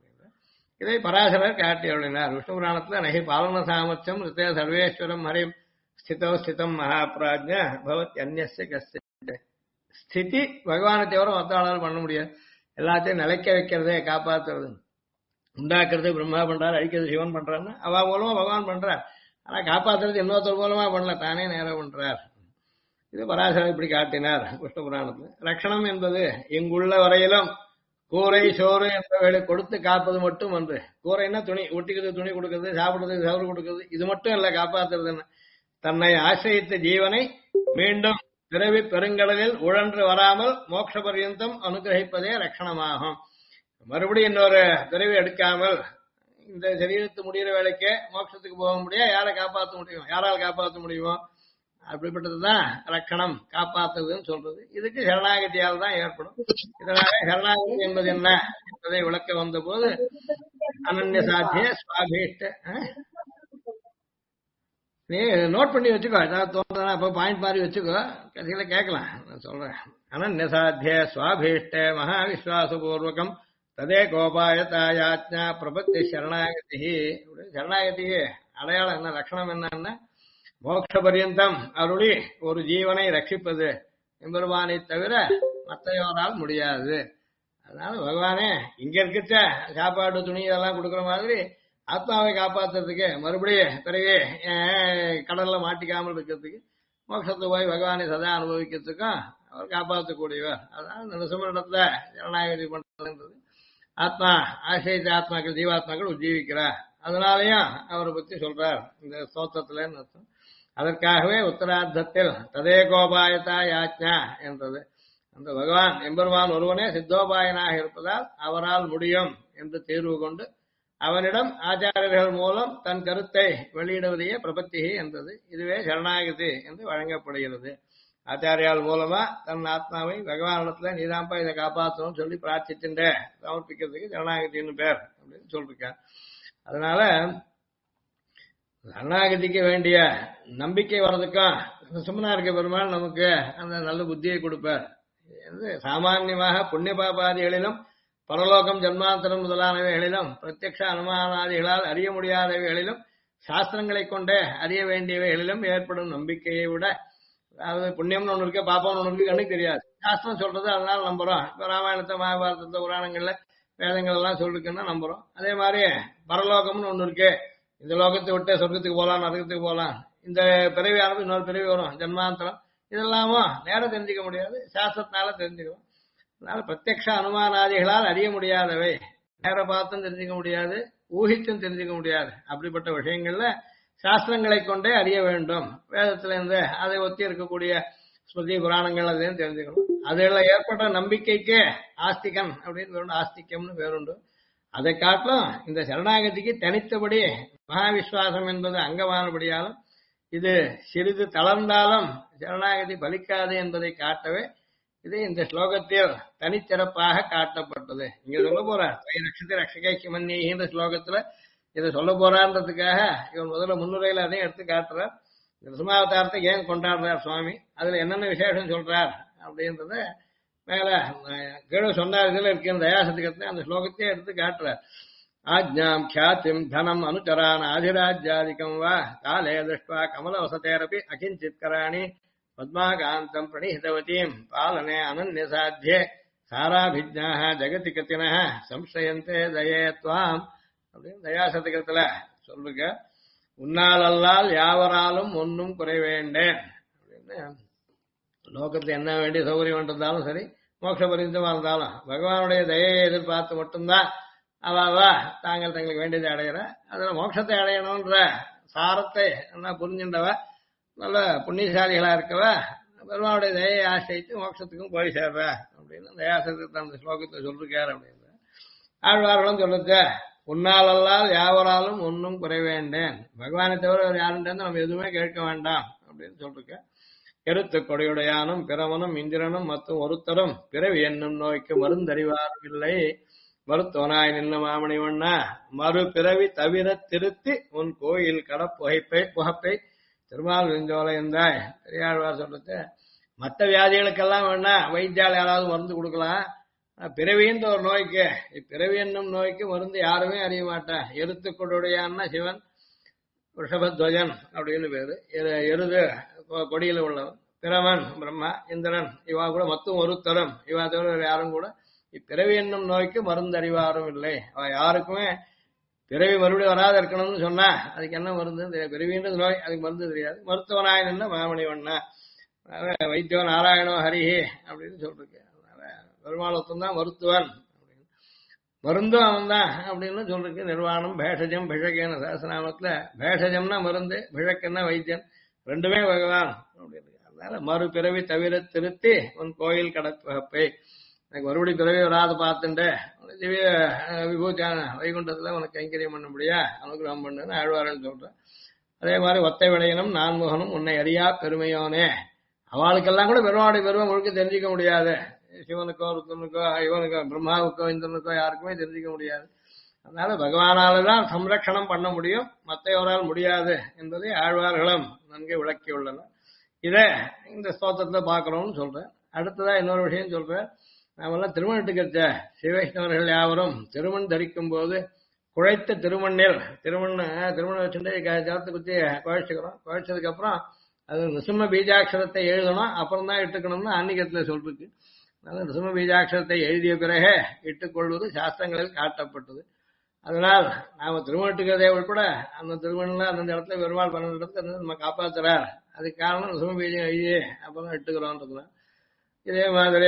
இதை பராசரர் காட்டி அருளினார். விஷ்ணு புராணத்துல நகி பாலன சாமர்த்தியம் ரித்தே சர்வேஸ்வரம் ஹரிம் ஸ்திதோ ஸ்திதம் மகாபிராஜ்ஞ பவத் அந்நிய கசித். ஸ்திதி பகவானை தவிர மத்தாளால் பண்ண முடியாது. எல்லாத்தையும் நிலைக்க வைக்கிறதே, காப்பாத்துறது, உண்டாக்குறது பிரம்மா பண்றாரு, அழிக்கிறது சிவன் பண்றாருன்னா அவ மூலமா பகவான் பண்றார். ஆனா காப்பாத்துறது இன்னொருத்தர் மூலமா பண்ணல, தானே நேரம் பண்றார். இது பராசரர் இப்படி காட்டினார் விஷ்ணு புராணத்துல. ரட்சணம் என்பது இங்குள்ள வரையிலும் கூரை சோறு என்பவர்களை கொடுத்து காப்பது மட்டும் அன்று. கூரைன்னா துணி, ஒட்டிக்கிறது துணி கொடுக்கறது, சாப்பிடுறது சோறு கொடுக்கறது, இது மட்டும் இல்ல காப்பாத்துறதுன்னு. தன்னை ஆசிரித்த ஜீவனை மீண்டும் பிறவி பெருங்கடலில் உழன்று வராமல் மோட்ச பர்யந்தம் அனுகிரகிப்பதே ரட்சணமாகும். மறுபடியும் இன்னொரு பிறவி எடுக்காமல் இந்த சரீரத்து முடிகிற வேலைக்கே மோட்சத்துக்கு போக முடியாது. யாரை காப்பாற்ற முடியும், யாரால் காப்பாற்ற முடியுமோ அப்படிப்பட்டதுதான் ரட்சணம், காப்பாற்றுறதுன்னு சொல்றது. இதுக்கு சரணாகதியால் தான் ஏற்படும். இதனால சரணாகதி என்பது என்ன என்பதை விளக்க வந்த போது அனன்ய சாத்திய சுவாபீஷ்ட. நீ நோட் பண்ணி வச்சுக்கோ, ஏதாவது தோன்றதுனா அப்ப பாயிண்ட் மாதிரி வச்சுக்கோ, கடைசியில கேட்கலாம். நான் சொல்றேன். அனன்ய சாத்திய சுவாபீஷ்ட மகாவிஸ்வாசபூர்வகம் ததே கோபாயதாயாஜ்ஞா பிரபத்தி சரணாகதி. சரணாகதிக்கு அடையாளம் என்ன, லட்சணம் என்னன்னா மோட்ச பர்யந்தம் அருளி ஒரு ஜீவனை ரட்சிப்பது எம்பெருமானை தவிர மற்றையோரால் முடியாது. அதனால பகவானே இங்க இருக்கச்ச சாப்பாடு துணி இதெல்லாம் கொடுக்குற மாதிரி ஆத்மாவை காப்பாத்துறதுக்கு, மறுபடியும் பிறகு கடல்ல மாட்டிக்காமல் இருக்கிறதுக்கு, மோட்சத்தை போய் பகவானை சதா அனுபவிக்கிறதுக்கும் அவர் காப்பாற்றக்கூடியவர். அதனால இந்த நிசமரிடத்துல ஜனநாயகதி பண்றது ஆத்மா ஆசிரித்த ஆத்மாக்கள் ஜீவாத்மாக்கள் உஜ்ஜீவிக்கிறார். அதனாலயும் அவரை பத்தி சொல்றார் இந்த ஸ்தோத்திரத்துல. அதற்காகவே உத்தரார்த்தத்தில் ததே கோபாயதா யாஜ்ஞா என்றது. அந்த பகவான் எம்பெருமான் ஒருவனே சித்தோபாயனாக இருப்பதால் அவரால் முடியும் என்று தீர்வு கொண்டு அவனிடம் ஆச்சாரியர்கள் மூலம் தன் கருத்தை வெளியிடுவதையே பிரபத்தி என்றது. இதுவே சரணாகதி என்று வழங்கப்படுகிறது. ஆச்சாரியால் மூலமா தன் ஆத்மாவை பகவானிடத்துல நீதாம்பா இதை காப்பாற்றணும் சொல்லி பிரார்த்திச்சுட்ட சமர்ப்பிக்கிறதுக்கு சரணாகதின்னு பேர் அப்படின்னு சொல்லிருக்கார். அதனால சரணாகதிக்கு வேண்டிய நம்பிக்கை வர்றதுக்கும் சும்மனா இருக்க பெருமாள் நமக்கு அந்த நல்ல புத்தியை கொடுப்பார். சாமான்யமாக புண்ணிய பாபாதிகளிலும் பரலோகம் ஜன்மாந்தரம் முதலானவைகளிலும் பிரத்யக்ஷ அனுமானாதிகளால் அறிய முடியாதவைகளிலும் சாஸ்திரங்களை கொண்டே அறிய வேண்டியவைகளிலும் ஏற்படும் நம்பிக்கையை விட, அதாவது புண்ணியம்னு ஒண்ணு இருக்கு, பாப்பம்னு ஒண்ணு இருக்கு, கண்ணுக்கு தெரியாது. சாஸ்திரம் சொல்றது அதனால நம்புறோம். இப்ப ராமாயணத்தை மகாபாரதத்தை புராணங்கள்ல வேதங்கள் எல்லாம் சொல்லிருக்குன்னா நம்புறோம். அதே மாதிரி பரலோகம்னு ஒண்ணு இருக்கு, இந்த லோகத்தை விட்டு சொர்க்கத்துக்கு போகலாம், நரகத்துக்கு போகலாம், இந்த பிறவி ஆனது இன்னொரு பிறவி வரும், ஜன்மாந்தரம், இதெல்லாமும் நேரம் தெரிஞ்சுக்க முடியாது, சாஸ்திரத்தினால தெரிஞ்சுக்கிறோம். அதனால பிரத்யக்ஷ அனுமானாதிகளால் அறிய முடியாதவை, நேர பார்த்தும் தெரிஞ்சுக்க முடியாது, ஊகித்தும் தெரிஞ்சுக்க முடியாது. அப்படிப்பட்ட விஷயங்கள்ல சாஸ்திரங்களை கொண்டே அறிய வேண்டும். வேதத்துல இருந்து அதை ஒத்தி இருக்கக்கூடிய ஸ்மிருதி புராணங்கள் அதையும் தெரிஞ்சுக்கணும். அதுல ஏற்பட்ட நம்பிக்கைக்கு ஆஸ்திகன் அப்படின்னு ஆஸ்திகம்னு பேருண்டு. அதை காட்டிலும் இந்த சரணாகதிக்கு தனித்தபடி மகாவிஸ்வாசம் என்பது அங்கமானபடியாலும் இது சிறிது தளர்ந்தாலும் சரணாகதி பலிக்காது என்பதை காட்டவே இது இந்த ஸ்லோகத்தில் தனிச்சிறப்பாக காட்டப்பட்டது. இங்க சொல்ல போறார் ரட்சத்தை ரட்சகை கிமன்னின்ற ஸ்லோகத்துல இதை சொல்ல போறான்றதுக்காக இவன் முதல்ல முன்னுரையில அதையும் எடுத்து காட்டுறார். நிருசிம்மாவதாரத்தை ஏன் கொண்டாடுறார் சுவாமி, அதுல என்னென்ன விசேஷம் சொல்றார் அப்படின்றத மேல கீழே சொன்னார். இதுல இருக்க தயாசத்துக்கத்தை அந்த ஸ்லோகத்தையே எடுத்து காட்டுறார். ஆஜ்ஞாம் ख्यातिम धनम अनुचरान आधिराज्यादिकं वा काले दृष्ट्वा कमलवसतेरपि अकिञ्चित्कराणि पद्माकान्तं प्रणिहितवतीं पालने अनन्यसाध्ये साराभिज्ञाः जगति कतिनः संश्रयन्ते दये त्वाम् அப்படின்னு தயாசதகத்துல சொல்லுங்க. உன்னால் அல்லால் யாவராலும் ஒன்னும் குறைவேண்டேன் அப்படின்னு லோகத்துல என்ன வேண்டிய சௌகரியம் இருந்தாலும் சரி, மோட்ச பரிந்தமா இருந்தாலும் பகவானுடைய தயையை எதிர்பார்த்து மட்டும்தான் அவாவா தாங்கள் தங்களுக்கு வேண்டியதை அடையிற. அதுல மோட்சத்தை அடையணும்ன்ற சாரத்தை என்ன புரிஞ்சுண்டவ நல்ல புண்ணியசாலிகளா இருக்கவ பெருமானுடைய தயையை ஆசிரித்து மோட்சத்துக்கும் போய் சேர்ற அப்படின்னு தயாசத்தை அந்த ஸ்லோகத்தை சொல்லிருக்காரு அப்படின்னு ஆழ்வார்களும் சொல்லுச்ச. உன்னாலல்லால் யாவராலும் ஒன்னும் குறைவேண்டேன், பகவானை தவிர யாருன்னு நம்ம எதுவுமே கேட்க வேண்டாம் அப்படின்னு சொல்லிருக்க. எருத்து கொடையுடையானும் பிரமனும் இந்திரனும் மற்றும் ஒருத்தரும் பிறவி என்னும் நோய்க்கு மருந்தறிவாரும் இல்லை. மருத்துவனாய் நின்ன மாமணி ஒண்ணா மறு பிறவி தவிர திருத்தி உன் கோயில் புகப்பை திருமால் வெஞ்சோலை இருந்தாய். பெரியாழ்வார் சொல்றது மற்ற வியாதிகளுக்கெல்லாம் வேணா வைத்தியால் யாராவது மருந்து கொடுக்கலாம், பிறவின்ற ஒரு நோய்க்கு பிறவி என்னும் நோய்க்கு மருந்து யாருமே அறிய மாட்டான். எருத்து கொடையுடையான்னா சிவன், ரிஷபத்வஜன் அப்படின்னு பேரு, எருது கொடியில உள்ளவன், பிரமன் பிரம்மா, இந்திரன், இவா கூட மொத்தம் ஒருத்தரும் இவா தவிர யாரும் கூட இப்பிறவி என்னும் நோய்க்கு மருந்து அறிவாரும் இல்லை. அவ யாருக்குமே பிறவி மறுபடியும் வராத இருக்கணும்னு சொன்னா அதுக்கு என்ன மருந்து, பிறவின்றது நோய், அதுக்கு மருந்து தெரியாது. மருத்துவனாய் நின்ன மாமணி ஒண்ணா வைத்தியோ நாராயணோ ஹரிஹி அப்படின்னு சொல்லிருக்கு. அதனால பெருமாள் ஒருத்தந்தான் மருத்துவன் அப்படின்னு மருந்தும் அவன் தான் அப்படின்னு சொல்லிருக்கு. நிர்வாணம் பேஷஜம் பிழக்கேன்னு சகசநாமத்துல பேஷஜம்னா மருந்து, பிழக்கன்னா வைத்தியன், ரெண்டுமே பகவான் அப்படின்னு. அதனால மறுபிறவி தவிர திருத்தி உன் கோயில் கடப்பை எனக்கு மறுபடியும் பிறவி வராத பார்த்துட்டு திவ்ய விபூதியான வைகுண்டத்துல உனக்கு கைங்கரியம் பண்ண முடியா அனுகிரகம் பண்ணுன்னு ஆழ்வாரன் சொல்றேன். அதே மாதிரி ஒத்தை விளையனும் நான்முகனும் உன்னை அறியா பெருமையோனே, அவளுக்கெல்லாம் கூட பெருமாவுடைய பெருமை முழுக்க தெரிஞ்சிக்க முடியாது. சிவனுக்கோ ருத்தனுக்கோ இவனுக்கோ பிரம்மாவுக்கோ இந்திரனுக்கோ யாருக்குமே தெரிஞ்சிக்க முடியாது. அதனால பகவானால்தான் சம்ரட்சணம் பண்ண முடியும், மற்றையோரால் முடியாது என்பதை ஆழ்வார்களும் நன்கு விளக்கியுள்ளனர். இதை இந்த ஸ்தோத்திரத்துல பாக்குறோம்னு சொல்றேன். அடுத்ததா இன்னொரு விஷயம் சொல்றேன். நாமெல்லாம் திருமணத்துக்கு சிவைஷ்ணவர்கள் யாவரும் திருமண் தரிக்கும் போது குழைத்த திருமண்ணில் திருமணம் வச்சுட்டு ஜலத்தை குத்தி குழைச்சிக்கிறோம். குழைச்சதுக்கு அப்புறம் அது நிருசிம்ம பீஜாட்சரத்தை எழுதணும், அப்புறம் தான் இட்டுக்கணும்னு ஆன்மீகத்துல சொல்லிருக்கு. அதனால நிருசிம்ம பீஜாட்சரத்தை எழுதிய பிறகு இட்டுக்கொள்வது சாஸ்திரங்களில் காட்டப்பட்டது. அதனால் நாம திருமணத்துக்கிறதே உட்பட அந்த திருமணம்ல அந்த இடத்துல பெருமாள் பண்ண இடத்துல நம்ம காப்பாத்துறார். அதுக்கு காரணம் நிருசிம்ம பீஜம் எழுதி அப்புறம் இட்டுக்கிறோன்றதுதான். இதே மாதிரி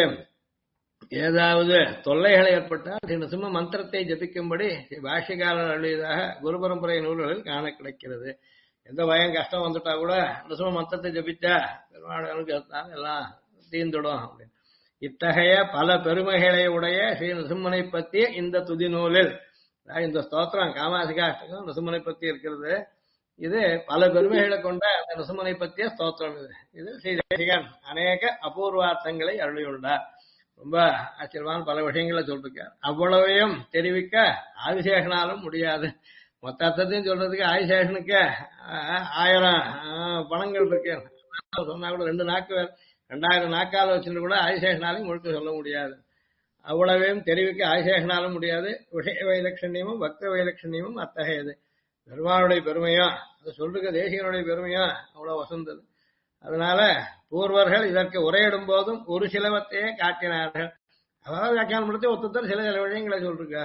ஏதாவது தொல்லைகள் ஏற்பட்டால் நிருசிம்ம மந்திரத்தை ஜபிக்கும்படி பாஷ்யக்காரர் அழுதியதாக குரு பரம்பரை நூல்களில் காண கிடைக்கிறது. எந்த பயம் கஷ்டம் வந்துட்டா கூட நிருசிம்ம மந்திரத்தை ஜபிச்சா பெருமாள் அனுகிரகத்தால் எல்லாம் தீர்ந்துடும் அப்படின்னு. இத்தகைய பல பெருமைகளை உடைய ஸ்ரீ நிருசிம்மனை பற்றிய இந்த துதி நூலில் இந்த ஸ்தோத்திரம் காமாசிகாஷ்டகம் நிருசிம்மனை பத்தி இருக்கிறது. இது பல பெருமைகளை கொண்ட அந்த நிருசிம்மனை பற்றிய ஸ்தோத்திரம். இது ஸ்ரீ தேசிகன் அநேக அபூர்வார்த்தங்களை அருளியுள்ளார். ரொம்ப ஆச்சரியமான பல விஷயங்களை சொல்லிருக்கார். அவ்வளவையும் தெரிவிக்க ஆதிசேஷனாலும் முடியாது. மொத்த அர்த்தத்தையும் சொல்றதுக்கு ஆதிசேஷனுக்கு 1000 பணங்கள் இருக்கு சொன்னா கூட 2000 நாக்கால் வச்சுட்டு கூட ஆதிசேஷனாலையும் முழுக்க சொல்ல முடியாது. அவ்வளவையும் தெரிவிக்க ஆதிசேஷனாலும் முடியாது. விஷய வைலட்சணியமும் பக்த வைலட்சணியமும் அத்தகையது. பெருமானுடைய பெருமையும் அது சொல்றதுக்கு தேசிகனுடைய பெருமையும் அவ்வளவு வசந்தது. அதனால பூர்வர்கள் இதற்கு உரையிடும் போதும் ஒரு சிலவத்தையே காட்டினார்கள். அதாவது வியாக்கியானம் முடித்து ஒருத்தர் சில விஷயங்களை சொல்லிருக்க.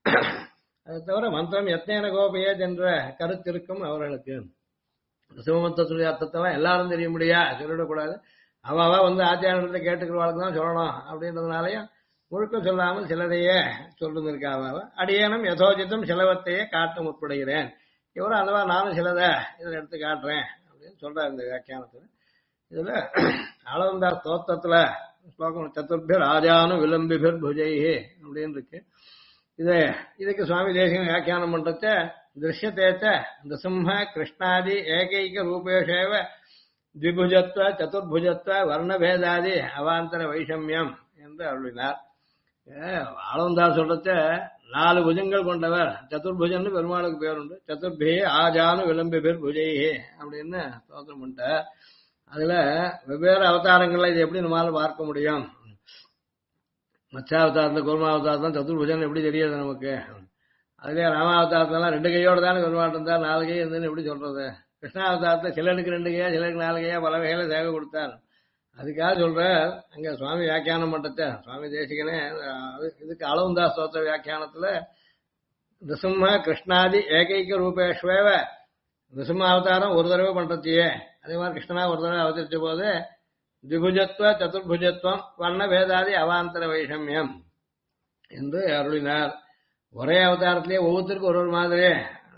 அதை தவிர மந்திரம் எத்தனை கோபையது என்ற கருத்து இருக்கும் அவர்களுக்கு. சிவமந்திரத்துடைய அர்த்தத்தெல்லாம் எல்லாரும் தெரிய முடியா சொல்லிடக்கூடாது. அவ வந்து ஆச்சாரத்தை கேட்டுக்கிறவாளுக்கு தான் சொல்லணும் அப்படின்றதுனாலயும் முழுக்க சொல்லாமல் சிலதையே சொல்லிருந்திருக்காவ. அடியேனும் யதோஜிதம் சிலவத்தையே காட்ட முற்படுகிறேன். இவரும் அதுவா நானும் சிலதை இதில் எடுத்து காட்டுறேன் அப்படின்னு சொல்றாரு இந்த வியாக்கியானத்துல. இதுல ஆளவந்தார் ஸ்தோத்திரத்துல ஸ்லோகம் சதுர்பிர் ராஜானு விளம்பிபிர் புஜைஹே அப்படின்னு இருக்கு. இது இதுக்கு சுவாமி தேசிகன் வியாக்கியானம் பண்றச்ச திருஷ்யத்தேச்ச நிருசிம்ம கிருஷ்ணாதி ஏகைக ரூபேஷேவ திபுஜத்வ சதுர்புஜத்வ வர்ணபேதாதி அவாந்தர வைஷமியம் என்று அருளினார். ஆளவந்தார் சொல்றச்ச 4 புஜங்கள் கொண்டவர் சதுர்புஜன்னு பெருமாளுக்கு பேர் உண்டு. சதுர்பே ஆஜானு விளம்பிபெர் புஜையே அப்படின்னு ஸ்தோத்திரம் பண்ணிட்டார். அதுல வெவ்வேறு அவதாரங்கள்ல இது எப்படி நம்மளால பார்க்க முடியும்? மச்சாவதாரத்துல கூர்மாவதாரத்தான் சதுர்புஜன் எப்படி தெரியாது நமக்கு? அதுலயே ராமாவதாரத்தெல்லாம் 2 கையோட தானே பெருமாள் இருந்தார், 4 கை இருந்துன்னு எப்படி சொல்றது? கிருஷ்ணாவதாரத்தை சிலனுக்கு 2 கையா சிலருக்கு 4 கையா பல வகையில சேவை கொடுத்தார். அதுக்காக சொல்ற அங்க சுவாமி வியாக்கியானம் பண்றச்ச சுவாமி தேசிகனே இதுக்கு அளவுந்தா ஸ்தோத்திர வியாக்கியானத்துல நிருசிம்ம கிருஷ்ணாதி ஏகைக்க ரூபேஷ்வேவ நிருசிம்ம அவதாரம் ஒரு தடவை பண்றதையே அதே மாதிரி கிருஷ்ணனா ஒரு தடவை அவதரிச்ச போது திபுஜத்வ சதுர்புஜத்வம் வர்ண வேதாதி அவாந்தர வைஷமியம் என்று அருளினார். ஒரே அவதாரத்திலேயே ஒவ்வொருத்தருக்கும் ஒரு மாதிரி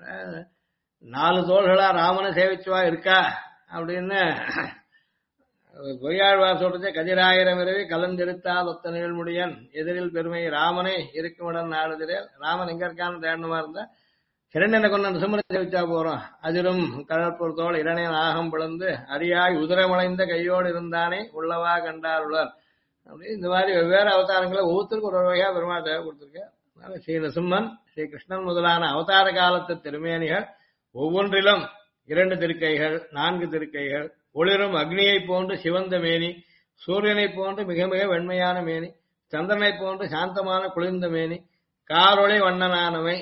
4 தோள்களா ராமனை சேவிச்சுவா இருக்கா அப்படின்னு பொய்யாழ்வார் சொல்றதே கதிராயிரம் இரவி கலந்திருத்தால் ஒத்த நிகழ்முடியன் எதிரில் பெருமை ராமனை இருக்குமிடம் நாடுதிரேல். ராமன் எங்க இருக்கான்னு தேடணுமா இருந்தா இரண்டனை கொண்ட நிசமரை சேவிச்சா போறோம். அதிரும் கடற்பொரு தோல் இரணை நாகம் பிளந்து அரியாய் உதிரமடைந்த கையோடு இருந்தானே உள்ளவா கண்டாருளர். அப்படி இந்த மாதிரி வெவ்வேறு அவதாரங்களை ஒவ்வொருத்தருக்கும் ஒரு வகையா பெருமாள் தேவை கொடுத்திருக்க. ஸ்ரீ நரசிம்மன் ஸ்ரீ கிருஷ்ணன் முதலான அவதார காலத்து திருமேனிகள் ஒவ்வொன்றிலும் 2 திருக்கைகள் 4 திருக்கைகள், ஒளிரும் அக்னியை போன்று சிவந்த மேனி, சூரியனை போன்று மிக மிக வெண்மையான மேனி, சந்திரனை போன்று சாந்தமான குளிர்ந்த மேனி, காரொளி வண்ணனானவை,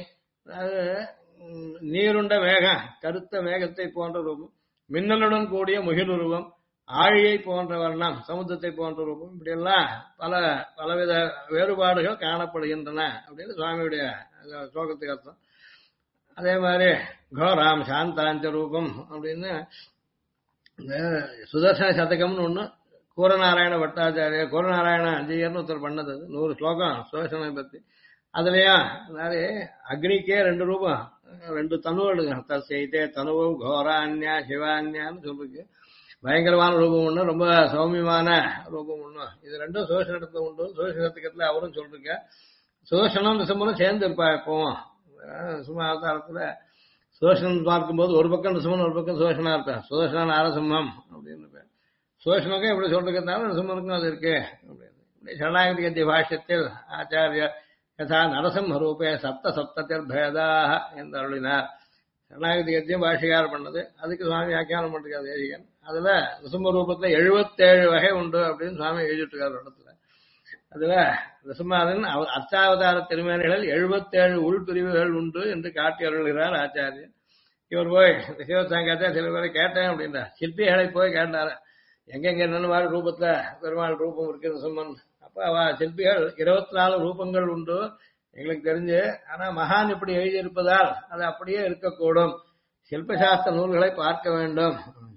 நீருண்ட மேகம் கருத்த மேகத்தை போன்ற ரூபம், மின்னலுடன் கூடிய முகிலுருவம், ஆழியை போன்ற வர்ணம் சமுத்திரத்தை போன்ற ரூபம், இப்படி எல்லாம் பலவித வேறுபாடுகள் காணப்படுகின்றன அப்படின்னு சுவாமியுடைய ஸ்லோகத்துக்கு அர்த்தம். அதே மாதிரி கோராம் சாந்தாஞ்ச ரூபம் அப்படின்னு இந்த சுதர்சன சதகம்னு ஒண்ணு கூரநாராயண பட்டாச்சாரிய கூரநாராயண அஞ்சயர்னு ஒருத்தர் பண்ணது. 100 ஸ்லோகம் சுதர்சனை பத்தி. அதுலயும் அதாவது அக்னிக்கே 2 ரூபம் 2 தனுவல் தசைத்தே தனுவும் கோரான்யா சிவான்யான்னு சொல்லிருக்கு. பயங்கரமான ரூபம் ஒண்ணு, ரொம்ப சௌமியமான ரூபம் ஒண்ணு. இது 2ம் சுதர்சனத்துல உண்டு. சுதர்சனத்துக்கத்துல அவரும் சொல்லிருக்க. சுதர்சனம் நிசம்பரம் சேர்ந்து இருப்பா. எப்பவும் சும்மா அவதாரத்துல சுதர்சனம் பார்க்கும்போது ஒரு பக்கம் நிசமன் ஒரு பக்கம் சுதர்சனா இருப்பேன். சுதர்சன நாரசிம்மம் அப்படின்னு சுதர்சனுக்கும் எப்படி சொல்றதுனால நிசமனுக்கும் அது இருக்கு அப்படின்னு. சரணாகதி கத்திய பாஷ்யத்தில் ஆச்சாரிய யதா நரசிம்ம ரூபே சப்த சப்தத்தில் பேதாக என்று அருளினார். சரணாகதி கத்தியம் பாஷ்யக்காரர் பண்ணது. அதுக்கு சுவாமி வியாக்கியானம் பண்ணிருக்காரு தேசிகன். அதுல நிருசிம்ம ரூபத்துல 77 வகை உண்டு அப்படின்னு சுவாமி எழுதிட்டு இருக்காரு இடத்துல. அதுல நிருசிம்மன் அர்ச்சாவதார திருமேனிகளில் 77 உள்பிரிவுகள் உண்டு என்று காட்டி அருள்கிறார் ஆச்சாரியர். இவர் போய் சிவசங்கத்தை சில பேரை கேட்டேன் அப்படின்னா சிற்பிகளை போய் கேட்டாரு, எங்கெங்க என்னென்ன மாதிரி ரூபத்துல பெருமாள் ரூபம் இருக்கு நிருசிம்மன். அப்ப அவ சிற்பிகள் 24 ரூபங்கள் உண்டு எங்களுக்கு தெரிஞ்சு. ஆனா மகான் இப்படி எழுதியிருப்பதால் அது அப்படியே இருக்கக்கூடும். சில்பசாஸ்திர நூல்களை பார்க்க வேண்டும்.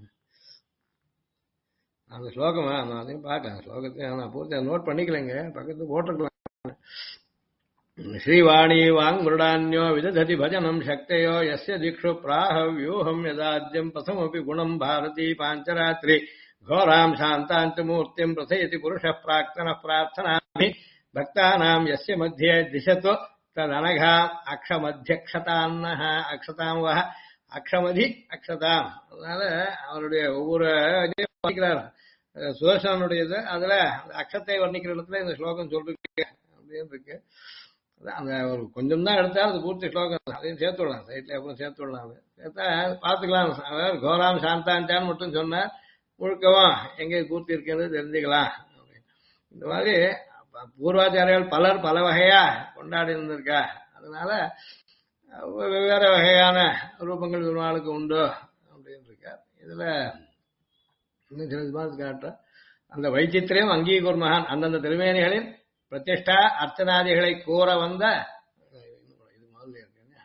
அந்த ஸ்லோகமா நான் அதையும் பார்க்கேன். ஸ்லோகத்தை நான் பூர்த்தி நோட் பண்ணிக்கலைங்க, பக்கத்து போட்டிருக்கலாம். ஸ்ரீவாணி வாங் மிருடான்யோ விததி பஜனம் சக்தயோ யஸ்ய திக்ஷு பிராஹ வியூஹம் யதாத்யம் பிரதமபி குணம் பாரதி பாஞ்சராத்திரி घोराम शांतांच मूर्तिम प्रथयति पुरुष प्राक्तन प्रार्थनामि भक्तानाम यस्य मध्ये दिशतो तदनघा अक्षमध्यक्षतान्नः अक्षताम वह அக்ஷமதி அக்ஷதாம். அதனால அவருடைய ஒவ்வொரு சுதர்சனுடையது அதுல அக்ஷத்தை வர்ணிக்கிற இடத்துல இந்த ஸ்லோகம் சொல்லிருக்கு அப்படின்னு இருக்கு. அந்த ஒரு கொஞ்சம் தான் எடுத்தாலும் அது பூர்த்தி ஸ்லோகம், அதையும் சேர்த்து விடலாம் சைட்ல அப்புறம் சேர்த்து விடலாம். அது சேர்த்தா பார்த்துக்கலாம். அதாவது கோராம் சாந்தான்டான்னு மட்டும் சொன்னா முழுக்கவும் எங்கே பூர்த்தி இருக்கிறது தெரிஞ்சுக்கலாம். இந்த மாதிரி பூர்வாச்சாரியால் பலர் பல வகையா கொண்டாடி இருந்திருக்கா. அதனால வெவ்வேறு வகையான ரூபங்கள் பெருமாளுக்கு உண்டு அப்படின்னு இருக்கார். இதுல இன்னும் சில பார்த்து காட்டுற அந்த வைச்சித்திரியம் அங்கீகூர் மகான் அந்தந்த திருமேனிகளில் பிரதிஷ்டா அர்ச்சனாதிகளை கூற வந்த இது மாதிரி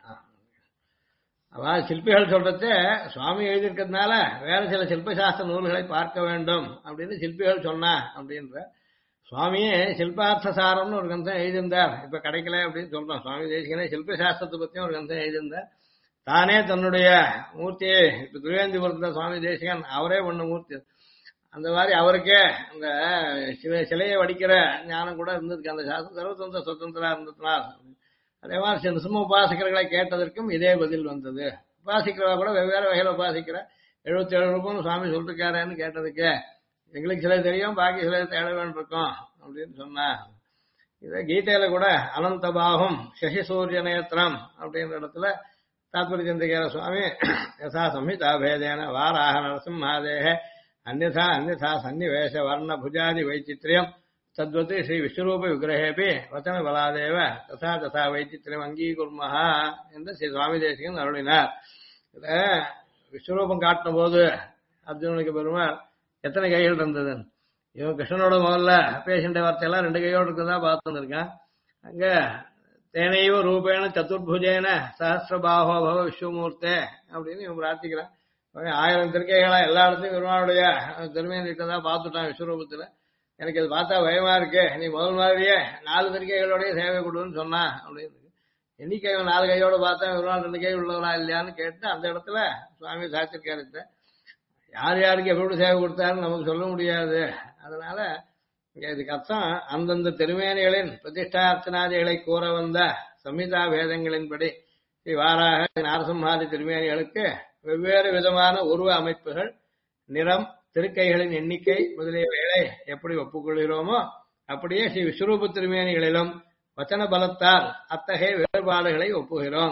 அதாவது சிற்பிகள் சொல்றது சுவாமி எழுதியிருக்கிறதுனால வேற சில சில்பசாஸ்திர நூல்களை பார்க்க வேண்டும் அப்படின்னு சிற்பிகள் சொன்னா அப்படின்ற. சுவாமியே சில்பார்த்த சாரம்னு ஒரு கிரந்தம் எழுதியிருந்தார். இப்ப கிடைக்கல அப்படின்னு சொல்றோம். சுவாமி தேசிகனே சில்பசாஸ்திரத்தை பத்தியும் ஒரு கிரந்தம் எழுதியிருந்தார். தானே தன்னுடைய மூர்த்தியை இப்ப திருவேந்திபுரத்துல சுவாமி தேசிகன் அவரே பண்ண மூர்த்தி. அந்த மாதிரி அவருக்கே அந்த சிலையை வடிக்கிற ஞானம் கூட இருந்திருக்கு. அந்த சாஸ்திரம் சர்வதந்திர சுதந்திரா இருந்ததுனால் அதே மாதிரி சில நிருசிம்ம உபாசகர்களை கேட்டதற்கும் இதே பதில் வந்தது. உபாசிக்கிறவா கூட வெவ்வேறு வகையில உபாசிக்கிற 77 ரூபம்னு சுவாமி சொல்லிருக்காருன்னு கேட்டதுக்கு எங்களுக்கு சில தெரியும், பாக்கி சில தேட வேண்டியிருக்கோம் அப்படின்னு சொன்னா. இதை கீதையில கூட அனந்த பாகம் சசி சூரிய நேத்திரம் அப்படின்ற இடத்துல தாத்பரிய சந்திரிகார சுவாமி யசா சம்ஹிதா பேதேன வாராக நரசிம்மாதேக அந்யதா அந்யதா சன்னிவேஷ வர்ண புஜாதி வைச்சித்ரியம் தத்வத் ஸ்ரீ விஸ்வரூப விக்கிரகேபி வச்சன பலாதேவ ததா ததா வைச்சித்ரியம் அங்கீகுர்மஹா என்று ஸ்ரீ சுவாமி தேசிகன் அருளினார். இத விஸ்வரூபம் காட்டின போது அர்ஜுனனுக்கு பெருமாள் எத்தனை கைகள் இருந்தது? இவன் கிருஷ்ணனோட முதல்ல பேசின்ற வார்த்தையெல்லாம் 2 கையோடு இருக்கிறதா பார்த்து இருக்கான். அங்க தேனையோ ரூபேன சதுர்புஜேன சஹசிரபாஹோ பவ விஸ்வமூர்த்தே அப்படின்னு இவன் பிரார்த்திக்கிறான். 1000 திருக்கைகளா எல்லா இடத்தையும் பெருமாளுடைய திருமையை இருக்கிறதா பார்த்துட்டான் விஸ்வரூபத்துல. எனக்கு இது பார்த்தா பயமா இருக்கு, நீ முதல் மாதிரியே 4 திருக்கைகளோடய சேவை கொடுன்னு சொன்னா அப்படின்னு. எண்ணிக்கை 4 கையோட பார்த்தா பெருமாள் 2 கை உள்ளவனா இல்லையான்னு கேட்டு அந்த இடத்துல சுவாமி சாட்சிருக்காரு. யார் யாருக்கு எப்படி சேவை கொடுத்தாருன்னு நமக்கு சொல்ல முடியாது. அதனால இதுக்கு அர்த்தம் அந்தந்த திருமேனிகளின் பிரதிஷ்டா அர்ச்சனாதிகளை கூற வந்த சம்ஹிதா வேதங்களின்படி ஸ்ரீ வாராக நாரசிம்ஹாதி திருமேனிகளுக்கு வெவ்வேறு விதமான உருவ அமைப்புகள், நிறம், திருக்கைகளின் எண்ணிக்கை முதலியவைகளை எப்படி ஒப்புக்கொள்கிறோமோ அப்படியே ஸ்ரீ விஸ்வரூப திருமேனிகளிலும் வச்சன பலத்தால் அத்தகைய வேறுபாடுகளை ஒப்புகிறோம்.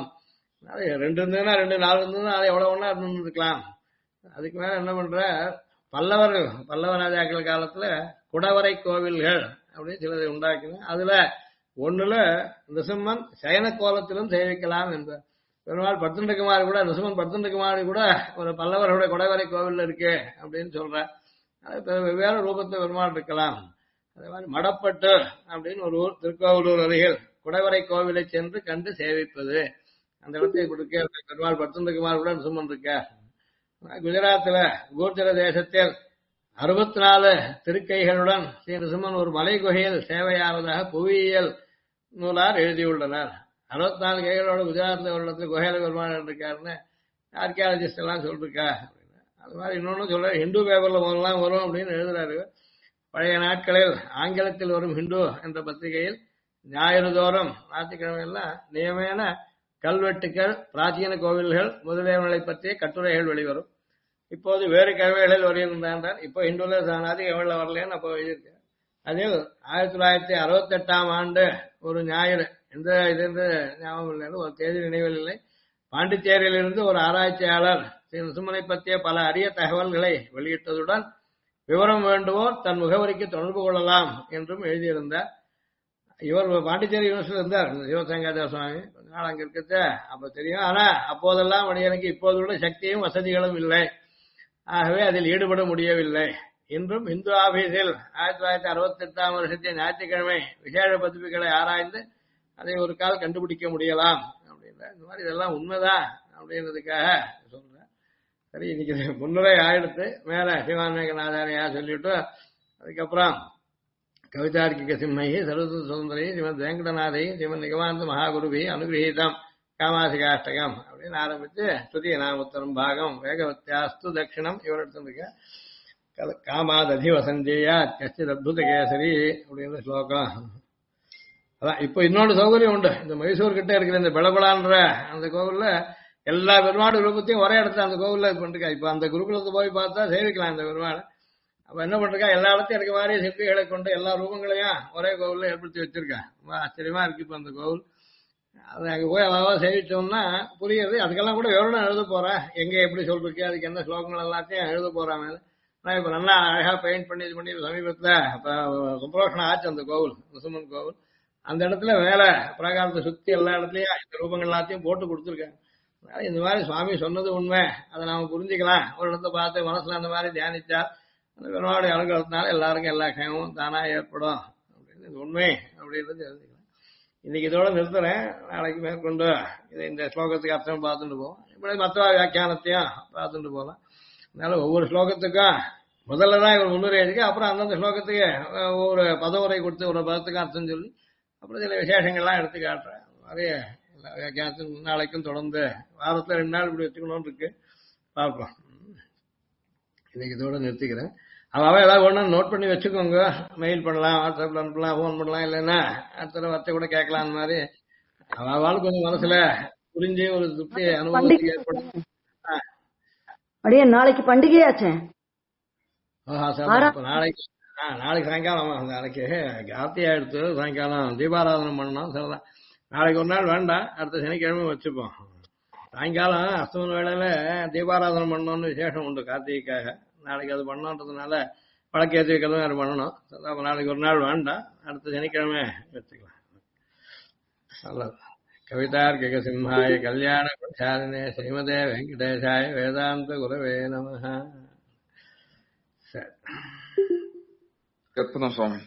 2 இருந்ததுன்னா 2, 4 இருந்ததுன்னா அதை எவ்வளவு ஒண்ணா இருந்துருக்கலாம். அதுக்கு மேல என்ன பண்ற, பல்லவ ராஜாக்கள் காலத்துல குடவரை கோவில்கள் அப்படின்னு சிலதை உண்டாக்கின. அதுல ஒண்ணுல நிருசிம்மன் சயன கோலத்திலும் சேவிக்கலாம் என்பார். பெருமாள் பர்தண்டகுமாரி கூட, நிருசிம்மன் பர்தண்டகுமாரி கூட ஒரு பல்லவர்களுடைய குடவரை கோவில் இருக்கு அப்படின்னு சொல்ற. வெவ்வேறு ரூபத்தை பெருமாள் இருக்கலாம். அதே மாதிரி மடப்பட்டு அப்படின்னு ஒரு ஊர் திருக்கோவிலூர் அருகில் குடவரை கோவிலை சென்று கண்டு சேவிப்பது. அந்த இடத்தை கொடுக்க பெருமாள் பர்தண்டகுமாரி கூட நிருசிம்மன் இருக்க. குஜராத்ல கூர்ஜர தேசத்தில் 64 திருக்கைகளுடன் ஸ்ரீ நிருசிம்மன் ஒரு மலை குகையில் சேவையாவதாக புவியியல் நூலார் எழுதியுள்ளனர். 64 கைகளோட குஜராத்ல ஒரு இடத்துல குகையில பெருமாள் இருக்காருன்னு ஆர்கியாலஜிஸ்ட் எல்லாம் சொல்லிருக்கா. அது மாதிரி இன்னொன்னு சொல்ற, ஹிந்து பேப்பர்ல முதல்லாம் வரும் அப்படின்னு எழுதுறாரு. பழைய நாட்களில் ஆங்கிலத்தில் வரும் ஹிந்து என்ற பத்திரிகையில் ஞாயிறு தோறும் ஞாயிற்றுக்கிழமையெல்லாம் நியமன கல்வெட்டுக்கள், பிராச்சீன கோவில்கள் முதலியவர்களை பற்றிய கட்டுரைகள் வெளிவரும். இப்போது வேறு கவிகளில் வருகின்றான். இப்போ இந்துல சாணாதி எவ்வளவு வரலன்னு அப்போ எழுதியிருக்கேன். அதில் 1968ஆம் ஆண்டு ஒரு ஞாயிறு, எந்த இது ஞாபகம் இல்லைன்னு ஒரு தேதி நினைவில் இல்லை, பாண்டிச்சேரியிலிருந்து ஒரு ஆராய்ச்சியாளர் ஸ்ரீ நிருசிம்மனை பற்றிய பல அரிய தகவல்களை வெளியிட்டதுடன் விவரம் வேண்டுவோர் தன் முகவரிக்கு தொடர்பு கொள்ளலாம் என்றும் எழுதியிருந்தார். இவர் பாண்டிச்சேரி யூனிவர்சிட்டியில் இருந்தார் சிவசங்காச்சார சுவாமி. கொஞ்ச நாள் அங்க இருக்கிறத அப்ப தெரியும். ஆனா அப்போதெல்லாம் மனிதனுக்கு இப்போது உள்ள சக்தியும் வசதிகளும் இல்லை. ஆகவே அதில் ஈடுபட முடியவில்லை. இன்றும் இந்து ஆபீஸில் 1968ஆம் வருஷத்தின் ஞாயிற்றுக்கிழமை விசேஷ பதிப்புகளை ஆராய்ந்து அதை ஒரு கால் கண்டுபிடிக்க முடியலாம் அப்படின்ற. இந்த மாதிரி இதெல்லாம் உண்மைதான் அப்படின்றதுக்காக சொல்றேன். சரி, இன்னைக்கு முன்னுரை ஆயிடுத்து. மேல சிவானேகநாதாரியா சொல்லிட்டு அதுக்கப்புறம் கவிதார்க்கிக சிம்மையை சரஸ்வத சுதந்திரி ஸ்ரீமத் வெங்கடநாதை ஸ்ரீமத் நிகமாந்த மகாகுருவி அனுகிரகீதம் காமாசிகாஷ்டகம் அப்படின்னு ஆரம்பிச்சு ஸ்துதி நாமோத்தரம் பாகம் வேகவத்தியாஸ்து தட்சிணம் இவர் எடுத்துருக்க. காமாததி வசஞ்சேயா கஷ்டித் அத்புத கேசரி அப்படின்ற ஸ்லோகம். அதான் இப்போ இன்னொரு சௌகரியம் உண்டு. இந்த மைசூர் கிட்ட இருக்கிற இந்த பெளபலான்ற அந்த கோவில்ல எல்லா பெருமாடு ரூபத்தையும் ஒரே இடத்துல அந்த கோவில்ல இது பண்ணிருக்கா. இப்ப அந்த குருகுலத்தை போய் பார்த்தா சேவிக்கலாம் இந்த பெருமாள். அப்ப என்ன பண்றா, எல்லா இடத்தையும் இருக்க மாதிரி சிற்பிகளை கொண்டு எல்லா ரூபங்களையும் ஒரே கோவில்ல ஏற்படுத்தி வச்சிருக்கா. ரொம்ப ஆச்சரியமா இருக்கு இப்ப அந்த கோவில். அது அங்க போய் அவ்வளவா சேவிச்சோம்னா புரியுது. அதுக்கெல்லாம் கூட விவரணம் எழுத போறேன், எங்க எப்படி சொல்றீங்க, அதுக்கு என்ன ஸ்லோகங்கள் எல்லாத்தையும் எழுத போறான். ஆனா இப்ப நல்லா அழகா பெயிண்ட் பண்ணி இது பண்ணி சமீபத்துல இப்ப சுப்ரோஷணம் ஆச்சு அந்த கோவில், நிருசிம்மன் கோவில். அந்த இடத்துல மேல பிராகாரத்தை சுத்தி எல்லா இடத்துலயும் இந்த ரூபங்கள் எல்லாத்தையும் போட்டு கொடுத்துருக்காங்க. இந்த மாதிரி சுவாமி சொன்னது உண்மை, அதை நாம புரிஞ்சுக்கலாம். ஒரு இடத்த பார்த்து மனசுல அந்த மாதிரி தியானிச்சா அந்த பெருமாளுடைய அனுகிரகத்தினால எல்லாருக்கும் எல்லா கையும் தானா ஏற்படும் அப்படின்னு இது உண்மை அப்படின்றது தெரிஞ்சுக்கலாம். இன்னைக்கு இதோட நிறுத்துறேன். நாளைக்கு மேற்கொண்டு இதை இந்த ஸ்லோகத்துக்கு அர்த்தம் பார்த்துட்டு போவோம். இப்படி மற்ற வியாக்கியானத்தையும் பார்த்துட்டு போகலாம். அதனால ஒவ்வொரு ஸ்லோகத்துக்கும் முதல்ல தான் இவர் முன்னுரை எழுதி, அப்புறம் அந்தந்த ஸ்லோகத்துக்கு ஒவ்வொரு பதவுரை கொடுத்து ஒரு பதத்துக்கும் அர்த்தம் சொல்லி அப்புறம் சில விசேஷங்கள்லாம் எடுத்து காட்டுறேன். நிறைய எல்லா வியாக்கியானத்துக்கும் நாளைக்கும் தொடர்ந்து வாரத்தில் 2 நாள் இப்படி வச்சுக்கணும்னு இருக்கு. பார்ப்போம். இன்னைக்கு இதோட நிறுத்திக்கிறேன். அவன் ஏதாவது ஒன்று நோட் பண்ணி வச்சுக்கோங்க. மெயில் பண்ணலாம், வாட்ஸ்அப்ல அனுப்பலாம், ஃபோன் பண்ணலாம், இல்லைன்னா அடுத்த வார்த்தை கூட கேட்கலாம். அந்த மாதிரி அவளுக்கு கொஞ்சம் மனசுல புரிஞ்சு ஒரு திருப்தி பண்டிகை அனுபவத்துக்கு ஏற்படும். அப்படியே நாளைக்கு பண்டிகையாச்சே. இப்ப நாளைக்கு நாளைக்கு சாயங்காலம் நாளைக்கு கார்த்திகை எடுத்து சாயங்காலம் தீபாராதனம் பண்ணணும். சரிதான், நாளைக்கு ஒரு நாள் வேண்டாம், அடுத்த சனிக்கிழமை வச்சுப்போம். சாயங்காலம் அஸ்தமன வேளையில தீபாராதனம் பண்ணணும்னு விசேஷம் உண்டு கார்த்திகைக்காக. நாளைக்கு அது பண்ணணுன்றதுனால பழக்க ஏற்றி வைக்கிறதும் அது பண்ணணும். அப்ப நாளைக்கு ஒரு நாள் வேண்டாம், அடுத்த சனிக்கிழமை வச்சுக்கலாம். நல்லது. கவிதார்க்கிக சிம்ஹாய கல்யாண குணசாலினே ஸ்ரீமதே வெங்கடேசாய வேதாந்த குரவே நமஹ. சரி. చెప్తున్నాం స్వామి.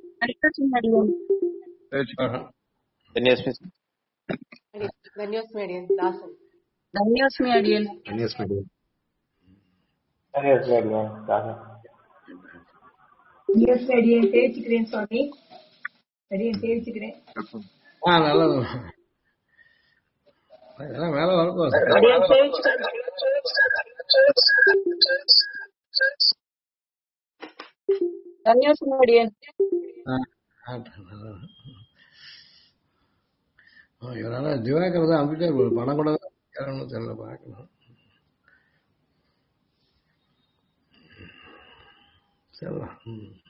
ధన్యోస్మి అడియన్ దాసన్. ధన్యోస్మి అడియన్. சேவிச்சுக்கிறேன் சுவாமி. அடியன் சேவிச்சுக்கிறேன். நல்லது. இதெல்லாம் மேல வரப்போ ధన్యోస్మి అడియన్. இவரால திவாகர் தான் அம்பிட்டே பணம் கூட தெரியல, பார்க்கணும். சரிதான்.